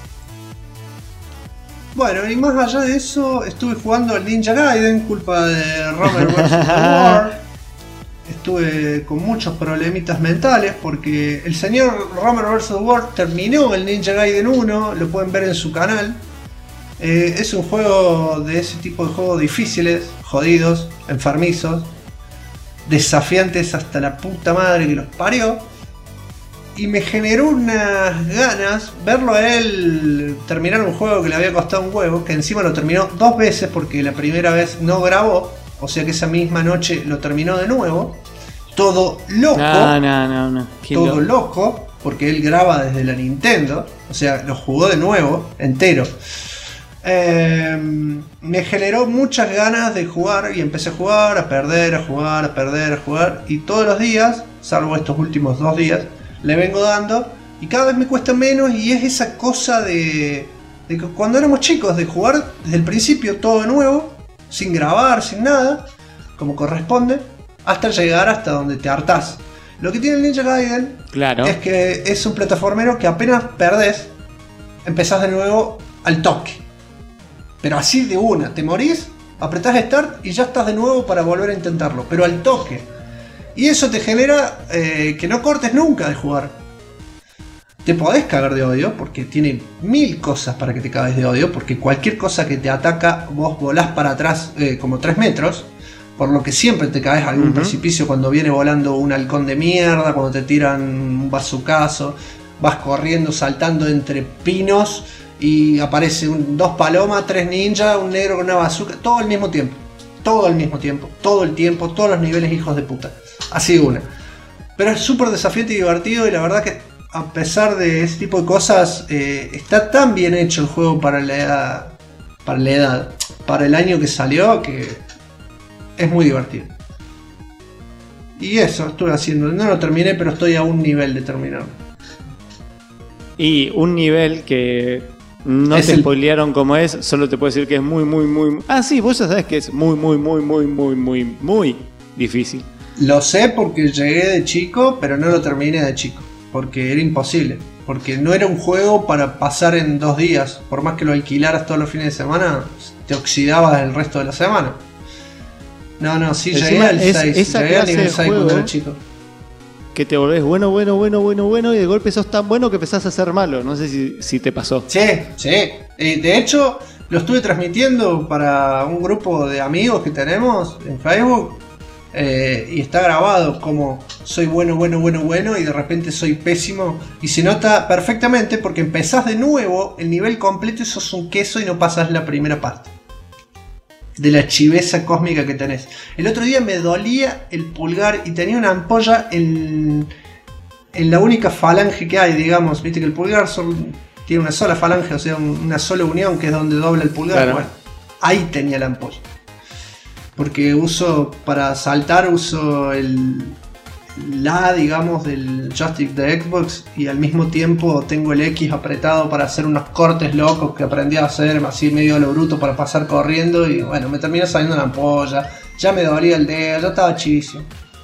Bueno, y más allá de eso, estuve jugando al Ninja Gaiden, culpa de Romer vs. The War. Estuve con muchos problemitas mentales porque el señor Romer vs. War terminó el Ninja Gaiden 1, lo pueden ver en su canal. Es un juego de ese tipo de juegos difíciles, jodidos, enfermizos, desafiantes hasta la puta madre que los parió. Y me generó unas ganas verlo a él terminar un juego que le había costado un huevo, que encima lo terminó 2 veces porque la primera vez no grabó. O sea que esa misma noche lo terminó de nuevo. Todo loco. No. Todo loco. Porque él graba desde la Nintendo. O sea, lo jugó de nuevo, entero. me generó muchas ganas de jugar y empecé a jugar, a perder, a jugar, a perder, a jugar. Y todos los días, salvo estos últimos 2 días, le vengo dando y cada vez me cuesta menos. Y es esa cosa de que cuando éramos chicos, de jugar desde el principio todo de nuevo, sin grabar, sin nada, como corresponde, hasta llegar hasta donde te hartás. Lo que tiene el Ninja Gaiden es que es un plataformero que apenas perdés, empezás de nuevo al toque. Pero así de una, te morís, apretás Start y ya estás de nuevo para volver a intentarlo, pero al toque. Y eso te genera que no cortes nunca de jugar. Te podés cagar de odio, porque tiene 1000 cosas para que te cagues de odio, porque cualquier cosa que te ataca, vos volás para atrás como 3 metros, por lo que siempre te caes a algún precipicio cuando viene volando un halcón de mierda, cuando te tiran un bazucazo, vas corriendo, saltando entre pinos, y aparece 2 palomas, 3 ninjas, un negro con una bazooka, todo al mismo tiempo. Todo al mismo tiempo, todo el tiempo, todos los niveles, hijos de puta. Así de una. Pero es súper desafiante y divertido, y la verdad que a pesar de ese tipo de cosas, está tan bien hecho el juego para la edad, para el año que salió, que es muy divertido. Y eso estuve haciendo. No lo terminé, pero estoy a un nivel de terminarlo. Y un nivel que no es te spoilearon como es, solo te puedo decir que es muy, muy, muy... Ah, sí, vos ya sabés que es muy, muy, muy, muy, muy, muy, muy difícil. Lo sé porque llegué de chico, pero no lo terminé de chico. Porque era imposible. Porque no era un juego para pasar en 2 días. Por más que lo alquilaras todos los fines de semana, te oxidabas el resto de la semana. No, sí, llegué al 6. Llegué al nivel 6 cuando era chico. Que te volvés bueno, y de golpe sos tan bueno que empezás a ser malo. No sé si te pasó. Sí. De hecho, lo estuve transmitiendo para un grupo de amigos que tenemos en Facebook. Y está grabado como soy bueno, y de repente soy pésimo. Y se nota perfectamente porque empezás de nuevo el nivel completo y sos un queso y no pasás la primera parte. De la chiveza cósmica que tenés. El otro día me dolía el pulgar y tenía una ampolla en la única falange que hay, digamos. Viste que el pulgar tiene una sola falange, o sea, una sola unión, que es donde dobla el pulgar. Claro. Bueno, ahí tenía la ampolla. Porque para saltar uso la, digamos, del joystick de Xbox, y al mismo tiempo tengo el X apretado para hacer unos cortes locos que aprendí a hacer así medio a lo bruto para pasar corriendo, y bueno, me terminó saliendo una ampolla, ya me dolía el dedo, ya estaba chivísimo.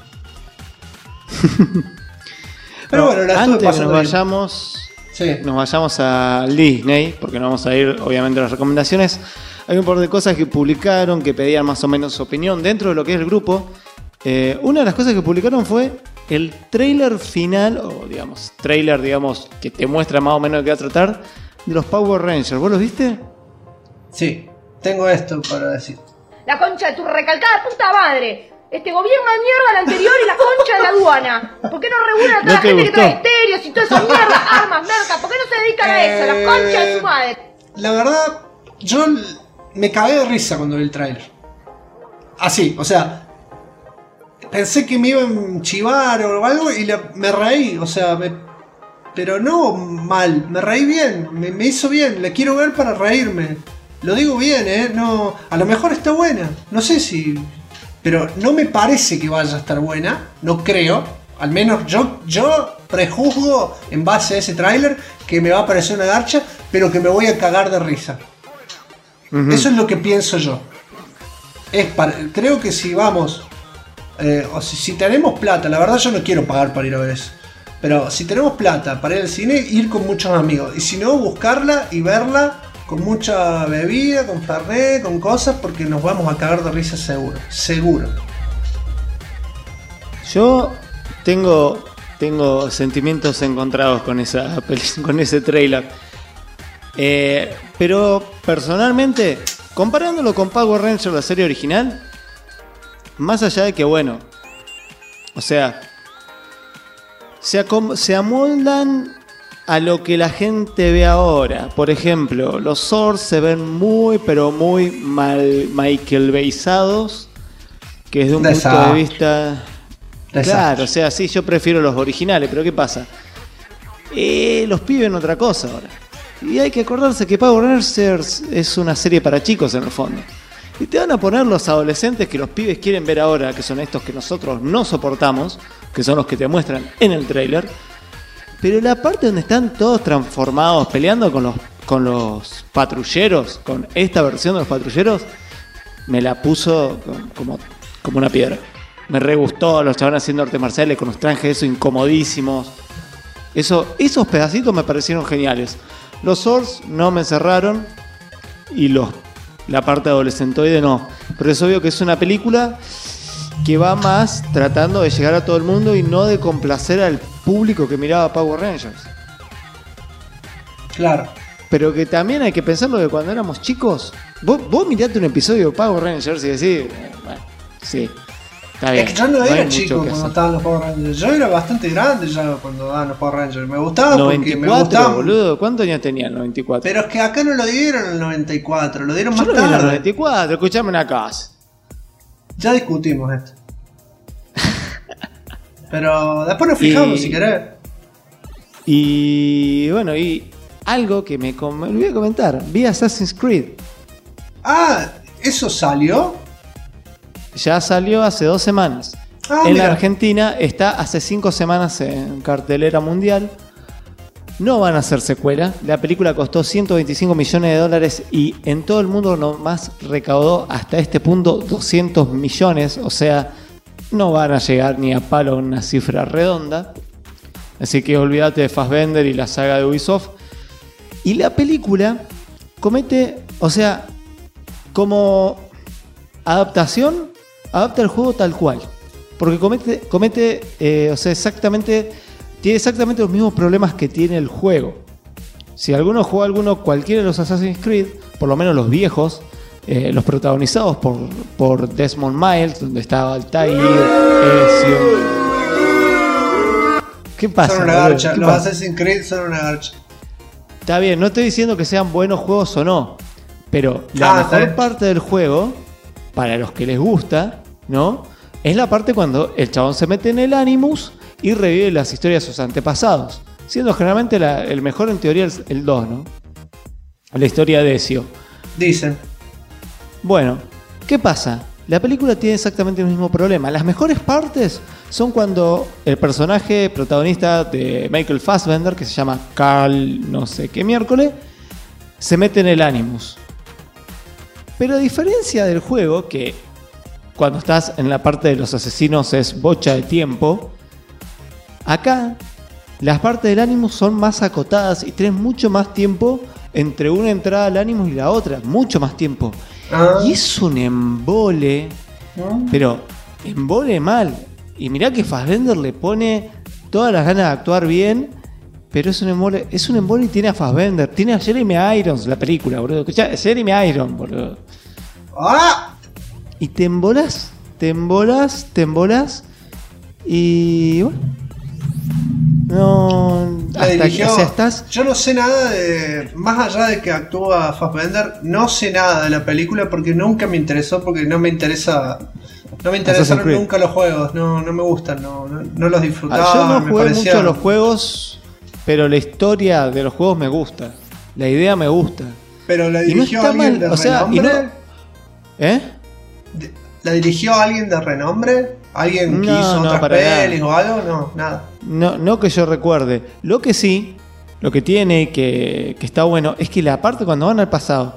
Pero bueno, la estuve pasando nos vayamos a Disney, porque no vamos a ir obviamente a las recomendaciones. Hay un par de cosas que publicaron que pedían más o menos opinión dentro de lo que es el grupo. Una de las cosas que publicaron fue el tráiler final, o tráiler que te muestra más o menos de qué va a tratar, de los Power Rangers. ¿Vos los viste? Sí, tengo esto para decir. La concha de tu recalcada puta madre. Este gobierno de mierda el anterior y la concha de la aduana. ¿Por qué no reúnen a toda la gente que trae estéreos y toda esa mierda, armas, merca? ¿Por qué no se dedican a eso? La concha de su madre. La verdad, yo me cagué de risa cuando vi el tráiler. Así, o sea, pensé que me iba a enchivar o algo y me reí, o sea, pero no mal, me reí bien, me hizo bien, la quiero ver para reírme. Lo digo bien, no, a lo mejor está buena, no sé si... Pero no me parece que vaya a estar buena, no creo. Al menos yo prejuzgo en base a ese tráiler que me va a parecer una garcha, pero que me voy a cagar de risa. Eso es lo que pienso yo. Creo que si vamos, o si tenemos plata, la verdad yo no quiero pagar para ir a ver eso. Pero si tenemos plata para ir al cine, ir con muchos amigos. Y si no, buscarla y verla con mucha bebida, con fernet, con cosas, porque nos vamos a cagar de risa seguro. Seguro. Yo tengo sentimientos encontrados con ese trailer. Pero personalmente, comparándolo con Power Rangers, la serie original, más allá de que, bueno, o sea, se amoldan a lo que la gente ve ahora. Por ejemplo, los Zords se ven muy, pero muy mal Michael Bayizados, que es de un punto de vista... Claro, o sea, sí, yo prefiero los originales, pero ¿qué pasa? Los pibes ven otra cosa ahora. Y hay que acordarse que Power Rangers es una serie para chicos en el fondo. Y te van a poner los adolescentes que los pibes quieren ver ahora, que son estos que nosotros no soportamos, que son los que te muestran en el tráiler. Pero la parte donde están todos transformados, peleando con los patrulleros, con esta versión de los patrulleros, me la puso como una piedra. Me re gustó, los chavales haciendo artes marciales con los trajes esos incomodísimos. Esos pedacitos me parecieron geniales. Los Zords no me cerraron y la parte adolescentoide no. Pero es obvio que es una película que va más tratando de llegar a todo el mundo y no de complacer al público que miraba Power Rangers. Claro. Pero que también hay que pensarlo de cuando éramos chicos. Vos mirate un episodio de Power Rangers y decís, bueno, sí, está bien. Es que yo no era chico cuando estaban los Power Rangers. Yo era bastante grande ya cuando daban los Power Rangers. Me gustaba 94, porque me gustaba. Boludo, ¿cuántos años tenía el 94? Pero es que acá no lo dieron en el 94, lo dieron más tarde. Yo lo vi en el 94, escuchame una cosa. Ya discutimos esto. Pero después nos fijamos si querés. Y bueno, y algo que me olvidé comentar. Vi Assassin's Creed. Ah, ¿eso salió? Ya salió hace 2 semanas. En la Argentina está hace 5 semanas en cartelera mundial. No van a hacer secuela. La película costó $125 millones y en todo el mundo nomás recaudó hasta este punto 200 millones. O sea, no van a llegar ni a palo a una cifra redonda. Así que olvídate de Fassbender y la saga de Ubisoft. Y la película comete, o sea, como adaptación, adapta el juego tal cual. Porque comete o sea, tiene exactamente los mismos problemas que tiene el juego. Si alguno jugó cualquiera de los Assassin's Creed, por lo menos los viejos, los protagonizados por Desmond Miles, donde estaba Altair, Ezio. ¿Qué pasa? Son una garcha, los Assassin's Creed son una garcha. Está bien, no estoy diciendo que sean buenos juegos o no, pero la mejor parte del juego, para los que les gusta, ¿no? Es la parte cuando el chabón se mete en el Animus y revive las historias de sus antepasados. Siendo generalmente el mejor en teoría el 2, ¿no? La historia de Ezio. Dicen. Bueno, ¿qué pasa? La película tiene exactamente el mismo problema. Las mejores partes son cuando el personaje protagonista de Michael Fassbender, que se llama Carl no sé qué miércoles, se mete en el Animus. Pero a diferencia del juego, que cuando estás en la parte de los asesinos es bocha de tiempo, acá las partes del Animus son más acotadas y tenés mucho más tiempo entre una entrada al Animus y la otra. Mucho más tiempo. Y es un embole, pero embole mal. Y mirá que Fassbender le pone todas las ganas de actuar bien, pero es un embole y tiene a Fassbender. Tiene a Jeremy Irons la película, boludo. Escuchá, Jeremy Irons, boludo. Y te embolás. Y bueno. No. Yo no sé nada de. Más allá de que actúa Fassbender, no sé nada de la película porque nunca me interesó, porque no me interesa. No me interesaron nunca los juegos, no me gustan, no los disfrutaba. Yo no jugué mucho a los juegos, pero la historia de los juegos me gusta. La idea me gusta. Pero la dirigió alguien de renombre. ¿La dirigió alguien de renombre? ¿Alguien que hizo otras pelis o algo? No, nada. No que yo recuerde. Lo que sí, lo que tiene que está bueno, es que la parte cuando van al pasado,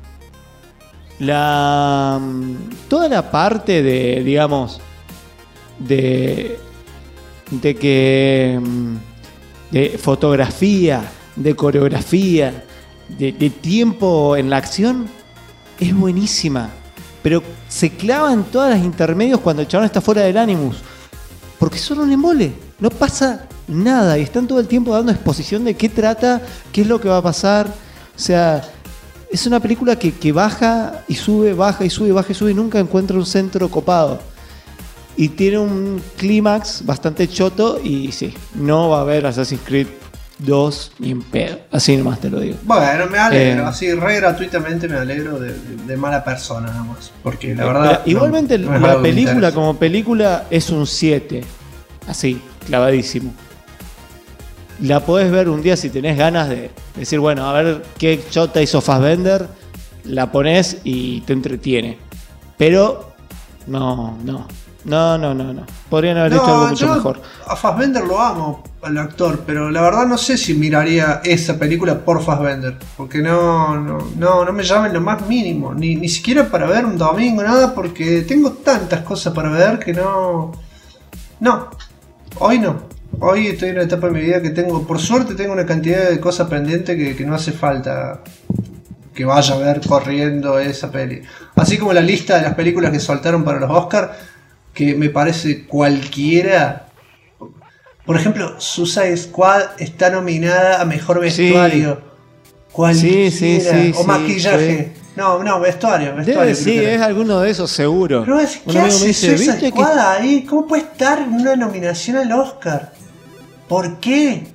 toda la parte de, digamos, de fotografía, de coreografía, de tiempo en la acción, es buenísima. Pero se clavan todas las intermedios cuando el chabón está fuera del Animus. Porque son un embole. No pasa nada. Y están todo el tiempo dando exposición de qué trata, qué es lo que va a pasar. O sea, es una película que baja y sube, baja y sube, baja y sube y nunca encuentra un centro copado. Y tiene un clímax bastante choto y sí, no va a haber Assassin's Creed 2 ni en pedo. Así nomás te lo digo. Bueno, me alegro. Así re gratuitamente me alegro de mala persona nada más. Porque la verdad... Igualmente la película como película es un 7. Así, clavadísimo. la podés ver un día si tenés ganas de decir, bueno, a ver qué chota hizo Fassbender, la ponés y te entretiene. Pero no. Podrían haber hecho algo mucho mejor. A Fassbender lo amo, al actor, pero la verdad no sé si miraría esa película por Fassbender, porque no me llama en lo más mínimo, ni siquiera para ver un domingo, nada, porque tengo tantas cosas para ver que no. Hoy estoy en una etapa de mi vida que por suerte tengo una cantidad de cosas pendientes que no hace falta que vaya a ver corriendo esa peli. Así como la lista de las películas que soltaron para los Oscars, que me parece cualquiera. Por ejemplo, Suicide Squad está nominada a mejor vestuario. Cualquiera. Sí, o maquillaje. No, vestuario. Sí, es alguno de esos seguro. Pero ¿qué hace Suicide Squad ahí? ¿Cómo puede estar en una nominación al Oscar? ¿Por qué?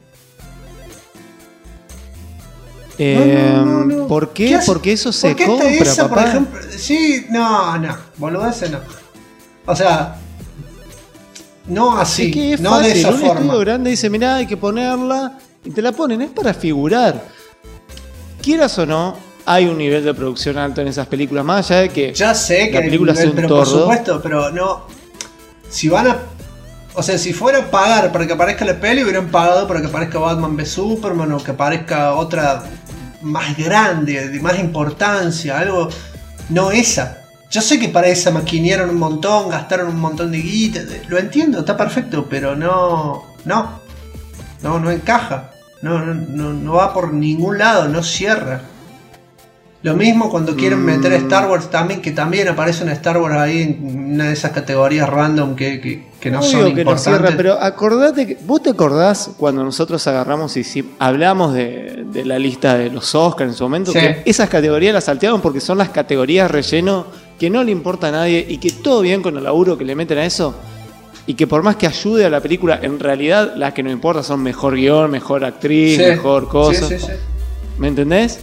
No. ¿Por qué? Porque eso se compra, esa, papá. Por ejemplo, sí, boludeces no. O sea, no así, es que es no fácil. de esa un forma. estudio grande dice, mirá, hay que ponerla, y te la ponen, es para figurar. Quieras o no, hay un nivel de producción alto en esas películas, más allá de que ya sé la que película sea un pero tordo. Por supuesto, pero no. Si van a. O sea, si fuera a pagar para que aparezca la peli, hubieran pagado para que aparezca Batman v Superman o que aparezca otra más grande, de más importancia, algo. No esa. Yo sé que para esa maquinearon un montón, gastaron un montón de guita. Lo entiendo, está perfecto, pero no encaja. No va por ningún lado, no cierra. Lo mismo cuando quieren meter Star Wars también, que también aparece un Star Wars ahí en una de esas categorías random que no son importantes. No cierra, pero acordate que vos te acordás cuando nosotros agarramos y hablamos de la lista de los Oscars en su momento, sí, que esas categorías las salteaban porque son las categorías relleno que no le importa a nadie y que todo bien con el laburo que le meten a eso. Y que por más que ayude a la película, en realidad las que no importa son mejor guión, mejor actriz, sí, mejor cosa. Sí. ¿Me entendés?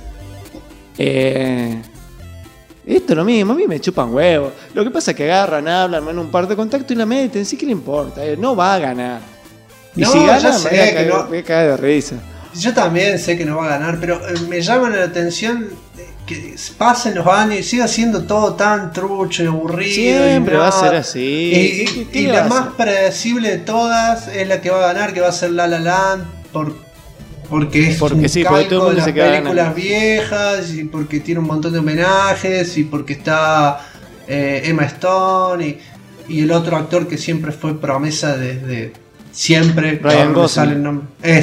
Esto lo mismo, a mí me chupan huevos. Lo que pasa es que agarran, hablan, en un par de contacto y la meten. Sí que le importa, no va a ganar. Y no, si gana, me voy a caer de risa. Yo también sé que no va a ganar, pero me llama la atención que pasen los años y siga siendo todo tan trucho y aburrido. Siempre va a ser así. Y la más predecible de todas es la que va a ganar, que va a ser La La Land, porque es un calco de las películas viejas, y porque tiene un montón de homenajes, y porque está Emma Stone y el otro actor que siempre fue promesa desde siempre. Ryan Gosling.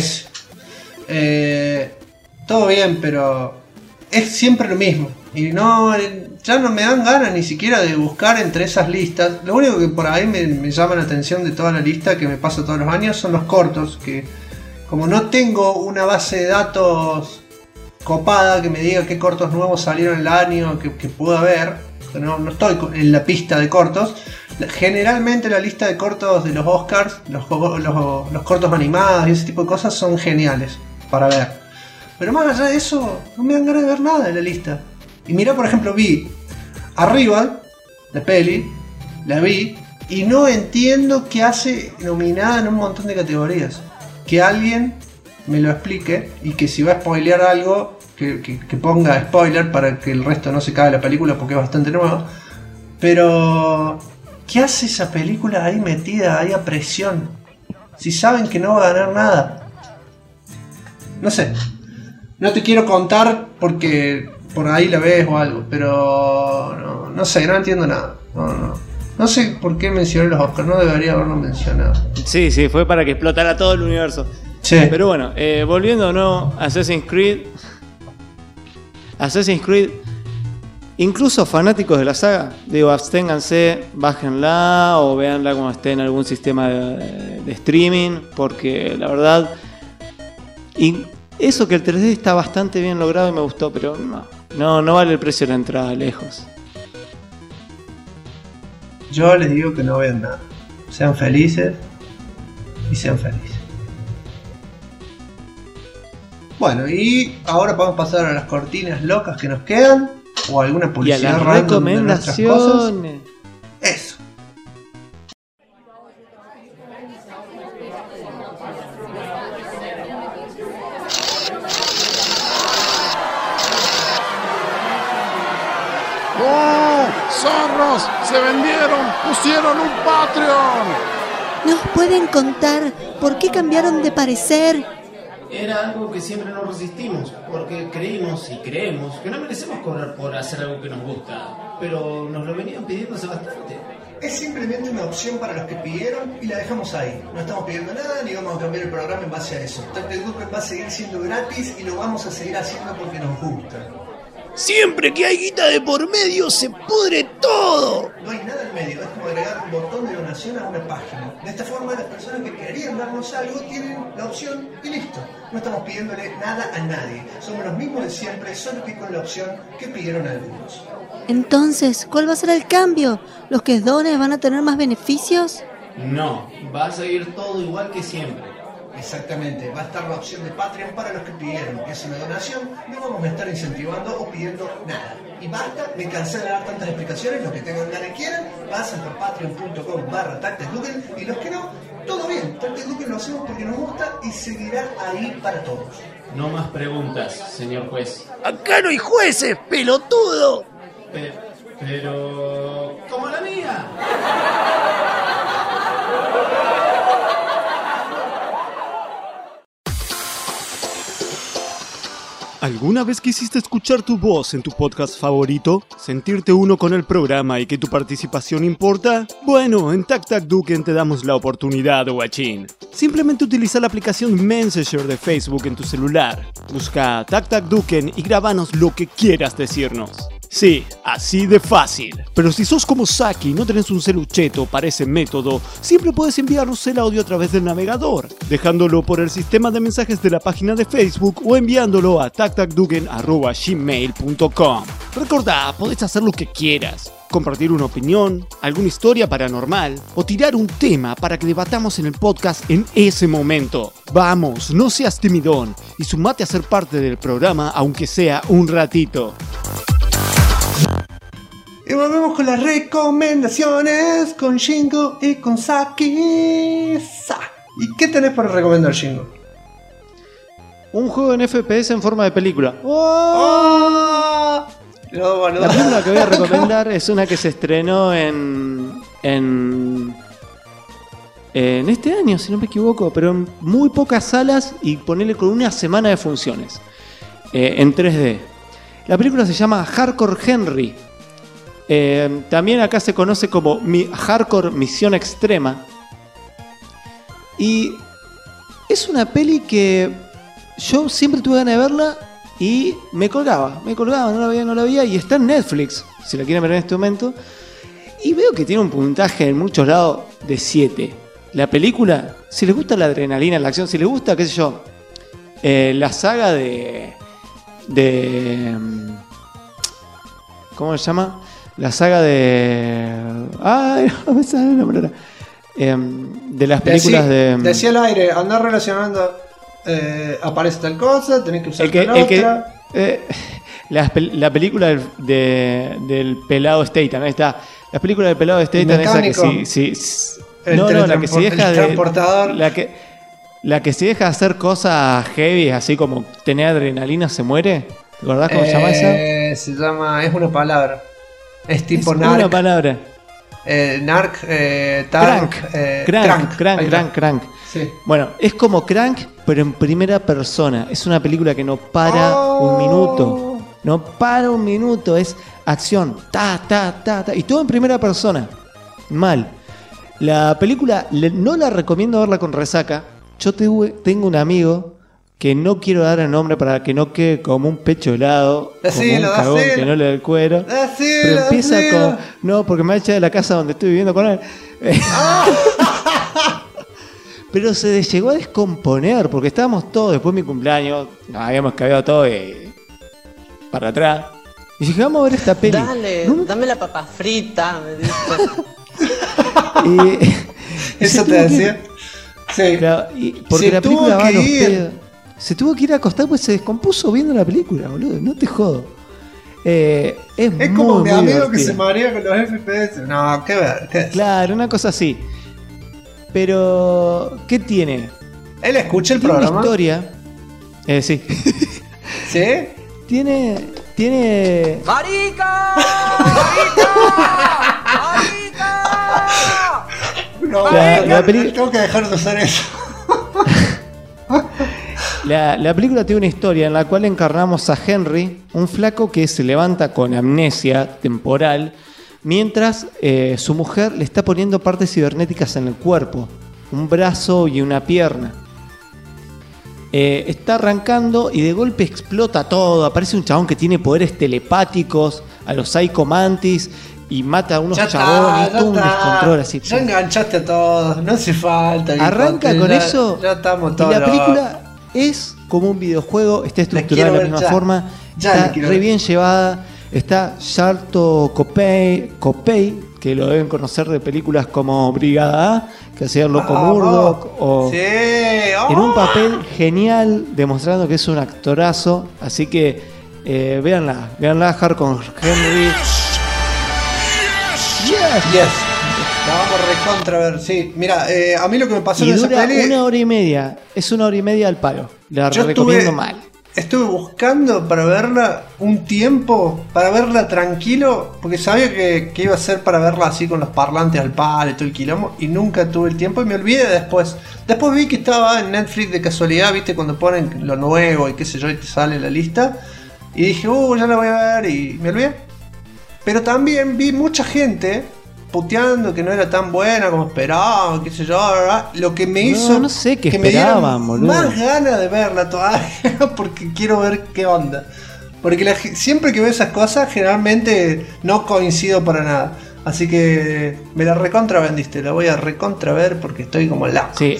Todo bien, pero es siempre lo mismo. Y ya no me dan ganas ni siquiera de buscar entre esas listas. Lo único que por ahí me llama la atención de toda la lista que me pasa todos los años son los cortos, que como no tengo una base de datos copada que me diga qué cortos nuevos salieron el año que pueda ver, no estoy en la pista de cortos. Generalmente la lista de cortos de los Oscars, los cortos animados y ese tipo de cosas son geniales para ver. Pero más allá de eso, no me dan ganas de ver nada en la lista. Y mirá, por ejemplo, vi Arrival, la peli, la vi, y no entiendo qué hace nominada en un montón de categorías. Que alguien me lo explique, y que si va a spoilear algo, que ponga spoiler para que el resto no se caiga la película porque es bastante nueva. Pero ¿qué hace esa película ahí metida, ahí a presión? Si saben que no va a ganar nada. No sé. No te quiero contar porque por ahí la ves o algo, pero no sé, no entiendo nada. No sé por qué mencioné los Oscars, no debería haberlo mencionado. Sí, fue para que explotara todo el universo. Sí. Pero bueno, volviendo a Assassin's Creed, incluso fanáticos de la saga, digo, absténganse, bájenla o véanla como esté en algún sistema de streaming, porque la verdad, y eso que el 3D está bastante bien logrado y me gustó, pero no vale el precio de la entrada, lejos. Yo les digo que no vean nada. Sean felices y sean felices. Bueno, y ahora podemos pasar a las cortinas locas que nos quedan, o alguna publicidad y a las random de nuestras cosas. Eso. ¡Oh! ¡Zorros! ¡Se vendieron! ¡Pusieron un Patreon! ¿Nos pueden contar por qué cambiaron de parecer? Era algo que siempre nos resistimos, porque creímos y creemos que no merecemos cobrar por hacer algo que nos gusta, pero nos lo venían pidiendo hace bastante. Es simplemente una opción para los que pidieron y la dejamos ahí. No estamos pidiendo nada ni vamos a cambiar el programa en base a eso. Tactac Duken va a seguir siendo gratis y lo vamos a seguir haciendo porque nos gusta. Siempre que hay guita de por medio se pudre todo. No hay nada en medio, es como agregar un botón de donación a una página. De esta forma las personas que querían darnos algo tienen la opción y listo. No estamos pidiéndole nada a nadie. Somos los mismos de siempre, solo que con la opción que pidieron algunos. Entonces, ¿cuál va a ser el cambio? ¿Los que donen van a tener más beneficios? No, va a seguir todo igual que siempre. Exactamente, va a estar la opción de Patreon para los que pidieron. Es una donación, no vamos a estar incentivando o pidiendo nada. Y basta, me cansé de dar tantas explicaciones. Los que tengan ganas y quieran, pasan por patreon.com/TactacDuken y los que no, todo bien. Tactac Duken lo hacemos porque nos gusta y seguirá ahí para todos. No más preguntas, señor juez. Acá no hay jueces, pelotudo. Pero... ¡como la mía! ¿Alguna vez quisiste escuchar tu voz en tu podcast favorito? ¿Sentirte uno con el programa y que tu participación importa? Bueno, en Tactac Duken te damos la oportunidad, guachín. Simplemente utiliza la aplicación Messenger de Facebook en tu celular. Busca Tactac Duken y grabanos lo que quieras decirnos. Sí, así de fácil. Pero si sos como Saki y no tenés un celucheto para ese método, siempre puedes enviarnos el audio a través del navegador, dejándolo por el sistema de mensajes de la página de Facebook o enviándolo a tactacduken@gmail.com. Recordá, podés hacer lo que quieras. Compartir una opinión, alguna historia paranormal o tirar un tema para que debatamos en el podcast en ese momento. Vamos, no seas timidón y sumate a ser parte del programa aunque sea un ratito. Y volvemos con las recomendaciones con Shingo y con Saki. ¿Y qué tenés para recomendar, Shingo? Un juego en FPS en forma de película. ¡Oh! La película que voy a recomendar es una que se estrenó en este año, si no me equivoco, pero en muy pocas salas y ponerle con una semana de funciones en 3D. La película se llama Hardcore Henry. También acá se conoce como Hardcore Misión Extrema. Y es una peli que yo siempre tuve ganas de verla y me colgaba, no la veía y está en Netflix, si la quieren ver en este momento. Y veo que tiene un puntaje en muchos lados de 7. La película, si les gusta la adrenalina, la acción, si les gusta, qué sé yo, la saga de ¿cómo se llama? La saga de... ¡ay! No me sale el nombre ahora. De las películas Decía al aire, andar relacionando... aparece tal cosa, tenés que usar tal otra... la película del pelado Statham, ahí está. La película del pelado Statham, esa que la que se deja de... La que se deja hacer cosas heavy, así como tener adrenalina, se muere. ¿Te acordás cómo se llama esa? Se llama... es una palabra. Es tipo Narc. Una palabra. Narc, Crank. Sí. Bueno, es como Crank, pero en primera persona. Es una película que no para un minuto. No para un minuto. Es acción. Y todo en primera persona. Mal. La película no la recomiendo verla con resaca. Yo tengo un amigo que no quiero dar el nombre para que no quede como un pecho helado, como un cagón que no le da el cuero. Pero empieza con... No, porque me ha echado de la casa donde estoy viviendo con él. Pero se llegó a descomponer, porque estábamos todos, después de mi cumpleaños, nos habíamos cambiado todo para atrás. Y dije, vamos a ver esta peli. Dale, dame la papa frita, me dijo. ¿Eso te decía? Sí. Claro, porque la película va a los pedos. Se tuvo que ir a acostar pues se descompuso viendo la película, boludo. No te jodo. Es como mi amigo divertido. Que se marea con los FPS. No, qué ver. Claro, una cosa así. Pero, ¿qué tiene? Él escucha el programa. Una historia. Sí. ¿Sí? Tiene Tiene... ¡Marica! No, tengo que dejar de usar eso. La película tiene una historia en la cual encarnamos a Henry, un flaco que se levanta con amnesia temporal, mientras su mujer le está poniendo partes cibernéticas en el cuerpo, un brazo y una pierna. Está arrancando y de golpe explota todo. Aparece un chabón que tiene poderes telepáticos a los Psycho Mantis y mata a unos chabones. Todo un descontrol así. Ya enganchaste a todos, no hace falta. Arranca con eso ya estamos todos. Y la película es como un videojuego, está estructurada de la misma forma, está re bien llevada. Está Sharlto Copley, que lo deben conocer de películas como Brigada A, que hacía Loco Murdoch, o en un papel genial, demostrando que es un actorazo. Así que véanla, Hardcore Henry. Yes. La vamos recontra a ver, sí. Mira, a mí lo que me pasó en esa peli... Es 1 hora y media al palo. La recomiendo mal. Estuve buscando para verla un tiempo, para verla tranquilo, porque sabía que iba a ser para verla así con los parlantes al palo y todo el quilombo, y nunca tuve el tiempo y me olvidé después. Después vi que estaba en Netflix de casualidad, viste, cuando ponen lo nuevo y qué sé yo, y te sale la lista, y dije, ya la voy a ver, y me olvidé. Pero también vi mucha gente puteando que no era tan buena como esperaba, qué sé yo, ¿verdad? Lo que me hizo no sé qué que esperaban, me boludo. dieron más ganas de verla todavía, porque quiero ver qué onda. Porque siempre que veo esas cosas, generalmente no coincido para nada. Así que me la recontra vendiste, la voy a recontra ver porque estoy como loco. Sí,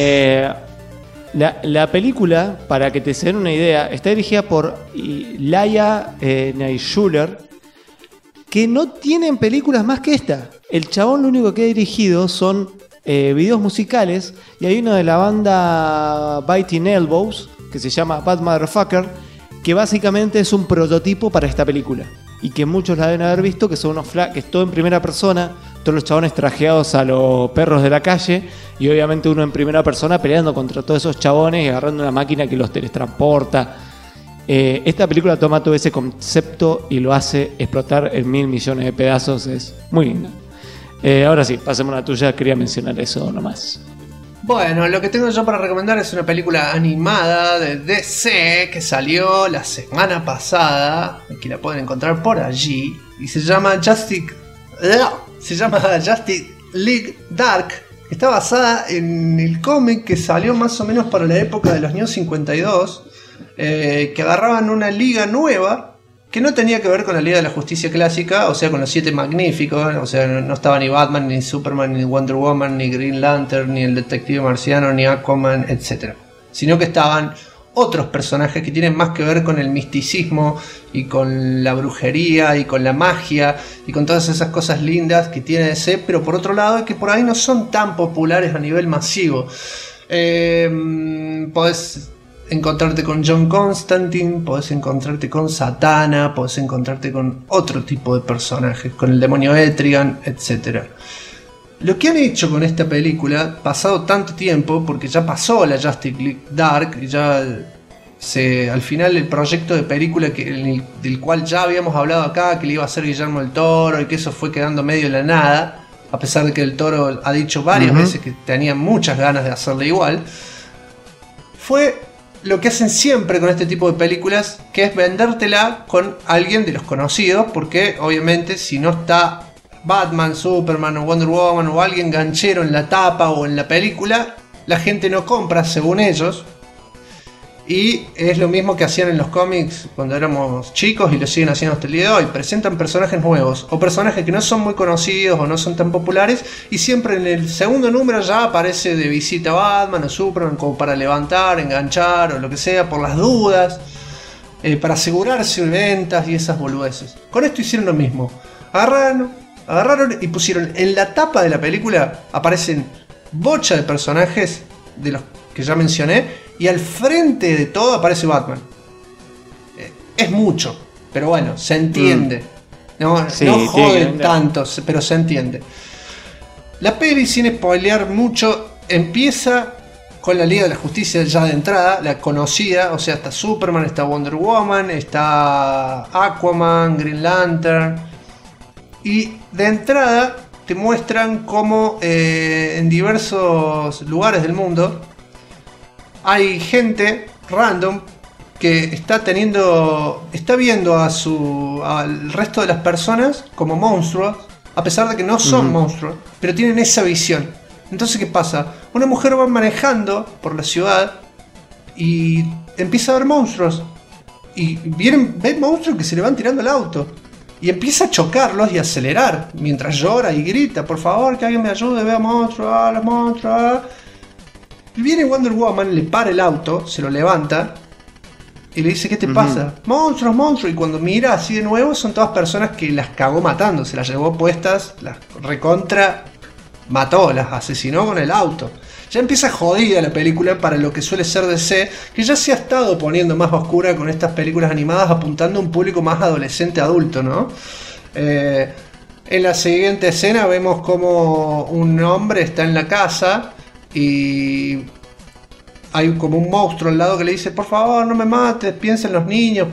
la película, para que te se den una idea, está dirigida por Laia Naishuller, que no tienen películas más que esta. El chabón lo único que ha dirigido son videos musicales, y hay uno de la banda Biting Elbows que se llama Bad Motherfucker, que básicamente es un prototipo para esta película y que muchos la deben haber visto, que son unos que es todo en primera persona, todos los chabones trajeados a los perros de la calle, y obviamente uno en primera persona peleando contra todos esos chabones y agarrando una máquina que los teletransporta. Esta película toma todo ese concepto y lo hace explotar en 1.000 millones de pedazos. Es muy linda. Ahora sí, pasemos a la tuya. Quería mencionar eso nomás. Bueno, lo que tengo yo para recomendar es una película animada de DC que salió la semana pasada, que la pueden encontrar por allí, y se llama Justice League Dark. Está basada en el cómic que salió más o menos para la época de los New 52, que agarraban una liga nueva que no tenía que ver con la Liga de la Justicia clásica, o sea, con los 7 magníficos, o sea, no estaba ni Batman, ni Superman, ni Wonder Woman, ni Green Lantern, ni el Detective Marciano, ni Aquaman, etc. Sino que estaban otros personajes que tienen más que ver con el misticismo y con la brujería y con la magia y con todas esas cosas lindas que tiene DC, pero por otro lado que por ahí no son tan populares a nivel masivo. Podés encontrarte con John Constantine, podés encontrarte con Satana, podés encontrarte con otro tipo de personajes, con el demonio Etrigan, etc. Lo que han hecho con esta película, pasado tanto tiempo, porque ya pasó la Justice League Dark, ya al final el proyecto de película del cual ya habíamos hablado acá, que le iba a hacer Guillermo del Toro, y que eso fue quedando medio en la nada, a pesar de que el Toro ha dicho varias veces que tenía muchas ganas de hacerle igual, fue lo que hacen siempre con este tipo de películas, que es vendértela con alguien de los conocidos, porque obviamente si no está Batman, Superman o Wonder Woman o alguien ganchero en la tapa o en la película, la gente no compra según ellos. Y es lo mismo que hacían en los cómics cuando éramos chicos y lo siguen haciendo hasta el día de hoy. Presentan personajes nuevos o personajes que no son muy conocidos o no son tan populares, y siempre en el segundo número ya aparece de visita Batman o Superman como para levantar, enganchar o lo que sea, por las dudas, para asegurarse de ventas y esas boludeces. Con esto hicieron lo mismo. Agarraron y pusieron en la tapa de la película, aparecen bocha de personajes de los que ya mencioné, y al frente de todo aparece Batman. Es mucho, pero bueno, se entiende. No joden tanto, pero se entiende. La peli, sin spoilear mucho, empieza con la Liga de la Justicia ya de entrada, la conocida, o sea, está Superman, está Wonder Woman, está Aquaman, Green Lantern, y de entrada te muestran cómo en diversos lugares del mundo hay gente random que está viendo al resto de las personas como monstruos, a pesar de que no son monstruos, pero tienen esa visión. Entonces, ¿qué pasa? Una mujer va manejando por la ciudad y empieza a ver monstruos. Y ve monstruos que se le van tirando al auto. Y empieza a chocarlos y a acelerar mientras llora y grita: por favor, que alguien me ayude, veo monstruos, los monstruos. Viene Wonder Woman, le para el auto, se lo levanta y le dice: ¿qué te pasa? Monstruos, monstruos. Y cuando mira así de nuevo, son todas personas que las cagó matando, se las llevó puestas, las recontra mató, las asesinó con el auto. Ya empieza jodida la película para lo que suele ser DC, que ya se ha estado poniendo más oscura con estas películas animadas, apuntando a un público más adolescente adulto, ¿no? En la siguiente escena vemos como un hombre está en la casa y hay como un monstruo al lado que le dice: por favor, no me mates, piensa en los niños,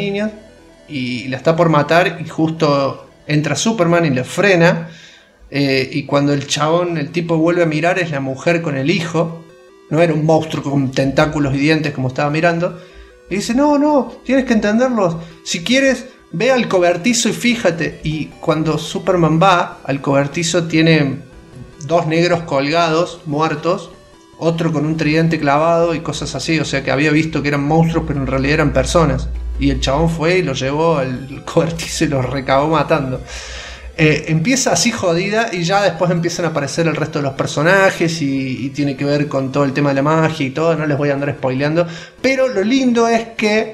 y la está por matar, y justo entra Superman y le frena. Y cuando el tipo vuelve a mirar, es la mujer con el hijo. No era un monstruo con tentáculos y dientes como estaba mirando. Y dice: no, tienes que entenderlos. Si quieres, ve al cobertizo y fíjate. Y cuando Superman va al cobertizo, tiene 2 negros colgados, muertos, otro con un tridente clavado y cosas así. O sea que había visto que eran monstruos, pero en realidad eran personas. Y el chabón fue y los llevó al cobertizo y los recabó matando. Empieza así jodida y ya después empiezan a aparecer el resto de los personajes y tiene que ver con todo el tema de la magia y todo. No les voy a andar spoileando, pero lo lindo es que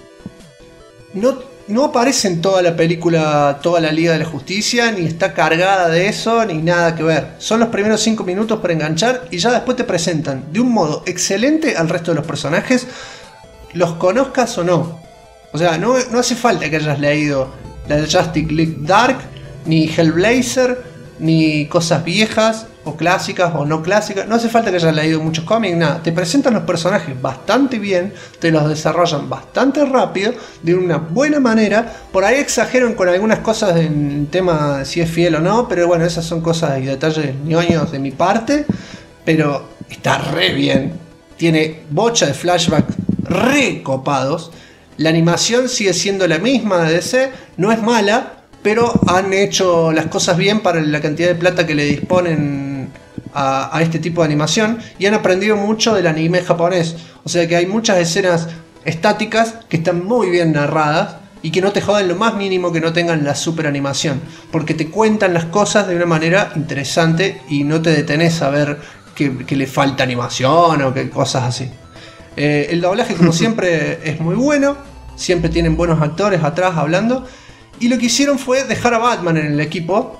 no aparece en toda la película toda la Liga de la Justicia, ni está cargada de eso, ni nada que ver. Son los primeros 5 minutos para enganchar y ya después te presentan de un modo excelente al resto de los personajes, los conozcas o no. O sea, no hace falta que hayas leído la Justice League Dark, ni Hellblazer, ni cosas viejas o clásicas o no clásicas. No hace falta que hayas leído muchos cómics, nada. Te presentan los personajes bastante bien, te los desarrollan bastante rápido, de una buena manera. Por ahí exageran con algunas cosas en tema de si es fiel o no, pero bueno, esas son cosas y detalles ñoños de mi parte. Pero está re bien. Tiene bocha de flashbacks re copados. La animación sigue siendo la misma de DC, no es mala, pero han hecho las cosas bien para la cantidad de plata que le disponen a este tipo de animación, y han aprendido mucho del anime japonés. O sea que hay muchas escenas estáticas que están muy bien narradas y que no te joden lo más mínimo que no tengan la super animación, porque te cuentan las cosas de una manera interesante y no te detenés a ver que le falta animación o que cosas así. El doblaje, como siempre, es muy bueno. Siempre tienen buenos actores atrás hablando. Y lo que hicieron fue dejar a Batman en el equipo.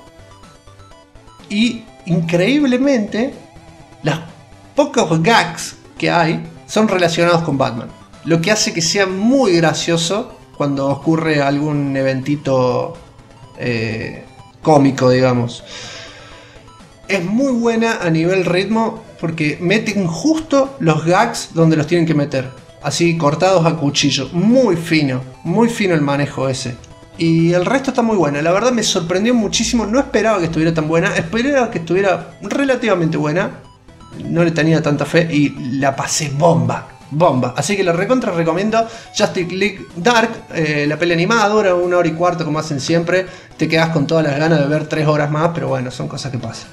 Y increíblemente, los pocos gags que hay son relacionados con Batman. Lo que hace que sea muy gracioso cuando ocurre algún eventito cómico, digamos. Es muy buena a nivel ritmo, porque meten justo los gags donde los tienen que meter. Así, cortados a cuchillo. Muy fino el manejo ese. Y el resto está muy buena. La verdad me sorprendió muchísimo. No esperaba que estuviera tan buena. Esperaba que estuviera relativamente buena. No le tenía tanta fe y la pasé bomba. Así que la recontra recomiendo Justice League Dark. La peli animada dura 1 hora y cuarto como hacen siempre. Te quedas con todas las ganas de ver 3 horas más. Pero bueno, son cosas que pasan.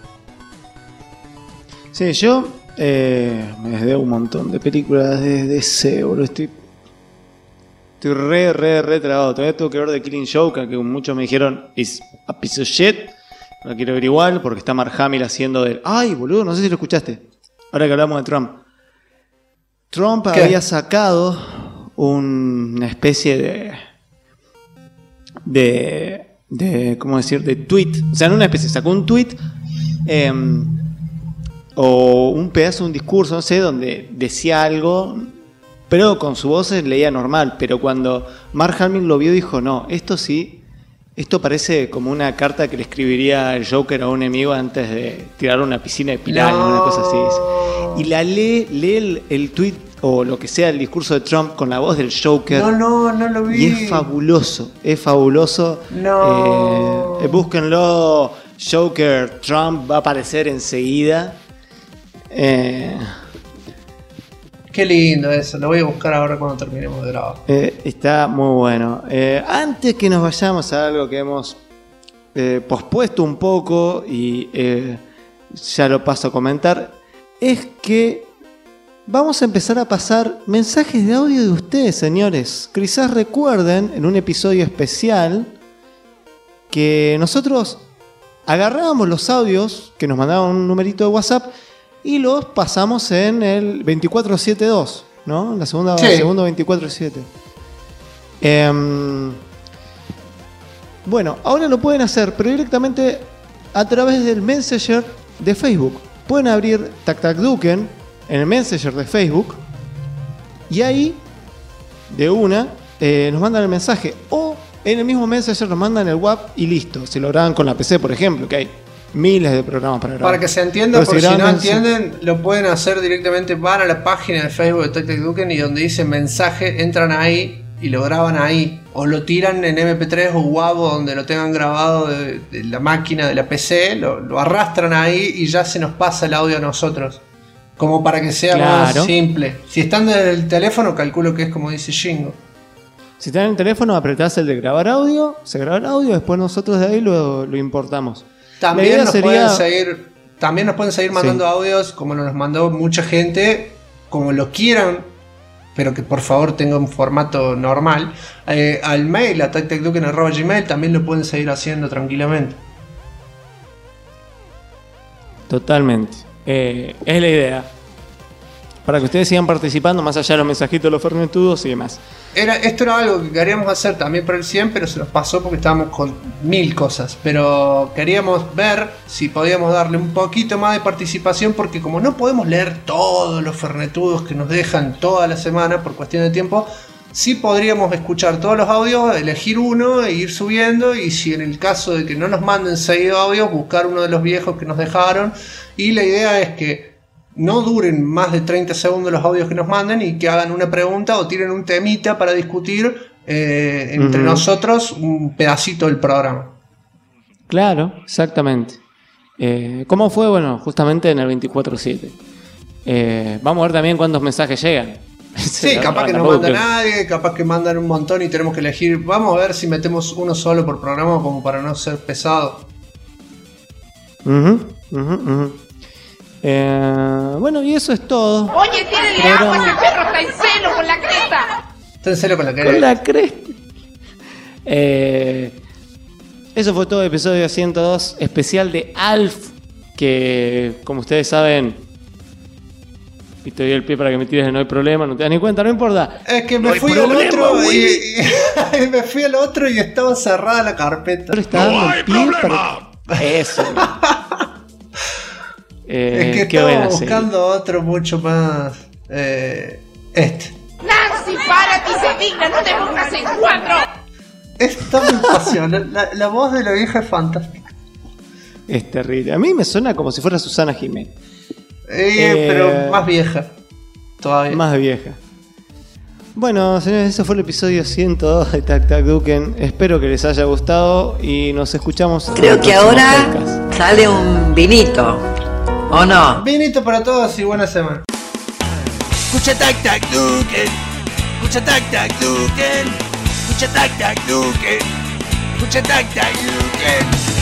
Sí, yo me debo un montón de películas de DC, boludo. Estoy re trabado. Todavía tengo que ver The Killing Joke, que muchos me dijeron is a piece of shit. La quiero ver igual porque está Mark Hamill haciendo de... Ay, boludo, no sé si lo escuchaste. Ahora que hablamos de Trump. Trump había sacado una especie de ¿cómo decir? De tweet. O sea, no una especie, sacó un tweet o un pedazo de un discurso, no sé, donde decía algo, pero con su voz se leía normal. Pero cuando Mark Hamill lo vio, dijo: no, esto sí, esto parece como una carta que le escribiría el Joker a un enemigo antes de tirar una piscina de piranha, una cosa así. y la lee el tweet o lo que sea el discurso de Trump con la voz del Joker. No lo vi. Y es fabuloso. No. Búsquenlo, Joker, Trump va a aparecer enseguida. Qué lindo eso, lo voy a buscar ahora cuando terminemos de grabar. Está muy bueno. Antes que nos vayamos a algo que hemos pospuesto un poco y ya lo paso a comentar, es que vamos a empezar a pasar mensajes de audio de ustedes, señores. Quizás recuerden en un episodio especial que nosotros agarrábamos los audios que nos mandaban un numerito de WhatsApp y los pasamos en el 2472, ¿no? En la segundo 24/7. Bueno, ahora lo pueden hacer, pero directamente a través del Messenger de Facebook. Pueden abrir TacTacDuken en el Messenger de Facebook y ahí, de una, nos mandan el mensaje. O en el mismo Messenger nos mandan el WhatsApp y listo. Si lo graban con la PC, por ejemplo, que hay miles de programas para grabar. Para que se entienda, por si no entienden, lo pueden hacer directamente. Van a la página de Facebook de TacTacDuken y donde dice mensaje, entran ahí y lo graban ahí. O lo tiran en MP3 o WAV, donde lo tengan grabado de la máquina, de la PC, lo arrastran ahí y ya se nos pasa el audio a nosotros. Como para que sea más simple. Si están desde el teléfono, calculo que es como dice Shingo. Si están en el teléfono, apretás el de grabar audio, se graba el audio, después nosotros de ahí lo importamos. También nos pueden seguir mandando audios, como nos mandó mucha gente, como lo quieran, pero que por favor tenga un formato normal. Al mail, a tactacduken@gmail, también lo pueden seguir haciendo tranquilamente. Totalmente. Es la idea. Para que ustedes sigan participando, más allá de los mensajitos de los fernetudos y demás. Esto era algo que queríamos hacer también para el 100, pero se nos pasó porque estábamos con 1000 cosas. Pero queríamos ver si podíamos darle un poquito más de participación, porque como no podemos leer todos los fernetudos que nos dejan toda la semana por cuestión de tiempo, sí podríamos escuchar todos los audios, elegir uno e ir subiendo, y si en el caso de que no nos manden seguido audios, buscar uno de los viejos que nos dejaron. Y la idea es que no duren más de 30 segundos los audios que nos manden y que hagan una pregunta o tiren un temita para discutir entre nosotros un pedacito del programa. Claro, exactamente. ¿Cómo fue? Bueno, justamente en el 24/7. Vamos a ver también cuántos mensajes llegan. Sí, capaz que no manda nadie, capaz que mandan un montón y tenemos que elegir. Vamos a ver si metemos uno solo por programa, como para no ser pesado. Bueno, y eso es todo. Oye, tírenle agua, ese perro está en celo con la cresta. Está en celo con la cresta. Con la cresta. Eso fue todo el episodio 102 especial de Alf, que como ustedes saben, y te doy el pie para que me tires, no hay problema, no te das ni cuenta, no importa. Es que me fui al otro y me fui al otro y estaba cerrada la carpeta. No hay problema. Eso. Es que estaba buscando otro mucho más. Nancy, párate y se digna, no te pongas en cuatro. Es tan pasión. La voz de la vieja es fantástica. Es terrible. A mí me suena como si fuera Susana Jiménez. Pero más vieja. Todavía. Más vieja. Bueno, señores, eso fue el episodio 102 de TacTacDuken. Espero que les haya gustado y nos escuchamos. Creo que ahora sale un vinito. ¿O no? Vinito para todos y buena semana. Escucha TacTacDuken. Escucha TacTacDuken. Escucha TacTacDuken. Escucha TacTacDuken.